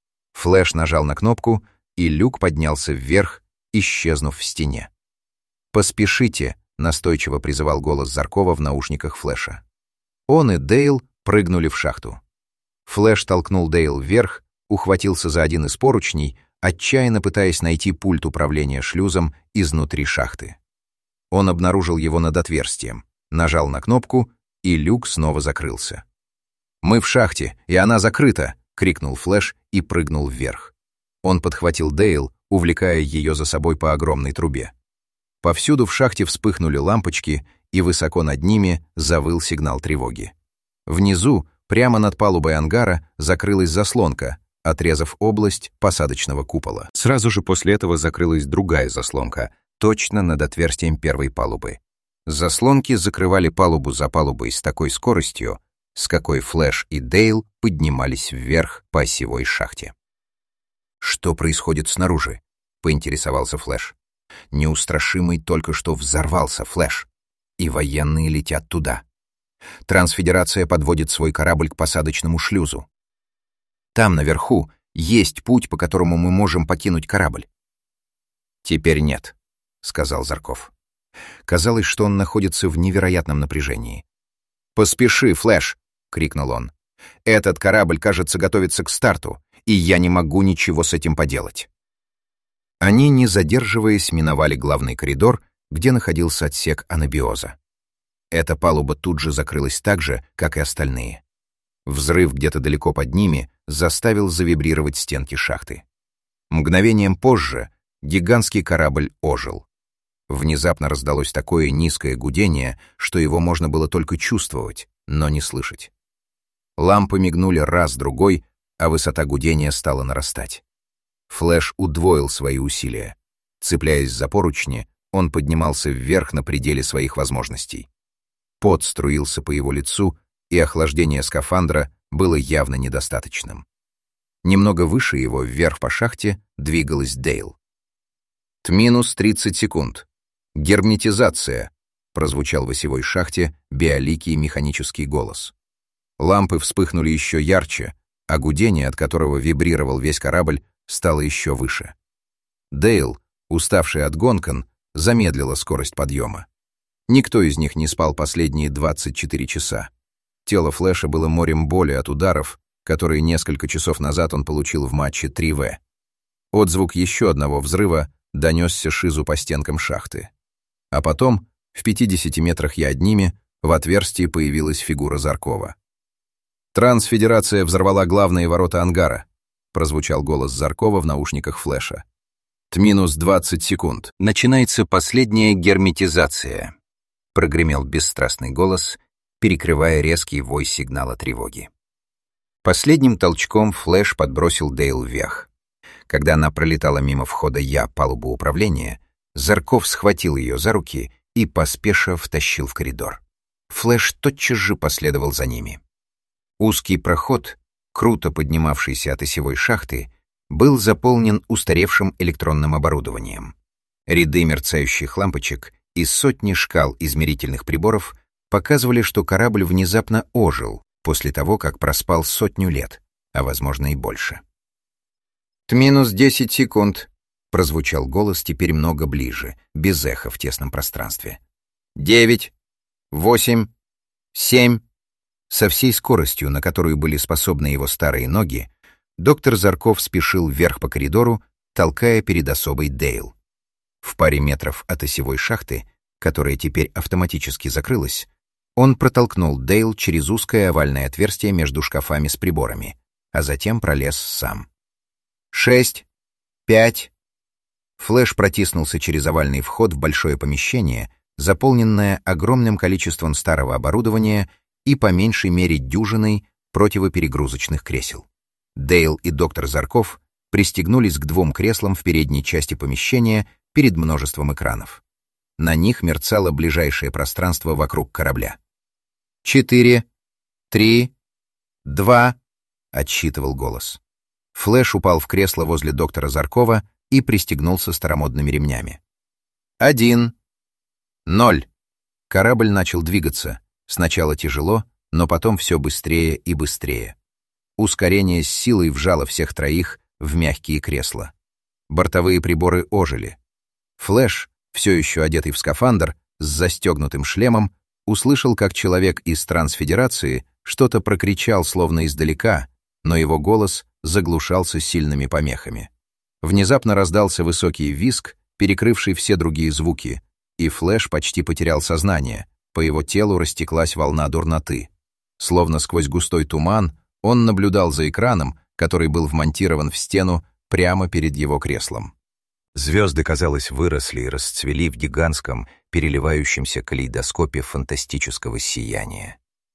Флэш нажал на кнопку, и люк поднялся вверх, исчезнув в стене. «Поспешите», — настойчиво призывал голос Заркова в наушниках Флэша. Он и Дейл прыгнули в шахту. Флэш толкнул Дейл вверх, ухватился за один из поручней, отчаянно пытаясь найти пульт управления шлюзом изнутри шахты. Он обнаружил его над отверстием, нажал на кнопку, и люк снова закрылся. «Мы в шахте, и она закрыта!» — крикнул Флэш и прыгнул вверх. Он подхватил Дейл, увлекая ее за собой по огромной трубе. Повсюду в шахте вспыхнули лампочки, и высоко над ними завыл сигнал тревоги. Внизу, прямо над палубой ангара, закрылась заслонка, отрезав область посадочного купола. Сразу же после этого закрылась другая заслонка, точно над отверстием первой палубы. Заслонки закрывали палубу за палубой с такой скоростью, с какой Флэш и Дейл поднимались вверх по осевой шахте. «Что происходит снаружи?» — поинтересовался Флэш. «Неустрашимый только что взорвался, Флэш, и военные летят туда. Трансфедерация подводит свой корабль к посадочному шлюзу. Там, наверху, есть путь, по которому мы можем покинуть корабль?» «Теперь нет», — сказал Зарков. Казалось, что он находится в невероятном напряжении. «Поспеши, Флэш!» — крикнул он. «Этот корабль, кажется, готовится к старту, и я не могу ничего с этим поделать». Они, не задерживаясь, миновали главный коридор, где находился отсек анабиоза. Эта палуба тут же закрылась так же, как и остальные. Взрыв где-то далеко под ними заставил завибрировать стенки шахты. Мгновением позже гигантский корабль ожил. Внезапно раздалось такое низкое гудение, что его можно было только чувствовать, но не слышать. Лампы мигнули раз-другой, а высота гудения стала нарастать. Флэш удвоил свои усилия. Цепляясь за поручни, он поднимался вверх на пределе своих возможностей. Пот струился по его лицу, и охлаждение скафандра было явно недостаточным. Немного выше его, вверх по шахте, двигалась Дейл. «Т-минус тридцать секунд. Герметизация», — прозвучал в осевой шахте биоликий механический голос. Лампы вспыхнули еще ярче, а гудение, от которого вибрировал весь корабль, стало еще выше. Дейл, уставший от гонкон, замедлила скорость подъема. Никто из них не спал последние двадцать четыре часа. Тело Флэша было морем боли от ударов, которые несколько часов назад он получил в матче три вэ. Отзвук еще одного взрыва донесся Шизу по стенкам шахты. А потом, в пятидесяти метрах я одними, в отверстии появилась фигура Заркова. «Трансфедерация взорвала главные ворота ангара», — прозвучал голос Заркова в наушниках Флэша. «Т-минус двадцать секунд. Начинается последняя герметизация», — прогремел бесстрастный голос, перекрывая резкий вой сигнала тревоги. Последним толчком Флэш подбросил Дейл вверх. Когда она пролетала мимо входа Я палубу управления, Зарков схватил ее за руки и поспешно втащил в коридор. Флэш тотчас же последовал за ними. Узкий проход, круто поднимавшийся от осевой шахты, был заполнен устаревшим электронным оборудованием. Ряды мерцающих лампочек и сотни шкал измерительных приборов показывали, что корабль внезапно ожил после того, как проспал сотню лет, а, возможно, и больше. «Т-минус десять секунд», — прозвучал голос теперь много ближе, без эха в тесном пространстве. «Девять, восемь, семь». Со всей скоростью, на которую были способны его старые ноги, доктор Зарков спешил вверх по коридору, толкая перед особой Дейл. В паре метров от осевой шахты, которая теперь автоматически закрылась, он протолкнул Дейл через узкое овальное отверстие между шкафами с приборами, а затем пролез сам. «Шесть, пять...» Флэш протиснулся через овальный вход в большое помещение, заполненное огромным количеством старого оборудования и по меньшей мере дюжиной противоперегрузочных кресел. Дейл и доктор Зарков пристегнулись к двум креслам в передней части помещения перед множеством экранов. На них мерцало ближайшее пространство вокруг корабля. «Четыре, три, два...» — отсчитывал голос. Флэш упал в кресло возле доктора Заркова и пристегнулся старомодными ремнями. «Один, ноль...» Корабль начал двигаться. Сначала тяжело, но потом все быстрее и быстрее. Ускорение с силой вжало всех троих в мягкие кресла. Бортовые приборы ожили. Флэш, все еще одетый в скафандр, с застегнутым шлемом, услышал, как человек из Трансфедерации что-то прокричал, словно издалека, но его голос заглушался сильными помехами. Внезапно раздался высокий визг, перекрывший все другие звуки, и Флэш почти потерял сознание. По его телу растеклась волна дурноты. Словно сквозь густой туман он наблюдал за экраном, который был вмонтирован в стену прямо перед его креслом. Звезды, казалось, выросли и расцвели в гигантском, переливающемся калейдоскопе фантастического сияния.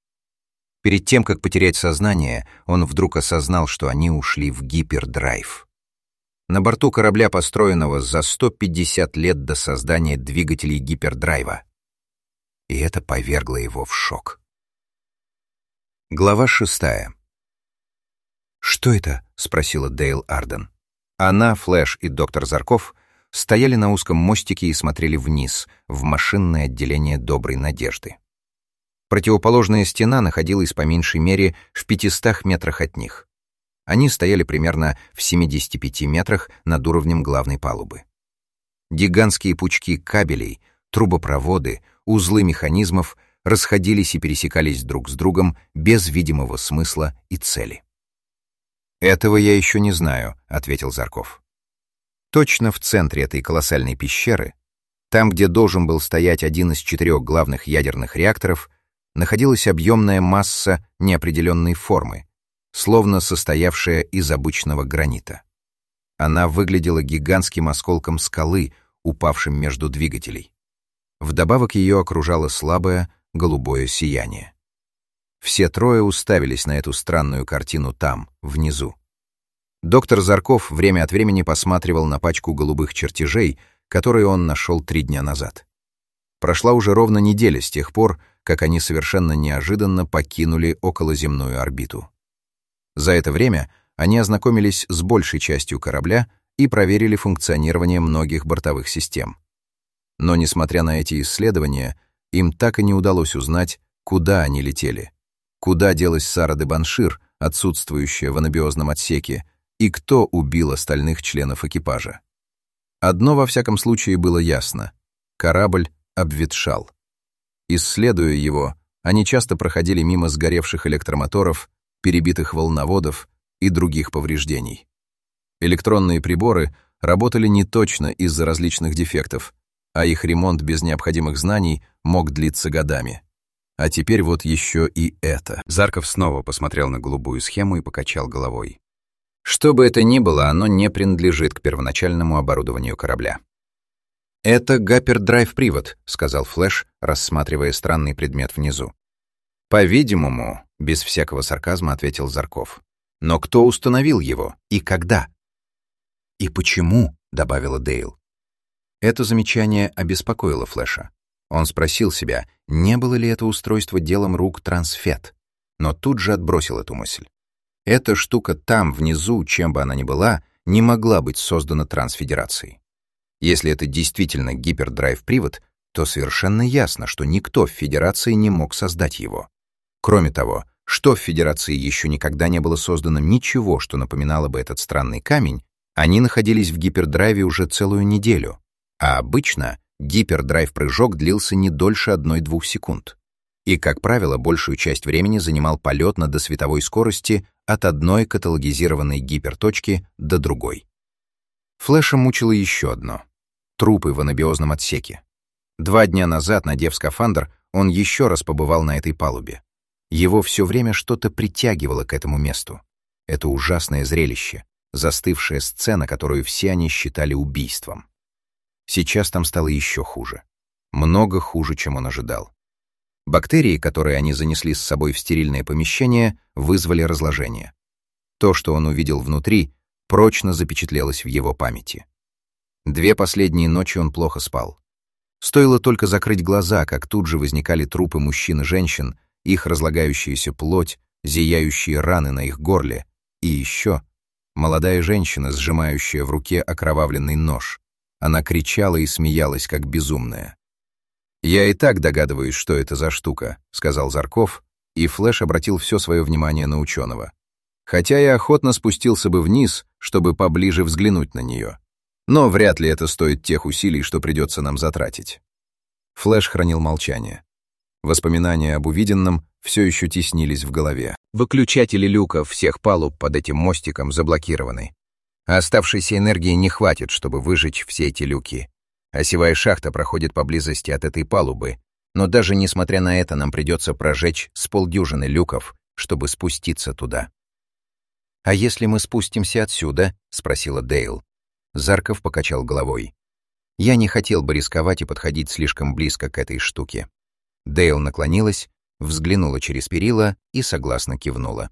Перед тем, как потерять сознание, он вдруг осознал, что они ушли в гипердрайв. На борту корабля, построенного за сто пятьдесят лет до создания двигателей гипердрайва. И это повергло его в шок. Глава шестая. «Что это?» — спросила Дейл Арден. Она, Флэш и доктор Зарков стояли на узком мостике и смотрели вниз, в машинное отделение Доброй Надежды. Противоположная стена находилась по меньшей мере в пятистах метрах от них. Они стояли примерно в семидесяти пяти метрах над уровнем главной палубы. Гигантские пучки кабелей, трубопроводы, узлы механизмов расходились и пересекались друг с другом без видимого смысла и цели. «Этого я еще не знаю», — ответил Зарков. Точно в центре этой колоссальной пещеры, там, где должен был стоять один из четырех главных ядерных реакторов, находилась объемная масса неопределенной формы, словно состоявшая из обычного гранита. Она выглядела гигантским осколком скалы, упавшим между двигателей. Вдобавок ее окружало слабое голубое сияние. Все трое уставились на эту странную картину там, внизу. Доктор Зарков время от времени посматривал на пачку голубых чертежей, которые он нашел три дня назад. Прошла уже ровно неделя с тех пор, как они совершенно неожиданно покинули околоземную орбиту. За это время они ознакомились с большей частью корабля и проверили функционирование многих бортовых систем. Но, несмотря на эти исследования, им так и не удалось узнать, куда они летели, куда делась Сара де Баншир, отсутствующая в анабиозном отсеке, и кто убил остальных членов экипажа. Одно, во всяком случае, было ясно — корабль обветшал. Исследуя его, они часто проходили мимо сгоревших электромоторов, перебитых волноводов и других повреждений. Электронные приборы работали неточно из-за различных дефектов, а их ремонт без необходимых знаний мог длиться годами. А теперь вот еще и это. Зарков снова посмотрел на голубую схему и покачал головой. Что бы это ни было, оно не принадлежит к первоначальному оборудованию корабля. «Это гаппердрайв-привод», — сказал Флэш, рассматривая странный предмет внизу. «По-видимому», — без всякого сарказма ответил Зарков. «Но кто установил его и когда?» «И почему?» — добавила Дейл. Это замечание обеспокоило Флэша. Он спросил себя, не было ли это устройство делом рук Трансфет, но тут же отбросил эту мысль. Эта штука там, внизу, чем бы она ни была, не могла быть создана Трансфедерацией. Если это действительно гипердрайв-привод, то совершенно ясно, что никто в Федерации не мог создать его. Кроме того, что в Федерации еще никогда не было создано ничего, что напоминало бы этот странный камень, они находились в гипердрайве уже целую неделю, а обычно гипердрайв-прыжок длился не дольше одной-двух секунд. И, как правило, большую часть времени занимал полет на досветовой скорости от одной каталогизированной гиперточки до другой. Флэша мучило еще одно — трупы в анабиозном отсеке. Два дня назад, надев скафандр, он еще раз побывал на этой палубе. Его все время что-то притягивало к этому месту. Это ужасное зрелище, застывшая сцена, которую все они считали убийством. Сейчас там стало еще хуже. Много хуже, чем он ожидал. Бактерии, которые они занесли с собой в стерильное помещение, вызвали разложение. То, что он увидел внутри, прочно запечатлелось в его памяти. Две последние ночи он плохо спал. Стоило только закрыть глаза, как тут же возникали трупы мужчин и женщин, их разлагающаяся плоть, зияющие раны на их горле, и еще молодая женщина, сжимающая в руке окровавленный нож. Она кричала и смеялась, как безумная. «Я и так догадываюсь, что это за штука», — сказал Зарков, и Флэш обратил все свое внимание на ученого. «Хотя я охотно спустился бы вниз, чтобы поближе взглянуть на нее. Но вряд ли это стоит тех усилий, что придется нам затратить». Флэш хранил молчание. Воспоминания об увиденном все еще теснились в голове. Выключатели люков всех палуб под этим мостиком заблокированы. А оставшейся энергии не хватит, чтобы выжечь все эти люки. Осевая шахта проходит поблизости от этой палубы, но даже несмотря на это нам придется прожечь с полдюжины люков, чтобы спуститься туда. «А если мы спустимся отсюда?» — спросила Дейл. Зарков покачал головой. «Я не хотел бы рисковать и подходить слишком близко к этой штуке». Дейл наклонилась, взглянула через перила и согласно кивнула.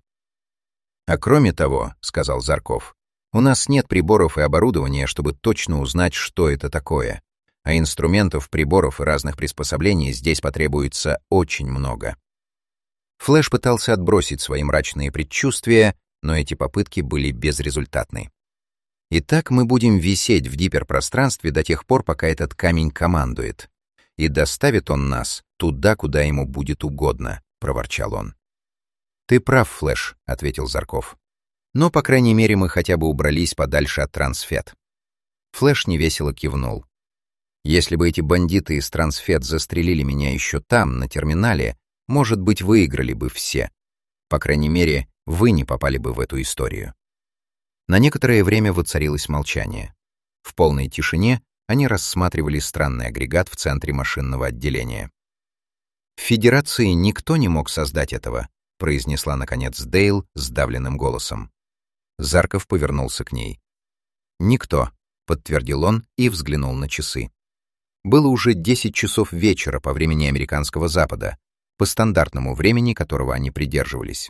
«А кроме того, — сказал Зарков, — у нас нет приборов и оборудования, чтобы точно узнать, что это такое, а инструментов, приборов и разных приспособлений здесь потребуется очень много». Флэш пытался отбросить свои мрачные предчувствия, но эти попытки были безрезультатны. «Итак, мы будем висеть в гиперпространстве до тех пор, пока этот камень командует. И доставит он нас туда, куда ему будет угодно», — проворчал он. «Ты прав, Флэш», — ответил Зарков. Но, по крайней мере, мы хотя бы убрались подальше от Трансфет. Флэш невесело кивнул. Если бы эти бандиты из Трансфет застрелили меня еще там, на терминале, может быть, выиграли бы все. По крайней мере, вы не попали бы в эту историю. На некоторое время воцарилось молчание. В полной тишине они рассматривали странный агрегат в центре машинного отделения. «В Федерации никто не мог создать этого», — произнесла, наконец, Дейл сдавленным голосом. Зарков повернулся к ней. «Никто», — подтвердил он и взглянул на часы. Было уже десять часов вечера по времени американского Запада, по стандартному времени, которого они придерживались.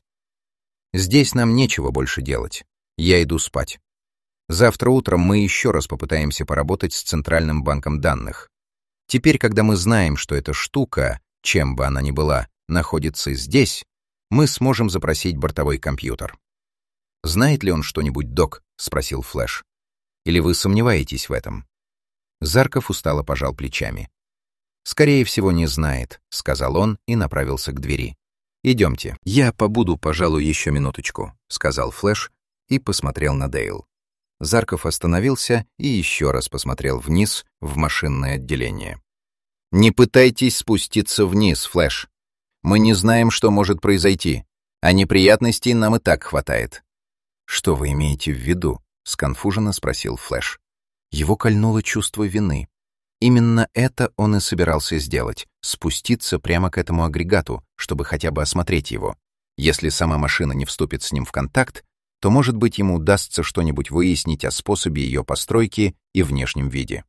«Здесь нам нечего больше делать. Я иду спать. Завтра утром мы еще раз попытаемся поработать с Центральным банком данных. Теперь, когда мы знаем, что эта штука, чем бы она ни была, находится здесь, мы сможем запросить бортовой компьютер». «Знает ли он что-нибудь, док?» — спросил Флэш. «Или вы сомневаетесь в этом?» Зарков устало пожал плечами. «Скорее всего, не знает», — сказал он и направился к двери. «Идемте. Я побуду, пожалуй, еще минуточку», — сказал Флэш и посмотрел на Дейл. Зарков остановился и еще раз посмотрел вниз в машинное отделение. «Не пытайтесь спуститься вниз, Флэш. Мы не знаем, что может произойти, а неприятностей нам и так хватает». «Что вы имеете в виду?» — сконфуженно спросил Флэш. Его кольнуло чувство вины. Именно это он и собирался сделать — спуститься прямо к этому агрегату, чтобы хотя бы осмотреть его. Если сама машина не вступит с ним в контакт, то, может быть, ему удастся что-нибудь выяснить о способе ее постройки и внешнем виде.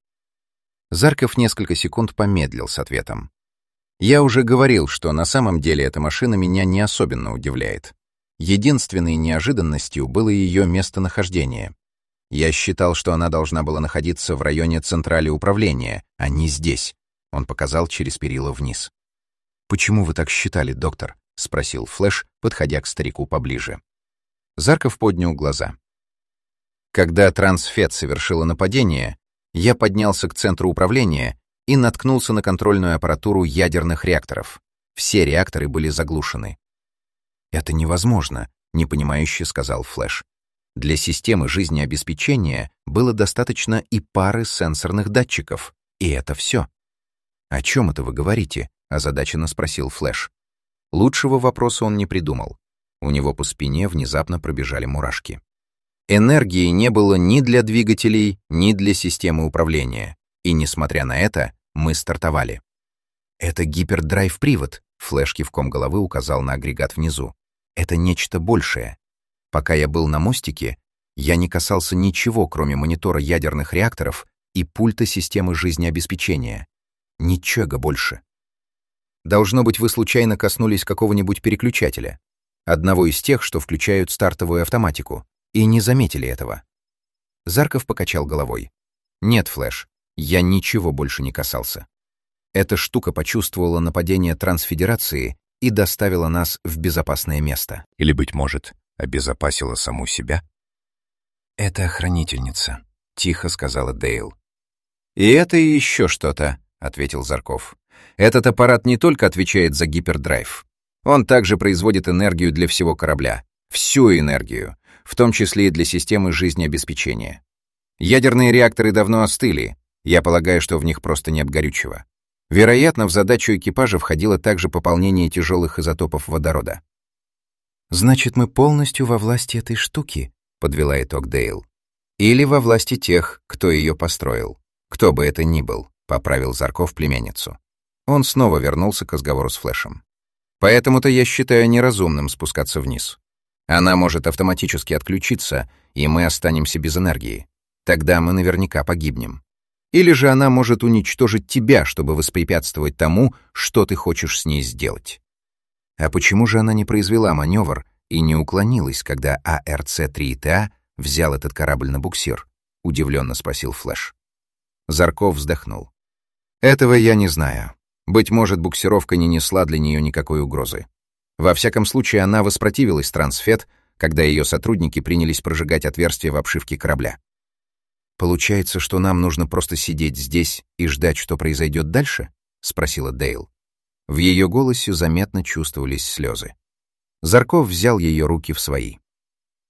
Зарков несколько секунд помедлил с ответом. «Я уже говорил, что на самом деле эта машина меня не особенно удивляет. Единственной неожиданностью было ее местонахождение. Я считал, что она должна была находиться в районе централи управления, а не здесь». Он показал через перила вниз. «Почему вы так считали, доктор?» — спросил Флэш, подходя к старику поближе. Зарков поднял глаза. «Когда Трансфет совершила нападение, я поднялся к центру управления и наткнулся на контрольную аппаратуру ядерных реакторов. Все реакторы были заглушены». «Это невозможно», — непонимающе сказал Флэш. «Для системы жизнеобеспечения было достаточно и пары сенсорных датчиков, и это все». «О чем это вы говорите?» — озадаченно спросил Флэш. Лучшего вопроса он не придумал. У него по спине внезапно пробежали мурашки. Энергии не было ни для двигателей, ни для системы управления, и, несмотря на это, мы стартовали. «Это гипердрайв-привод», — Флэш кивком головы указал на агрегат внизу. «Это нечто большее. Пока я был на мостике, я не касался ничего, кроме монитора ядерных реакторов и пульта системы жизнеобеспечения. Ничего больше. Должно быть, вы случайно коснулись какого-нибудь переключателя, одного из тех, что включают стартовую автоматику, и не заметили этого». Зарков покачал головой. «Нет, Флэш, я ничего больше не касался. Эта штука почувствовала нападение Трансфедерации и доставила нас в безопасное место». «Или, быть может, обезопасила саму себя?» «Это охранительница», — тихо сказала Дейл. «И это и еще что-то», — ответил Зарков. «Этот аппарат не только отвечает за гипердрайв. Он также производит энергию для всего корабля. Всю энергию, в том числе и для системы жизнеобеспечения. Ядерные реакторы давно остыли. Я полагаю, что в них просто нет горючего. Вероятно, в задачу экипажа входило также пополнение тяжелых изотопов водорода». «Значит, мы полностью во власти этой штуки», — подвела итог Дейл. «Или во власти тех, кто ее построил. Кто бы это ни был», — поправил Зарков племянницу. Он снова вернулся к разговору с Флэшем. «Поэтому-то я считаю неразумным спускаться вниз. Она может автоматически отключиться, и мы останемся без энергии. Тогда мы наверняка погибнем. Или же она может уничтожить тебя, чтобы воспрепятствовать тому, что ты хочешь с ней сделать». «А почему же она не произвела маневр и не уклонилась, когда А Р С три Т А взял этот корабль на буксир?» — удивленно спросил Флэш. Зарков вздохнул. «Этого я не знаю. Быть может, буксировка не несла для нее никакой угрозы. Во всяком случае, она воспротивилась Трансфет, когда ее сотрудники принялись прожигать отверстия в обшивке корабля». «Получается, что нам нужно просто сидеть здесь и ждать, что произойдет дальше?» — спросила Дейл. В ее голосе заметно чувствовались слезы. Зарков взял ее руки в свои.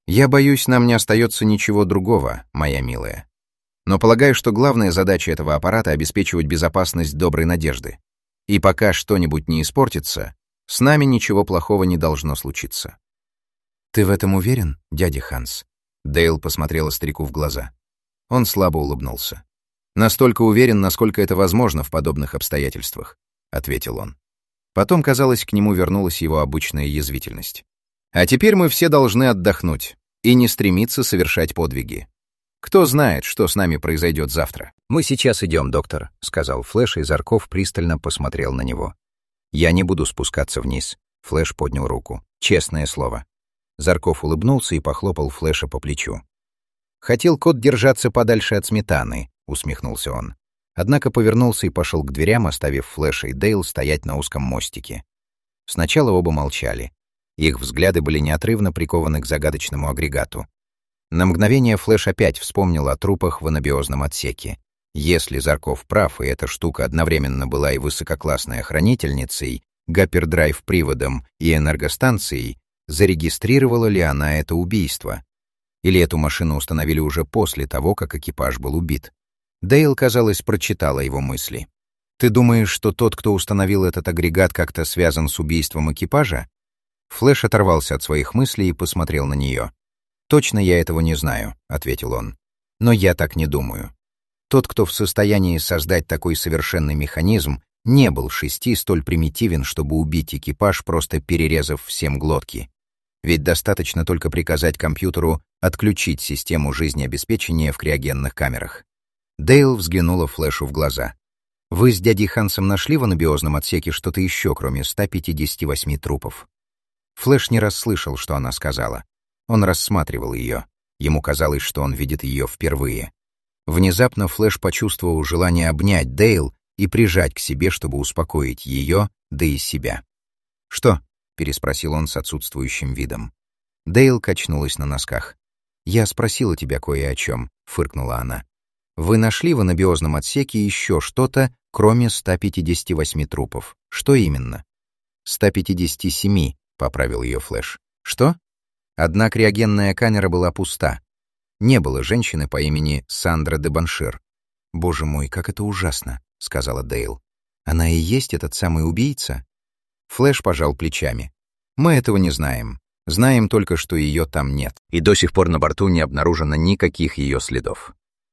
«Я боюсь, нам не остается ничего другого, моя милая. Но полагаю, что главная задача этого аппарата — обеспечивать безопасность доброй надежды. И пока что-нибудь не испортится, с нами ничего плохого не должно случиться». «Ты в этом уверен, дядя Ханс?» Дейл посмотрела старику в глаза. Он слабо улыбнулся. «Настолько уверен, насколько это возможно в подобных обстоятельствах», — ответил он. Потом, казалось, к нему вернулась его обычная язвительность. «А теперь мы все должны отдохнуть и не стремиться совершать подвиги. Кто знает, что с нами произойдет завтра?» «Мы сейчас идем, доктор», — сказал Флэш, и Зарков пристально посмотрел на него. «Я не буду спускаться вниз», — Флэш поднял руку. «Честное слово». Зарков улыбнулся и похлопал Флэша по плечу. «Хотел кот держаться подальше от сметаны», — усмехнулся он. Однако повернулся и пошел к дверям, оставив Флэша и Дейл стоять на узком мостике. Сначала оба молчали. Их взгляды были неотрывно прикованы к загадочному агрегату. На мгновение Флэш опять вспомнил о трупах в анабиозном отсеке. Если Зарков прав, и эта штука одновременно была и высококлассной охранительницей, гипердрайв-приводом и энергостанцией, зарегистрировала ли она это убийство? Или эту машину установили уже после того, как экипаж был убит? Дейл, казалось, прочитала его мысли. «Ты думаешь, что тот, кто установил этот агрегат, как-то связан с убийством экипажа?» Флэш оторвался от своих мыслей и посмотрел на нее. «Точно я этого не знаю», — ответил он. «Но я так не думаю. Тот, кто в состоянии создать такой совершенный механизм, не был шести столь примитивен, чтобы убить экипаж, просто перерезав всем глотки. Ведь достаточно только приказать компьютеру отключить систему жизнеобеспечения в криогенных камерах». Дейл взглянула Флэшу в глаза. «Вы с дядей Хансом нашли в анабиозном отсеке что-то еще, кроме ста пятидесяти восьми трупов?» Флэш не расслышал, что она сказала. Он рассматривал ее. Ему казалось, что он видит ее впервые. Внезапно Флэш почувствовал желание обнять Дейл и прижать к себе, чтобы успокоить ее, да и себя. «Что?» — переспросил он с отсутствующим видом. Дейл качнулась на носках. «Я спросила тебя кое о чем», — фыркнула она. «Вы нашли в анабиозном отсеке еще что-то, кроме ста пятидесяти восьми трупов. Что именно?» ста пятидесяти семи», — поправил ее Флэш. «Что?» Одна криогенная камера была пуста. Не было женщины по имени Сандра де Баншир. «Боже мой, как это ужасно», — сказала Дейл. «Она и есть этот самый убийца?» Флэш пожал плечами. «Мы этого не знаем. Знаем только, что ее там нет. И до сих пор на борту не обнаружено никаких ее следов».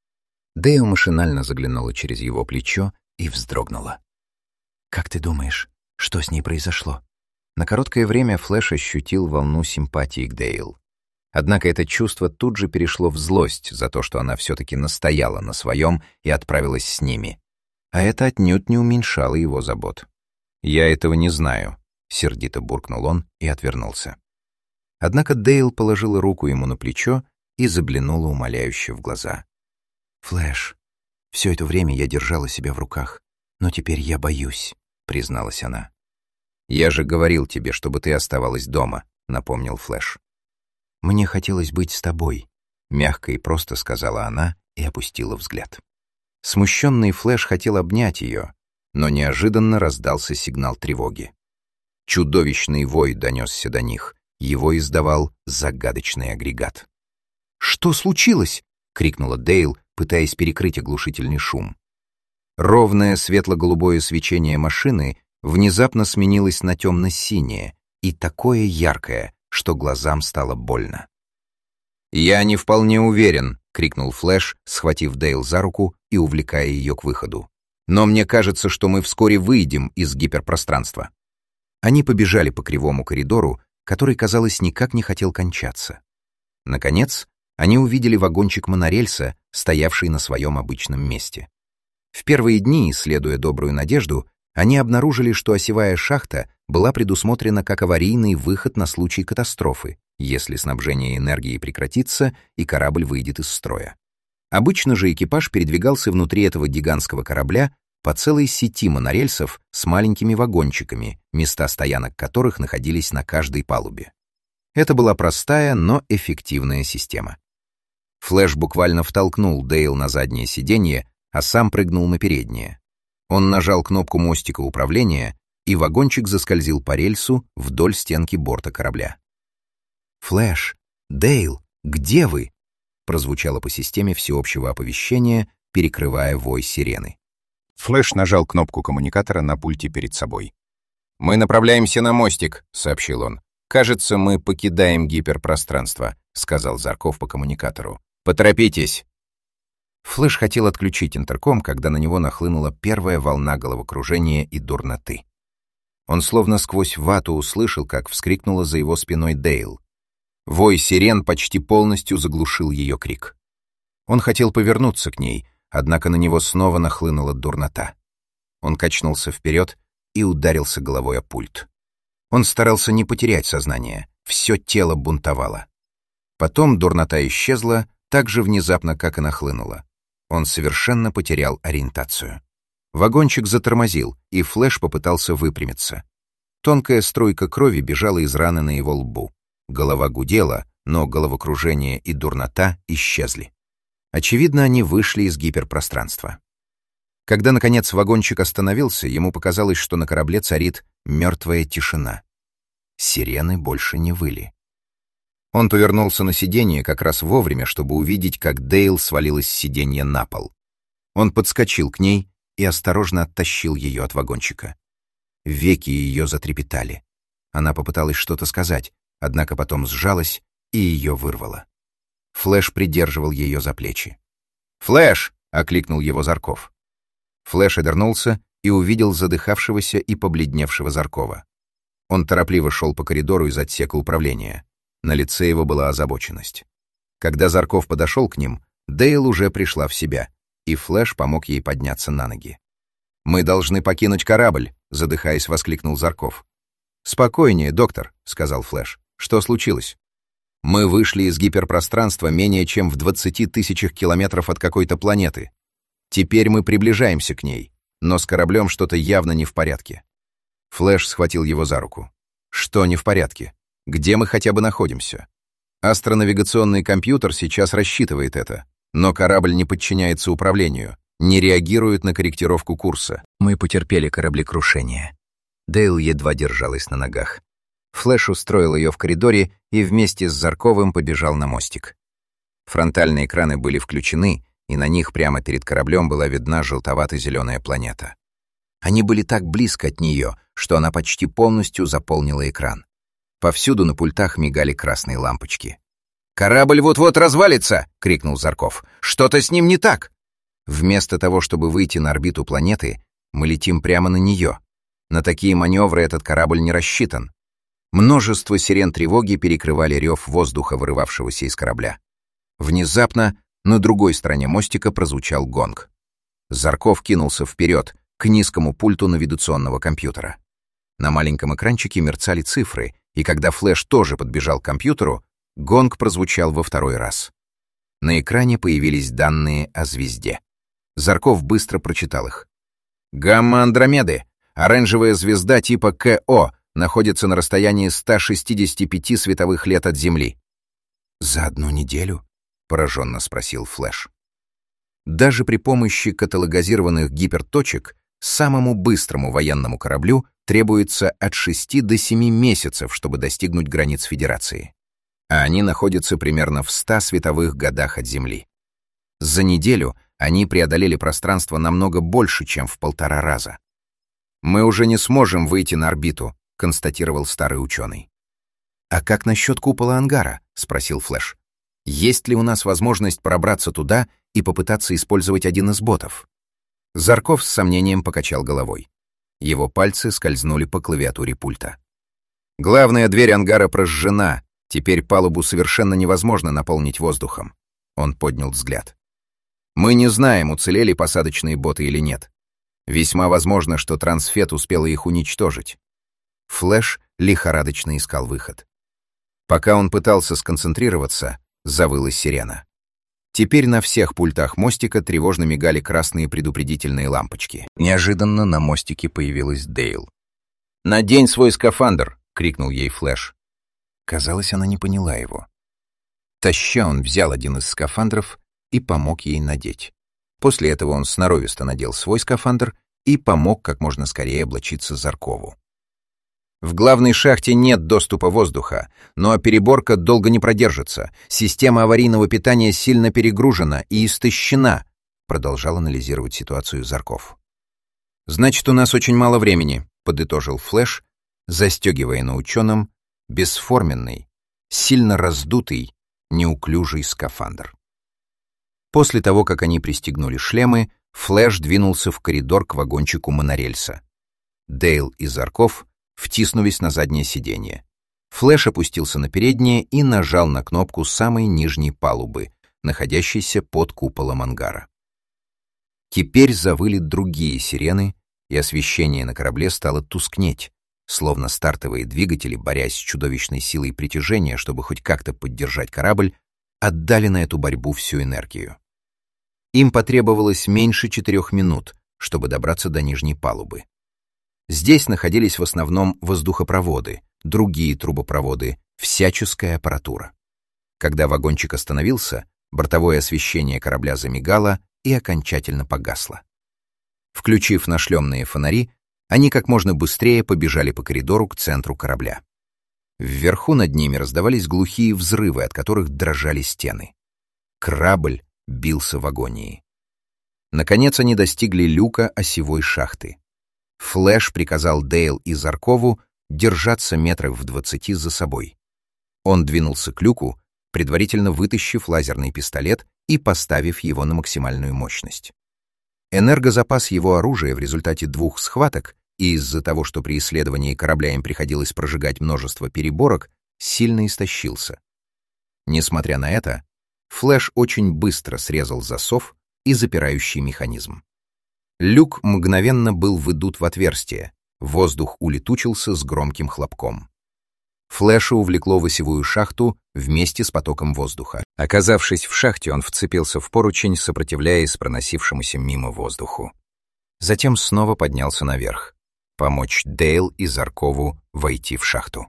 Дейл машинально заглянула через его плечо и вздрогнула. «Как ты думаешь, что с ней произошло?» На короткое время Флэш ощутил волну симпатии к Дейл. Однако это чувство тут же перешло в злость за то, что она все-таки настояла на своем и отправилась с ними. А это отнюдь не уменьшало его забот. «Я этого не знаю», — сердито буркнул он и отвернулся. Однако Дейл положила руку ему на плечо и заглянула умоляюще в глаза. «Флэш, все это время я держала себя в руках, но теперь я боюсь», — призналась она. «Я же говорил тебе, чтобы ты оставалась дома», — напомнил Флэш. «Мне хотелось быть с тобой», — мягко и просто сказала она и опустила взгляд. Смущенный Флэш хотел обнять ее, но неожиданно раздался сигнал тревоги. Чудовищный вой донесся до них, его издавал загадочный агрегат. «Что случилось?» — крикнула Дейл, пытаясь перекрыть оглушительный шум. Ровное светло-голубое свечение машины внезапно сменилось на темно-синее и такое яркое, что глазам стало больно. «Я не вполне уверен», — крикнул Флэш, схватив Дейл за руку и увлекая ее к выходу. «Но мне кажется, что мы вскоре выйдем из гиперпространства». Они побежали по кривому коридору, который, казалось, никак не хотел кончаться. Наконец, они увидели вагончик монорельса, стоявший на своем обычном месте. В первые дни, исследуя Добрую Надежду, они обнаружили, что осевая шахта была предусмотрена как аварийный выход на случай катастрофы, если снабжение энергией прекратится и корабль выйдет из строя. Обычно же экипаж передвигался внутри этого гигантского корабля по целой сети монорельсов с маленькими вагончиками, места стоянок которых находились на каждой палубе. Это была простая, но эффективная система. Флэш буквально втолкнул Дейл на заднее сиденье, а сам прыгнул на переднее. Он нажал кнопку мостика управления, и вагончик заскользил по рельсу вдоль стенки борта корабля. «Флэш, Дейл, где вы?» прозвучало по системе всеобщего оповещения, перекрывая вой сирены. Флэш нажал кнопку коммуникатора на пульте перед собой. «Мы направляемся на мостик», — сообщил он. «Кажется, мы покидаем гиперпространство», — сказал Зарков по коммуникатору. «Поторопитесь!» Флэш хотел отключить интерком, когда на него нахлынула первая волна головокружения и дурноты. Он словно сквозь вату услышал, как вскрикнула за его спиной Дейл. Вой сирен почти полностью заглушил ее крик. Он хотел повернуться к ней, однако на него снова нахлынула дурнота. Он качнулся вперед и ударился головой о пульт. Он старался не потерять сознание, все тело бунтовало. Потом дурнота исчезла так же внезапно, как и нахлынула. Он совершенно потерял ориентацию. Вагончик затормозил, и Флэш попытался выпрямиться. Тонкая струйка крови бежала из раны на его лбу. Голова гудела, но головокружение и дурнота исчезли. Очевидно, они вышли из гиперпространства. Когда, наконец, вагончик остановился, ему показалось, что на корабле царит мертвая тишина. Сирены больше не выли. Он повернулся на сиденье как раз вовремя, чтобы увидеть, как Дейл свалилась с сиденья на пол. Он подскочил к ней и осторожно оттащил ее от вагончика. Веки ее затрепетали. Она попыталась что-то сказать, однако потом сжалась и ее вырвало. Флэш придерживал ее за плечи. «Флэш!» — окликнул его Зарков. Флэш обернулся и увидел задыхавшегося и побледневшего Заркова. Он торопливо шел по коридору из отсека управления. На лице его была озабоченность. Когда Зарков подошел к ним, Дейл уже пришла в себя, и Флэш помог ей подняться на ноги. «Мы должны покинуть корабль», — задыхаясь, воскликнул Зарков. «Спокойнее, доктор», — сказал Флэш. «Что случилось?» «Мы вышли из гиперпространства менее чем в двадцати тысячах километров от какой-то планеты. Теперь мы приближаемся к ней, но с кораблем что-то явно не в порядке». Флэш схватил его за руку. «Что не в порядке? Где мы хотя бы находимся? Астронавигационный компьютер сейчас рассчитывает это, но корабль не подчиняется управлению, не реагирует на корректировку курса. Мы потерпели кораблекрушение». Дейл едва держалась на ногах. Флэш устроил ее в коридоре и вместе с Зарковым побежал на мостик. Фронтальные экраны были включены, и на них прямо перед кораблем была видна желтовато-зеленая планета. Они были так близко от нее, что она почти полностью заполнила экран. Повсюду на пультах мигали красные лампочки. «Корабль вот-вот развалится!» — крикнул Зарков. «Что-то с ним не так!» Вместо того, чтобы выйти на орбиту планеты, мы летим прямо на нее. На такие маневры этот корабль не рассчитан. Множество сирен тревоги перекрывали рев воздуха, вырывавшегося из корабля. Внезапно на другой стороне мостика прозвучал гонг. Зарков кинулся вперед, к низкому пульту навигационного компьютера. На маленьком экранчике мерцали цифры, и когда Флэш тоже подбежал к компьютеру, гонг прозвучал во второй раз. На экране появились данные о звезде. Зарков быстро прочитал их. «Гамма Андромеды. Оранжевая звезда типа КО находится на расстоянии ста шестидесяти пяти световых лет от Земли». «За одну неделю?» — пораженно спросил Флэш. Даже при помощи каталогизированных гиперточек самому быстрому военному кораблю требуется от шести до семи месяцев, чтобы достигнуть границ Федерации. А они находятся примерно в ста световых годах от Земли. За неделю они преодолели пространство намного больше, чем в полтора раза. «Мы уже не сможем выйти на орбиту», — констатировал старый ученый. «А как насчет купола ангара?» — спросил Флэш. «Есть ли у нас возможность пробраться туда и попытаться использовать один из ботов?» Зарков с сомнением покачал головой. Его пальцы скользнули по клавиатуре пульта. «Главная дверь ангара прожжена. Теперь палубу совершенно невозможно наполнить воздухом». Он поднял взгляд. «Мы не знаем, уцелели посадочные боты или нет. Весьма возможно, что Трансфет успела их уничтожить». Флэш лихорадочно искал выход. Пока он пытался сконцентрироваться, завыла сирена. Теперь на всех пультах мостика тревожно мигали красные предупредительные лампочки. Неожиданно на мостике появилась Дейл. «Надень свой скафандр!» — крикнул ей Флэш. Казалось, она не поняла его. Таща он взял один из скафандров и помог ей надеть. После этого он сноровисто надел свой скафандр и помог как можно скорее облачиться Заркову. В главной шахте нет доступа воздуха, но переборка долго не продержится. Система аварийного питания сильно перегружена и истощена, продолжал анализировать ситуацию Зарков. Значит, у нас очень мало времени, подытожил Флэш, застегивая на ученом бесформенный, сильно раздутый, неуклюжий скафандр. После того, как они пристегнули шлемы, Флэш двинулся в коридор к вагончику монорельса. Дейл и Зарков втиснулись на заднее сиденье. Флэш опустился на переднее и нажал на кнопку самой нижней палубы, находящейся под куполом ангара. Теперь завыли другие сирены, и освещение на корабле стало тускнеть, словно стартовые двигатели, борясь с чудовищной силой притяжения, чтобы хоть как-то поддержать корабль, отдали на эту борьбу всю энергию. Им потребовалось меньше четырех минут, чтобы добраться до нижней палубы. Здесь находились в основном воздухопроводы, другие трубопроводы, всяческая аппаратура. Когда вагончик остановился, бортовое освещение корабля замигало и окончательно погасло. Включив нашлемные фонари, они как можно быстрее побежали по коридору к центру корабля. Вверху над ними раздавались глухие взрывы, от которых дрожали стены. Корабль бился в агонии. Наконец они достигли люка осевой шахты. Флэш приказал Дейл и Заркову держаться метрах в двадцати за собой. Он двинулся к люку, предварительно вытащив лазерный пистолет и поставив его на максимальную мощность. Энергозапас его оружия в результате двух схваток и из-за того, что при исследовании корабля им приходилось прожигать множество переборок, сильно истощился. Несмотря на это, Флэш очень быстро срезал засов и запирающий механизм. Люк мгновенно был выдут в отверстие, воздух улетучился с громким хлопком. Флэша увлекло в осевую шахту вместе с потоком воздуха. Оказавшись в шахте, он вцепился в поручень, сопротивляясь проносившемуся мимо воздуху. Затем снова поднялся наверх, помочь Дейл и Заркову войти в шахту.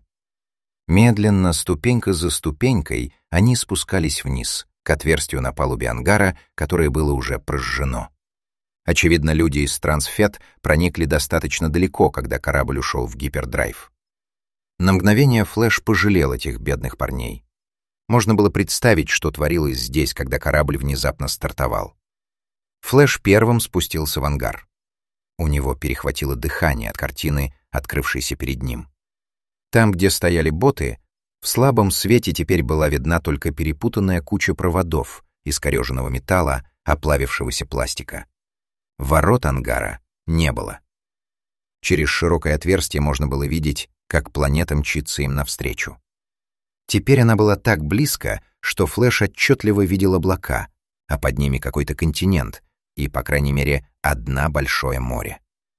Медленно, ступенька за ступенькой, они спускались вниз, к отверстию на палубе ангара, которое было уже прожжено. Очевидно, люди из Трансфет проникли достаточно далеко, когда корабль ушел в гипердрайв. На мгновение Флэш пожалел этих бедных парней. Можно было представить, что творилось здесь, когда корабль внезапно стартовал. Флэш первым спустился в ангар. У него перехватило дыхание от картины, открывшейся перед ним. Там, где стояли боты, в слабом свете теперь была видна только перепутанная куча проводов, искореженного металла, оплавившегося пластика. Ворот ангара не было. Через широкое отверстие можно было видеть, как планета мчится им навстречу. Теперь она была так близко, что Флэш отчетливо видел облака, а под ними какой-то континент и, по крайней мере, одно большое море.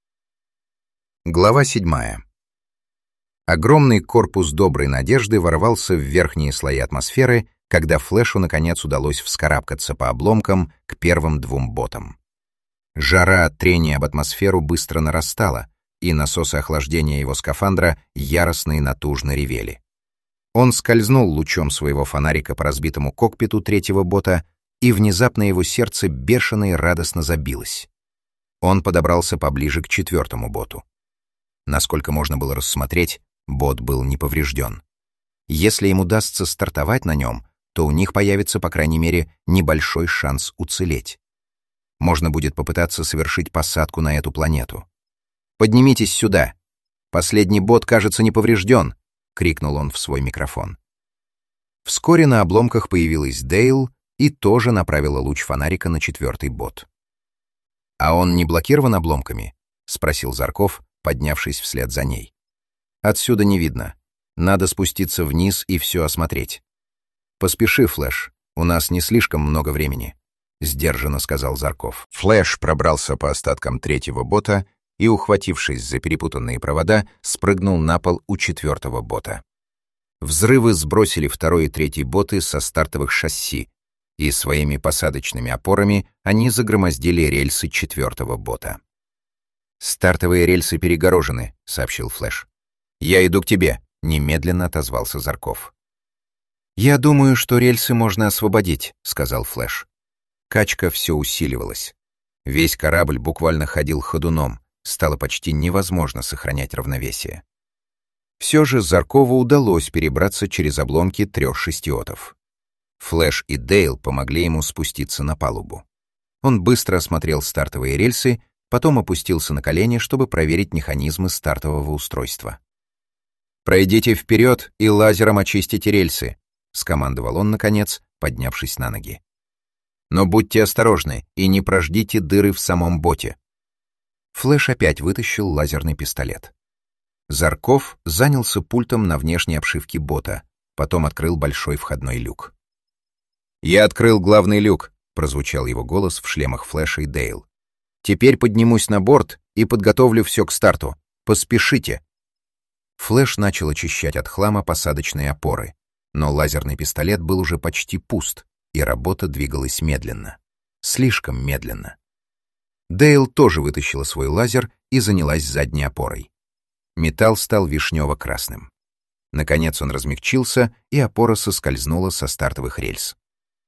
Глава седьмая. Огромный корпус Доброй Надежды ворвался в верхние слои атмосферы, когда Флэшу, наконец, удалось вскарабкаться по обломкам к первым двум ботам. Жара от трения об атмосферу быстро нарастала, и насосы охлаждения его скафандра яростно и натужно ревели. Он скользнул лучом своего фонарика по разбитому кокпиту третьего бота, и внезапно его сердце бешено и радостно забилось. Он подобрался поближе к четвертому боту. Насколько можно было рассмотреть, бот был не поврежден. Если им удастся стартовать на нем, то у них появится, по крайней мере, небольшой шанс уцелеть. Можно будет попытаться совершить посадку на эту планету. «Поднимитесь сюда! Последний бот, кажется, не поврежден!» — крикнул он в свой микрофон. Вскоре на обломках появилась Дейл и тоже направила луч фонарика на четвертый бот. «А он не блокирован обломками?» — спросил Зарков, поднявшись вслед за ней. «Отсюда не видно. Надо спуститься вниз и все осмотреть. Поспеши, Флэш, у нас не слишком много времени», — сдержанно сказал Зарков. Флэш пробрался по остаткам третьего бота и, ухватившись за перепутанные провода, спрыгнул на пол у четвертого бота. Взрывы сбросили второй и третий боты со стартовых шасси, и своими посадочными опорами они загромоздили рельсы четвертого бота. «Стартовые рельсы перегорожены», — сообщил Флэш. «Я иду к тебе», — немедленно отозвался Зарков. «Я думаю, что рельсы можно освободить», — сказал Флэш. Качка все усиливалась. Весь корабль буквально ходил ходуном, стало почти невозможно сохранять равновесие. Все же Заркову удалось перебраться через обломки трех шестиотов. Флэш и Дейл помогли ему спуститься на палубу. Он быстро осмотрел стартовые рельсы, потом опустился на колени, чтобы проверить механизмы стартового устройства. «Пройдите вперед и лазером очистите рельсы», — скомандовал он, наконец, поднявшись на ноги. «Но будьте осторожны и не прожгите дыры в самом боте». Флэш опять вытащил лазерный пистолет. Зарков занялся пультом на внешней обшивке бота, потом открыл большой входной люк. «Я открыл главный люк», — прозвучал его голос в шлемах Флэша и Дейл. «Теперь поднимусь на борт и подготовлю все к старту. Поспешите». Флэш начал очищать от хлама посадочные опоры, но лазерный пистолет был уже почти пуст, и работа двигалась медленно. Слишком медленно. Дейл тоже вытащила свой лазер и занялась задней опорой. Металл стал вишнево-красным. Наконец он размягчился, и опора соскользнула со стартовых рельс.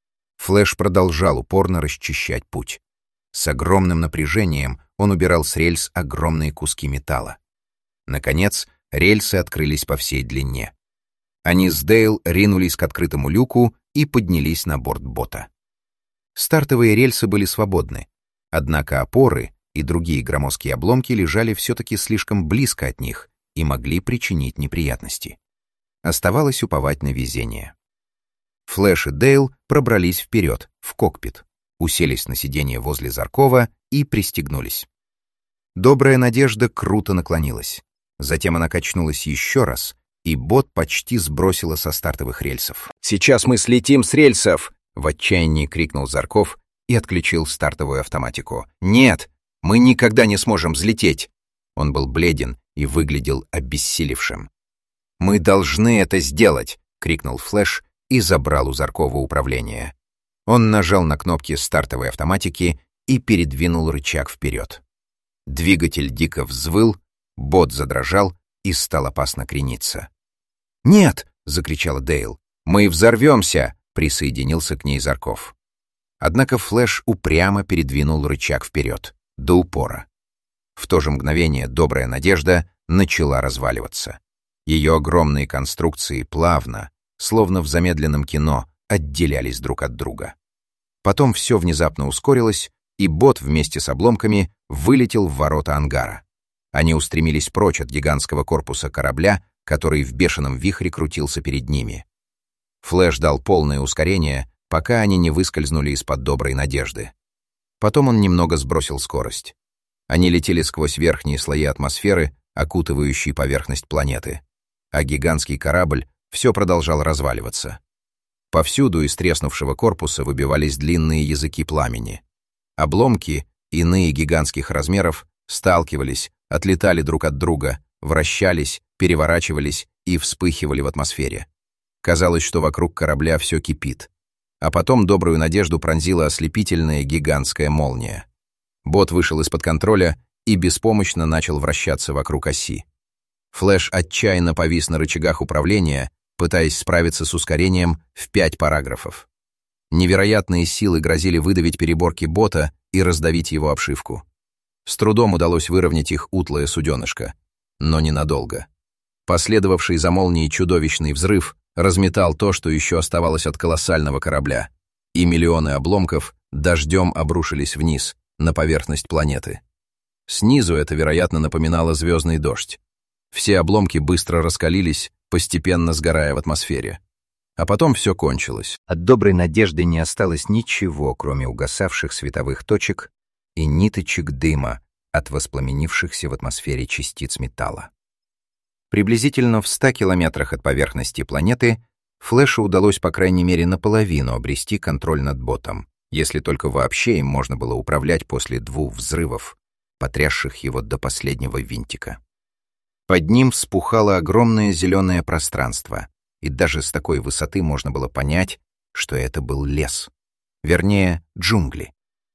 Флэш продолжал упорно расчищать путь. С огромным напряжением он убирал с рельс огромные куски металла. Наконец, рельсы открылись по всей длине. Они с Дейл ринулись к открытому люку и поднялись на борт бота. Стартовые рельсы были свободны, однако опоры и другие громоздкие обломки лежали все-таки слишком близко от них и могли причинить неприятности. Оставалось уповать на везение. Флэш и Дейл пробрались вперед, в кокпит, уселись на сиденье возле Заркова и пристегнулись. Добрая надежда круто наклонилась. Затем она качнулась еще раз, и бот почти сбросила со стартовых рельсов. «Сейчас мы слетим с рельсов!» — в отчаянии крикнул Зарков и отключил стартовую автоматику. «Нет! Мы никогда не сможем взлететь!» Он был бледен и выглядел обессилевшим. «Мы должны это сделать!» — крикнул Флэш и забрал у Заркова управление. Он нажал на кнопки стартовой автоматики и передвинул рычаг вперед. Двигатель дико взвыл, бот задрожал и стал опасно крениться. «Нет!» — закричала Дейл. «Мы взорвемся!» — присоединился к ней Зарков. Однако Флэш упрямо передвинул рычаг вперед, до упора. В то же мгновение добрая надежда начала разваливаться. Ее огромные конструкции плавно, словно в замедленном кино, отделялись друг от друга. Потом все внезапно ускорилось, и бот вместе с обломками вылетел в ворота ангара. Они устремились прочь от гигантского корпуса корабля, который в бешеном вихре крутился перед ними. Флэш дал полное ускорение, пока они не выскользнули из-под доброй надежды. Потом он немного сбросил скорость. Они летели сквозь верхние слои атмосферы, окутывающие поверхность планеты. А гигантский корабль все продолжал разваливаться. Повсюду из треснувшего корпуса выбивались длинные языки пламени. Обломки, иные гигантских размеров, сталкивались, отлетали друг от друга, вращались, переворачивались и вспыхивали в атмосфере. Казалось, что вокруг корабля все кипит. А потом добрую надежду пронзила ослепительная гигантская молния. Бот вышел из-под контроля и беспомощно начал вращаться вокруг оси. Флэш отчаянно повис на рычагах управления, пытаясь справиться с ускорением в пять параграфов. Невероятные силы грозили выдавить переборки бота и раздавить его обшивку. С трудом удалось выровнять их утлое суденышко, но ненадолго. Последовавший за молнией чудовищный взрыв разметал то, что еще оставалось от колоссального корабля, и миллионы обломков дождем обрушились вниз, на поверхность планеты. Снизу это, вероятно, напоминало звездный дождь. Все обломки быстро раскалились, постепенно сгорая в атмосфере. А потом все кончилось. От доброй надежды не осталось ничего, кроме угасавших световых точек и ниточек дыма от воспламенившихся в атмосфере частиц металла. Приблизительно в ста километрах от поверхности планеты Флэшу удалось по крайней мере наполовину обрести контроль над ботом, если только вообще им можно было управлять после двух взрывов, потрясших его до последнего винтика. Под ним вспухало огромное зеленое пространство, и даже с такой высоты можно было понять, что это был лес. Вернее, джунгли.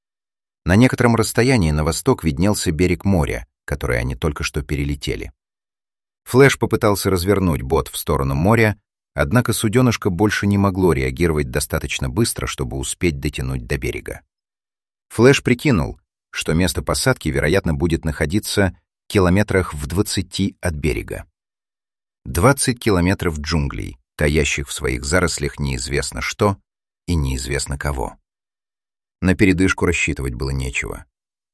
На некотором расстоянии на восток виднелся берег моря, который они только что перелетели. Флэш попытался развернуть бот в сторону моря, однако суденышко больше не могло реагировать достаточно быстро, чтобы успеть дотянуть до берега. Флэш прикинул, что место посадки, вероятно, будет находиться километрах в двадцати от берега. Двадцать километров джунглей, таящих в своих зарослях неизвестно что и неизвестно кого. На передышку рассчитывать было нечего.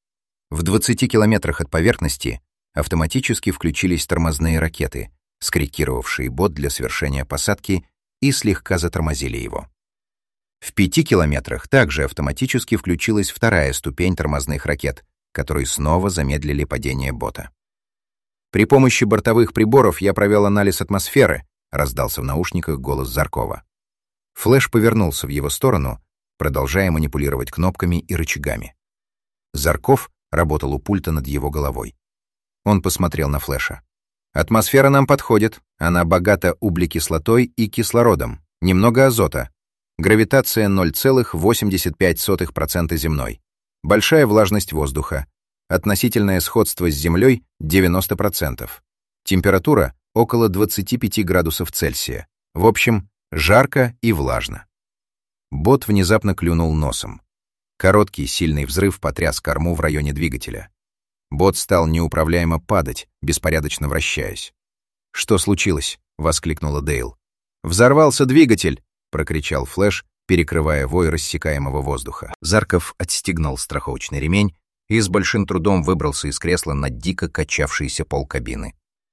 В двадцати километрах от поверхности автоматически включились тормозные ракеты, скорректировавшие бот для совершения посадки, и слегка затормозили его. В пяти километрах также автоматически включилась вторая ступень тормозных ракет, которые снова замедлили падение бота. «При помощи бортовых приборов я провел анализ атмосферы», — раздался в наушниках голос Заркова. Флэш повернулся в его сторону, продолжая манипулировать кнопками и рычагами. Зарков работал у пульта над его головой. Он посмотрел на Флэша. «Атмосфера нам подходит. Она богата углекислотой и кислородом. Немного азота. Гравитация ноль целых восемьдесят пять сотых процента земной. Большая влажность воздуха. Относительное сходство с Землей девяносто процентов. Температура около двадцати пяти градусов Цельсия. В общем, жарко и влажно». Бот внезапно клюнул носом. Короткий, сильный взрыв потряс корму в районе двигателя. Бот стал неуправляемо падать, беспорядочно вращаясь. «Что случилось?» — воскликнула Дейл. «Взорвался двигатель!» — прокричал Флэш, перекрывая вой рассекаемого воздуха. Зарков отстегнул страховочный ремень и с большим трудом выбрался из кресла на дико качавшийся пол кабины.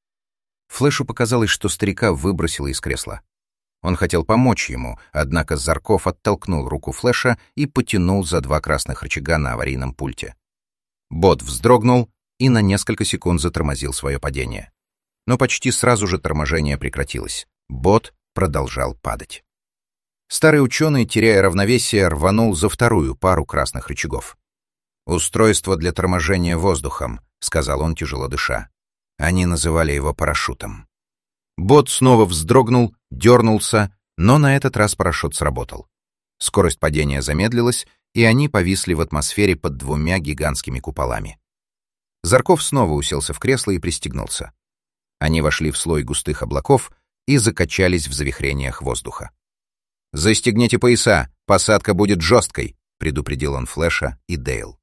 Флэшу показалось, что старика выбросило из кресла. Он хотел помочь ему, однако Зарков оттолкнул руку Флэша и потянул за два красных рычага на аварийном пульте. Бот вздрогнул и на несколько секунд затормозил свое падение. Но почти сразу же торможение прекратилось. Бот продолжал падать. Старый ученый, теряя равновесие, рванул за вторую пару красных рычагов. «Устройство для торможения воздухом», — сказал он, тяжело дыша. Они называли его парашютом. Бот снова вздрогнул, дернулся, но на этот раз парашют сработал. Скорость падения замедлилась, и они повисли в атмосфере под двумя гигантскими куполами. Зарков снова уселся в кресло и пристегнулся. Они вошли в слой густых облаков и закачались в завихрениях воздуха. «Застегните пояса, посадка будет жесткой», — предупредил он Флэша и Дейл.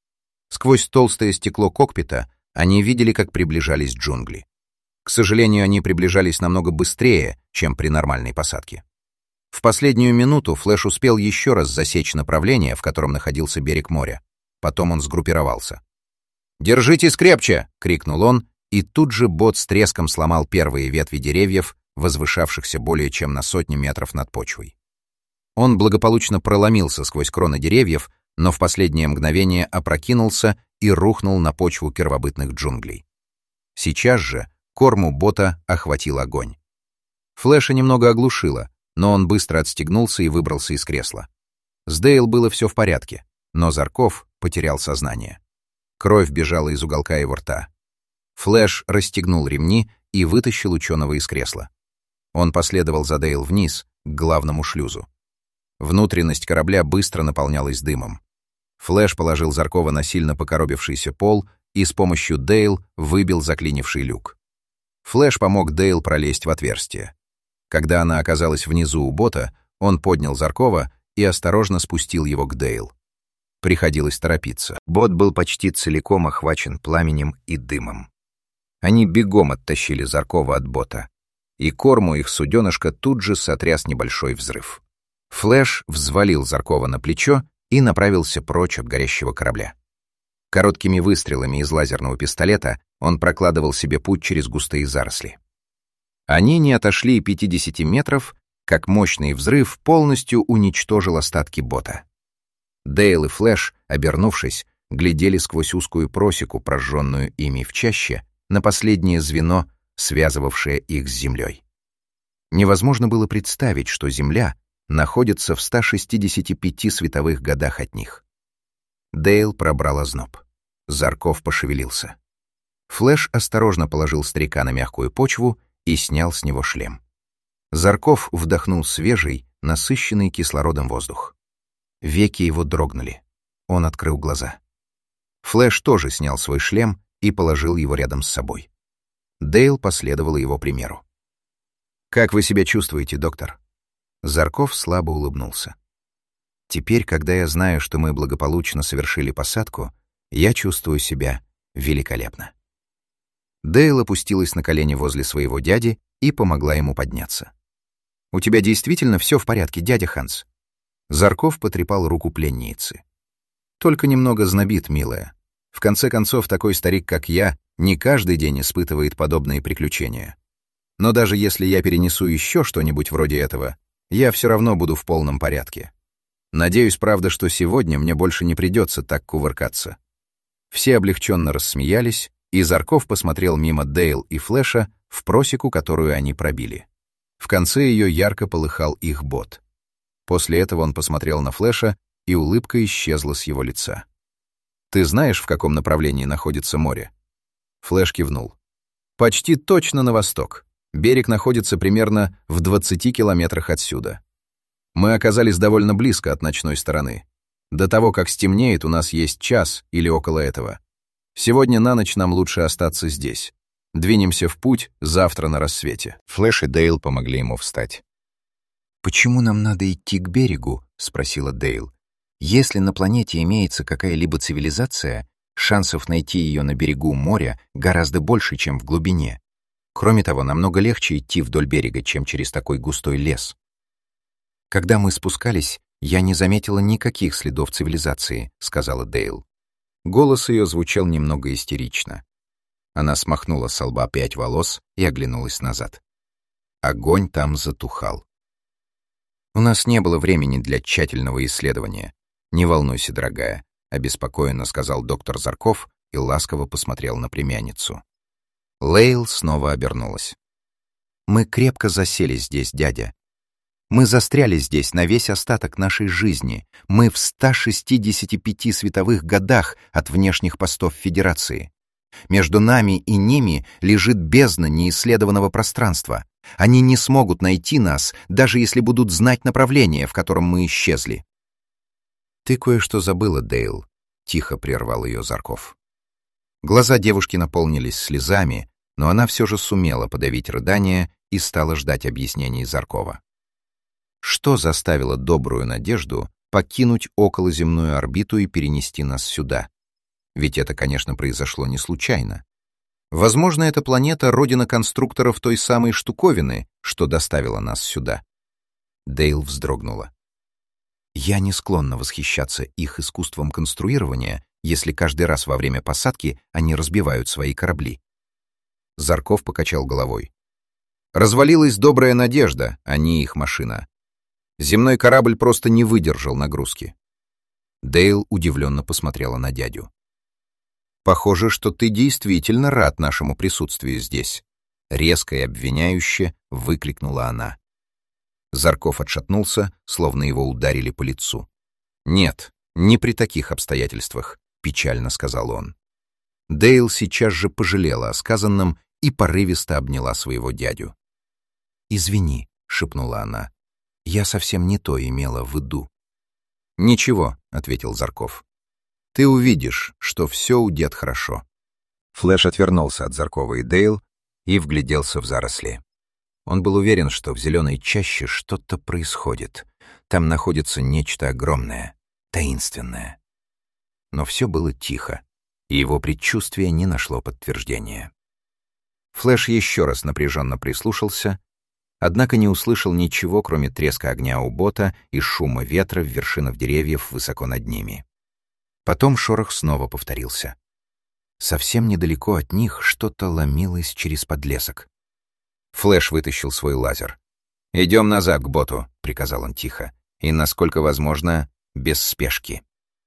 Сквозь толстое стекло кокпита они видели, как приближались джунгли. К сожалению, они приближались намного быстрее, чем при нормальной посадке. В последнюю минуту Флэш успел еще раз засечь направление, в котором находился берег моря. Потом он сгруппировался. «Держитесь крепче!» — крикнул он, и тут же бот с треском сломал первые ветви деревьев, возвышавшихся более чем на сотню метров над почвой. Он благополучно проломился сквозь кроны деревьев, но в последнее мгновение опрокинулся и рухнул на почву первобытных джунглей. Сейчас же корму бота охватил огонь. Флэша немного оглушило, но он быстро отстегнулся и выбрался из кресла. С Дейл было все в порядке, но Зарков потерял сознание. Кровь бежала из уголка его рта. Флэш расстегнул ремни и вытащил ученого из кресла. Он последовал за Дейл вниз, к главному шлюзу. Внутренность корабля быстро наполнялась дымом. Флэш положил Заркова на сильно покоробившийся пол и с помощью Дейл выбил заклинивший люк. Флэш помог Дейл пролезть в отверстие. Когда она оказалась внизу у бота, он поднял Заркова и осторожно спустил его к Дейл. Приходилось торопиться. Бот был почти целиком охвачен пламенем и дымом. Они бегом оттащили Заркова от бота, и корму их суденышка тут же сотряс небольшой взрыв. Флэш взвалил Заркова на плечо и направился прочь от горящего корабля. Короткими выстрелами из лазерного пистолета он прокладывал себе путь через густые заросли. Они не отошли и пятидесяти метров, как мощный взрыв полностью уничтожил остатки бота. Дейл и Флэш, обернувшись, глядели сквозь узкую просеку, прожженную ими в чаще, на последнее звено, связывавшее их с землей. Невозможно было представить, что Земля находится в ста шестидесяти пяти световых годах от них. Дейл пробрал озноб. Зарков пошевелился. Флэш осторожно положил старика на мягкую почву и снял с него шлем. Зарков вдохнул свежий, насыщенный кислородом воздух. Веки его дрогнули. Он открыл глаза. Флэш тоже снял свой шлем и положил его рядом с собой. Дейл последовала его примеру. «Как вы себя чувствуете, доктор?» Зарков слабо улыбнулся. «Теперь, когда я знаю, что мы благополучно совершили посадку, я чувствую себя великолепно». Дейл опустилась на колени возле своего дяди и помогла ему подняться. «У тебя действительно все в порядке, дядя Ханс?» Зарков потрепал руку пленницы. «Только немного знобит, милая. В конце концов, такой старик, как я, не каждый день испытывает подобные приключения. Но даже если я перенесу еще что-нибудь вроде этого, я все равно буду в полном порядке. Надеюсь, правда, что сегодня мне больше не придется так кувыркаться». Все облегченно рассмеялись, и Зарков посмотрел мимо Дейл и Флэша в просеку, которую они пробили. В конце ее ярко полыхал их бот. После этого он посмотрел на Флэша, и улыбка исчезла с его лица. «Ты знаешь, в каком направлении находится море?» Флэш кивнул. «Почти точно на восток. Берег находится примерно в двадцати километрах отсюда. Мы оказались довольно близко от ночной стороны. До того, как стемнеет, у нас есть час или около этого. Сегодня на ночь нам лучше остаться здесь. Двинемся в путь завтра на рассвете». Флэш и Дейл помогли ему встать. «Почему нам надо идти к берегу?» — спросила Дейл. «Если на планете имеется какая-либо цивилизация, шансов найти ее на берегу моря гораздо больше, чем в глубине. Кроме того, намного легче идти вдоль берега, чем через такой густой лес. Когда мы спускались, я не заметила никаких следов цивилизации», — сказала Дейл. Голос ее звучал немного истерично. Она смахнула с лба пять волос и оглянулась назад. Огонь там затухал. «У нас не было времени для тщательного исследования. Не волнуйся, дорогая», — обеспокоенно сказал доктор Зарков и ласково посмотрел на племянницу. Лейл снова обернулась. «Мы крепко засели здесь, дядя. Мы застряли здесь на весь остаток нашей жизни. Мы в ста шестидесяти пяти световых годах от внешних постов Федерации. Между нами и ними лежит бездна неисследованного пространства. Они не смогут найти нас, даже если будут знать направление, в котором мы исчезли». «Ты кое-что забыла, Дейл», — тихо прервал ее Зарков. Глаза девушки наполнились слезами, но она все же сумела подавить рыдание и стала ждать объяснений Заркова. Что заставило добрую надежду покинуть околоземную орбиту и перенести нас сюда? Ведь это, конечно, произошло не случайно. Возможно, эта планета — родина конструкторов той самой штуковины, что доставила нас сюда. Дейл вздрогнула. «Я не склонна восхищаться их искусством конструирования, если каждый раз во время посадки они разбивают свои корабли». Зарков покачал головой. «Развалилась добрая надежда, а не их машина. Земной корабль просто не выдержал нагрузки». Дейл удивленно посмотрела на дядю. «Похоже, что ты действительно рад нашему присутствию здесь», — резко и обвиняюще выкрикнула она. Зарков отшатнулся, словно его ударили по лицу. «Нет, не при таких обстоятельствах», — печально сказал он. Дейл сейчас же пожалела о сказанном и порывисто обняла своего дядю. «Извини», — шепнула она, — «я совсем не то имела в виду». «Ничего», — ответил Зарков. «Ты увидишь, что все удет хорошо». Флэш отвернулся от Заркова и Дейл и вгляделся в заросли. Он был уверен, что в зеленой чаще что-то происходит. Там находится нечто огромное, таинственное. Но все было тихо, и его предчувствие не нашло подтверждения. Флэш еще раз напряженно прислушался, однако не услышал ничего, кроме треска огня у бота и шума ветра в вершинах деревьев высоко над ними. Потом шорох снова повторился. Совсем недалеко от них что-то ломилось через подлесок. Флэш вытащил свой лазер. «Идем назад к боту», — приказал он тихо, и, насколько возможно, без спешки.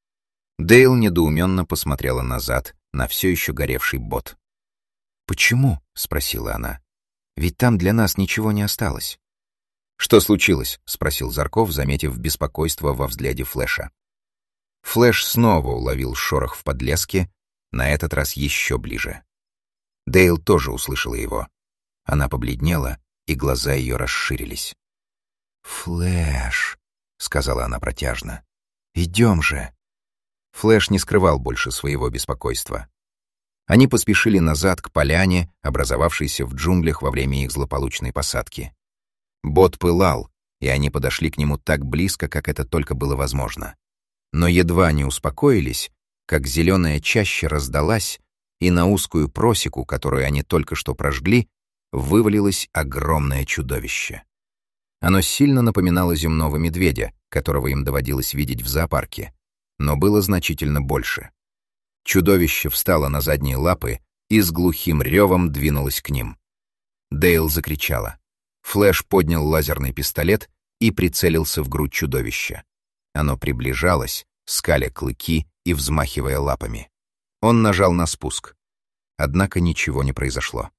Дейл недоуменно посмотрела назад на все еще горевший бот. «Почему?» — спросила она. «Ведь там для нас ничего не осталось». «Что случилось?» — спросил Зарков, заметив беспокойство во взгляде Флэша. Флэш снова уловил шорох в подлеске, на этот раз еще ближе. Дейл тоже услышала его. Она побледнела, и глаза ее расширились. «Флэш», — сказала она протяжно, — «идем же». Флэш не скрывал больше своего беспокойства. Они поспешили назад к поляне, образовавшейся в джунглях во время их злополучной посадки. Бот пылал, и они подошли к нему так близко, как это только было возможно. Но едва не успокоились, как зеленая чаща раздалась, и на узкую просеку, которую они только что прожгли, вывалилось огромное чудовище. Оно сильно напоминало земного медведя, которого им доводилось видеть в зоопарке, но было значительно больше. Чудовище встало на задние лапы и с глухим ревом двинулось к ним. Дейл закричала. Флэш поднял лазерный пистолет и прицелился в грудь чудовища. Оно приближалось, скаля клыки и взмахивая лапами. Он нажал на спуск. Однако ничего не произошло.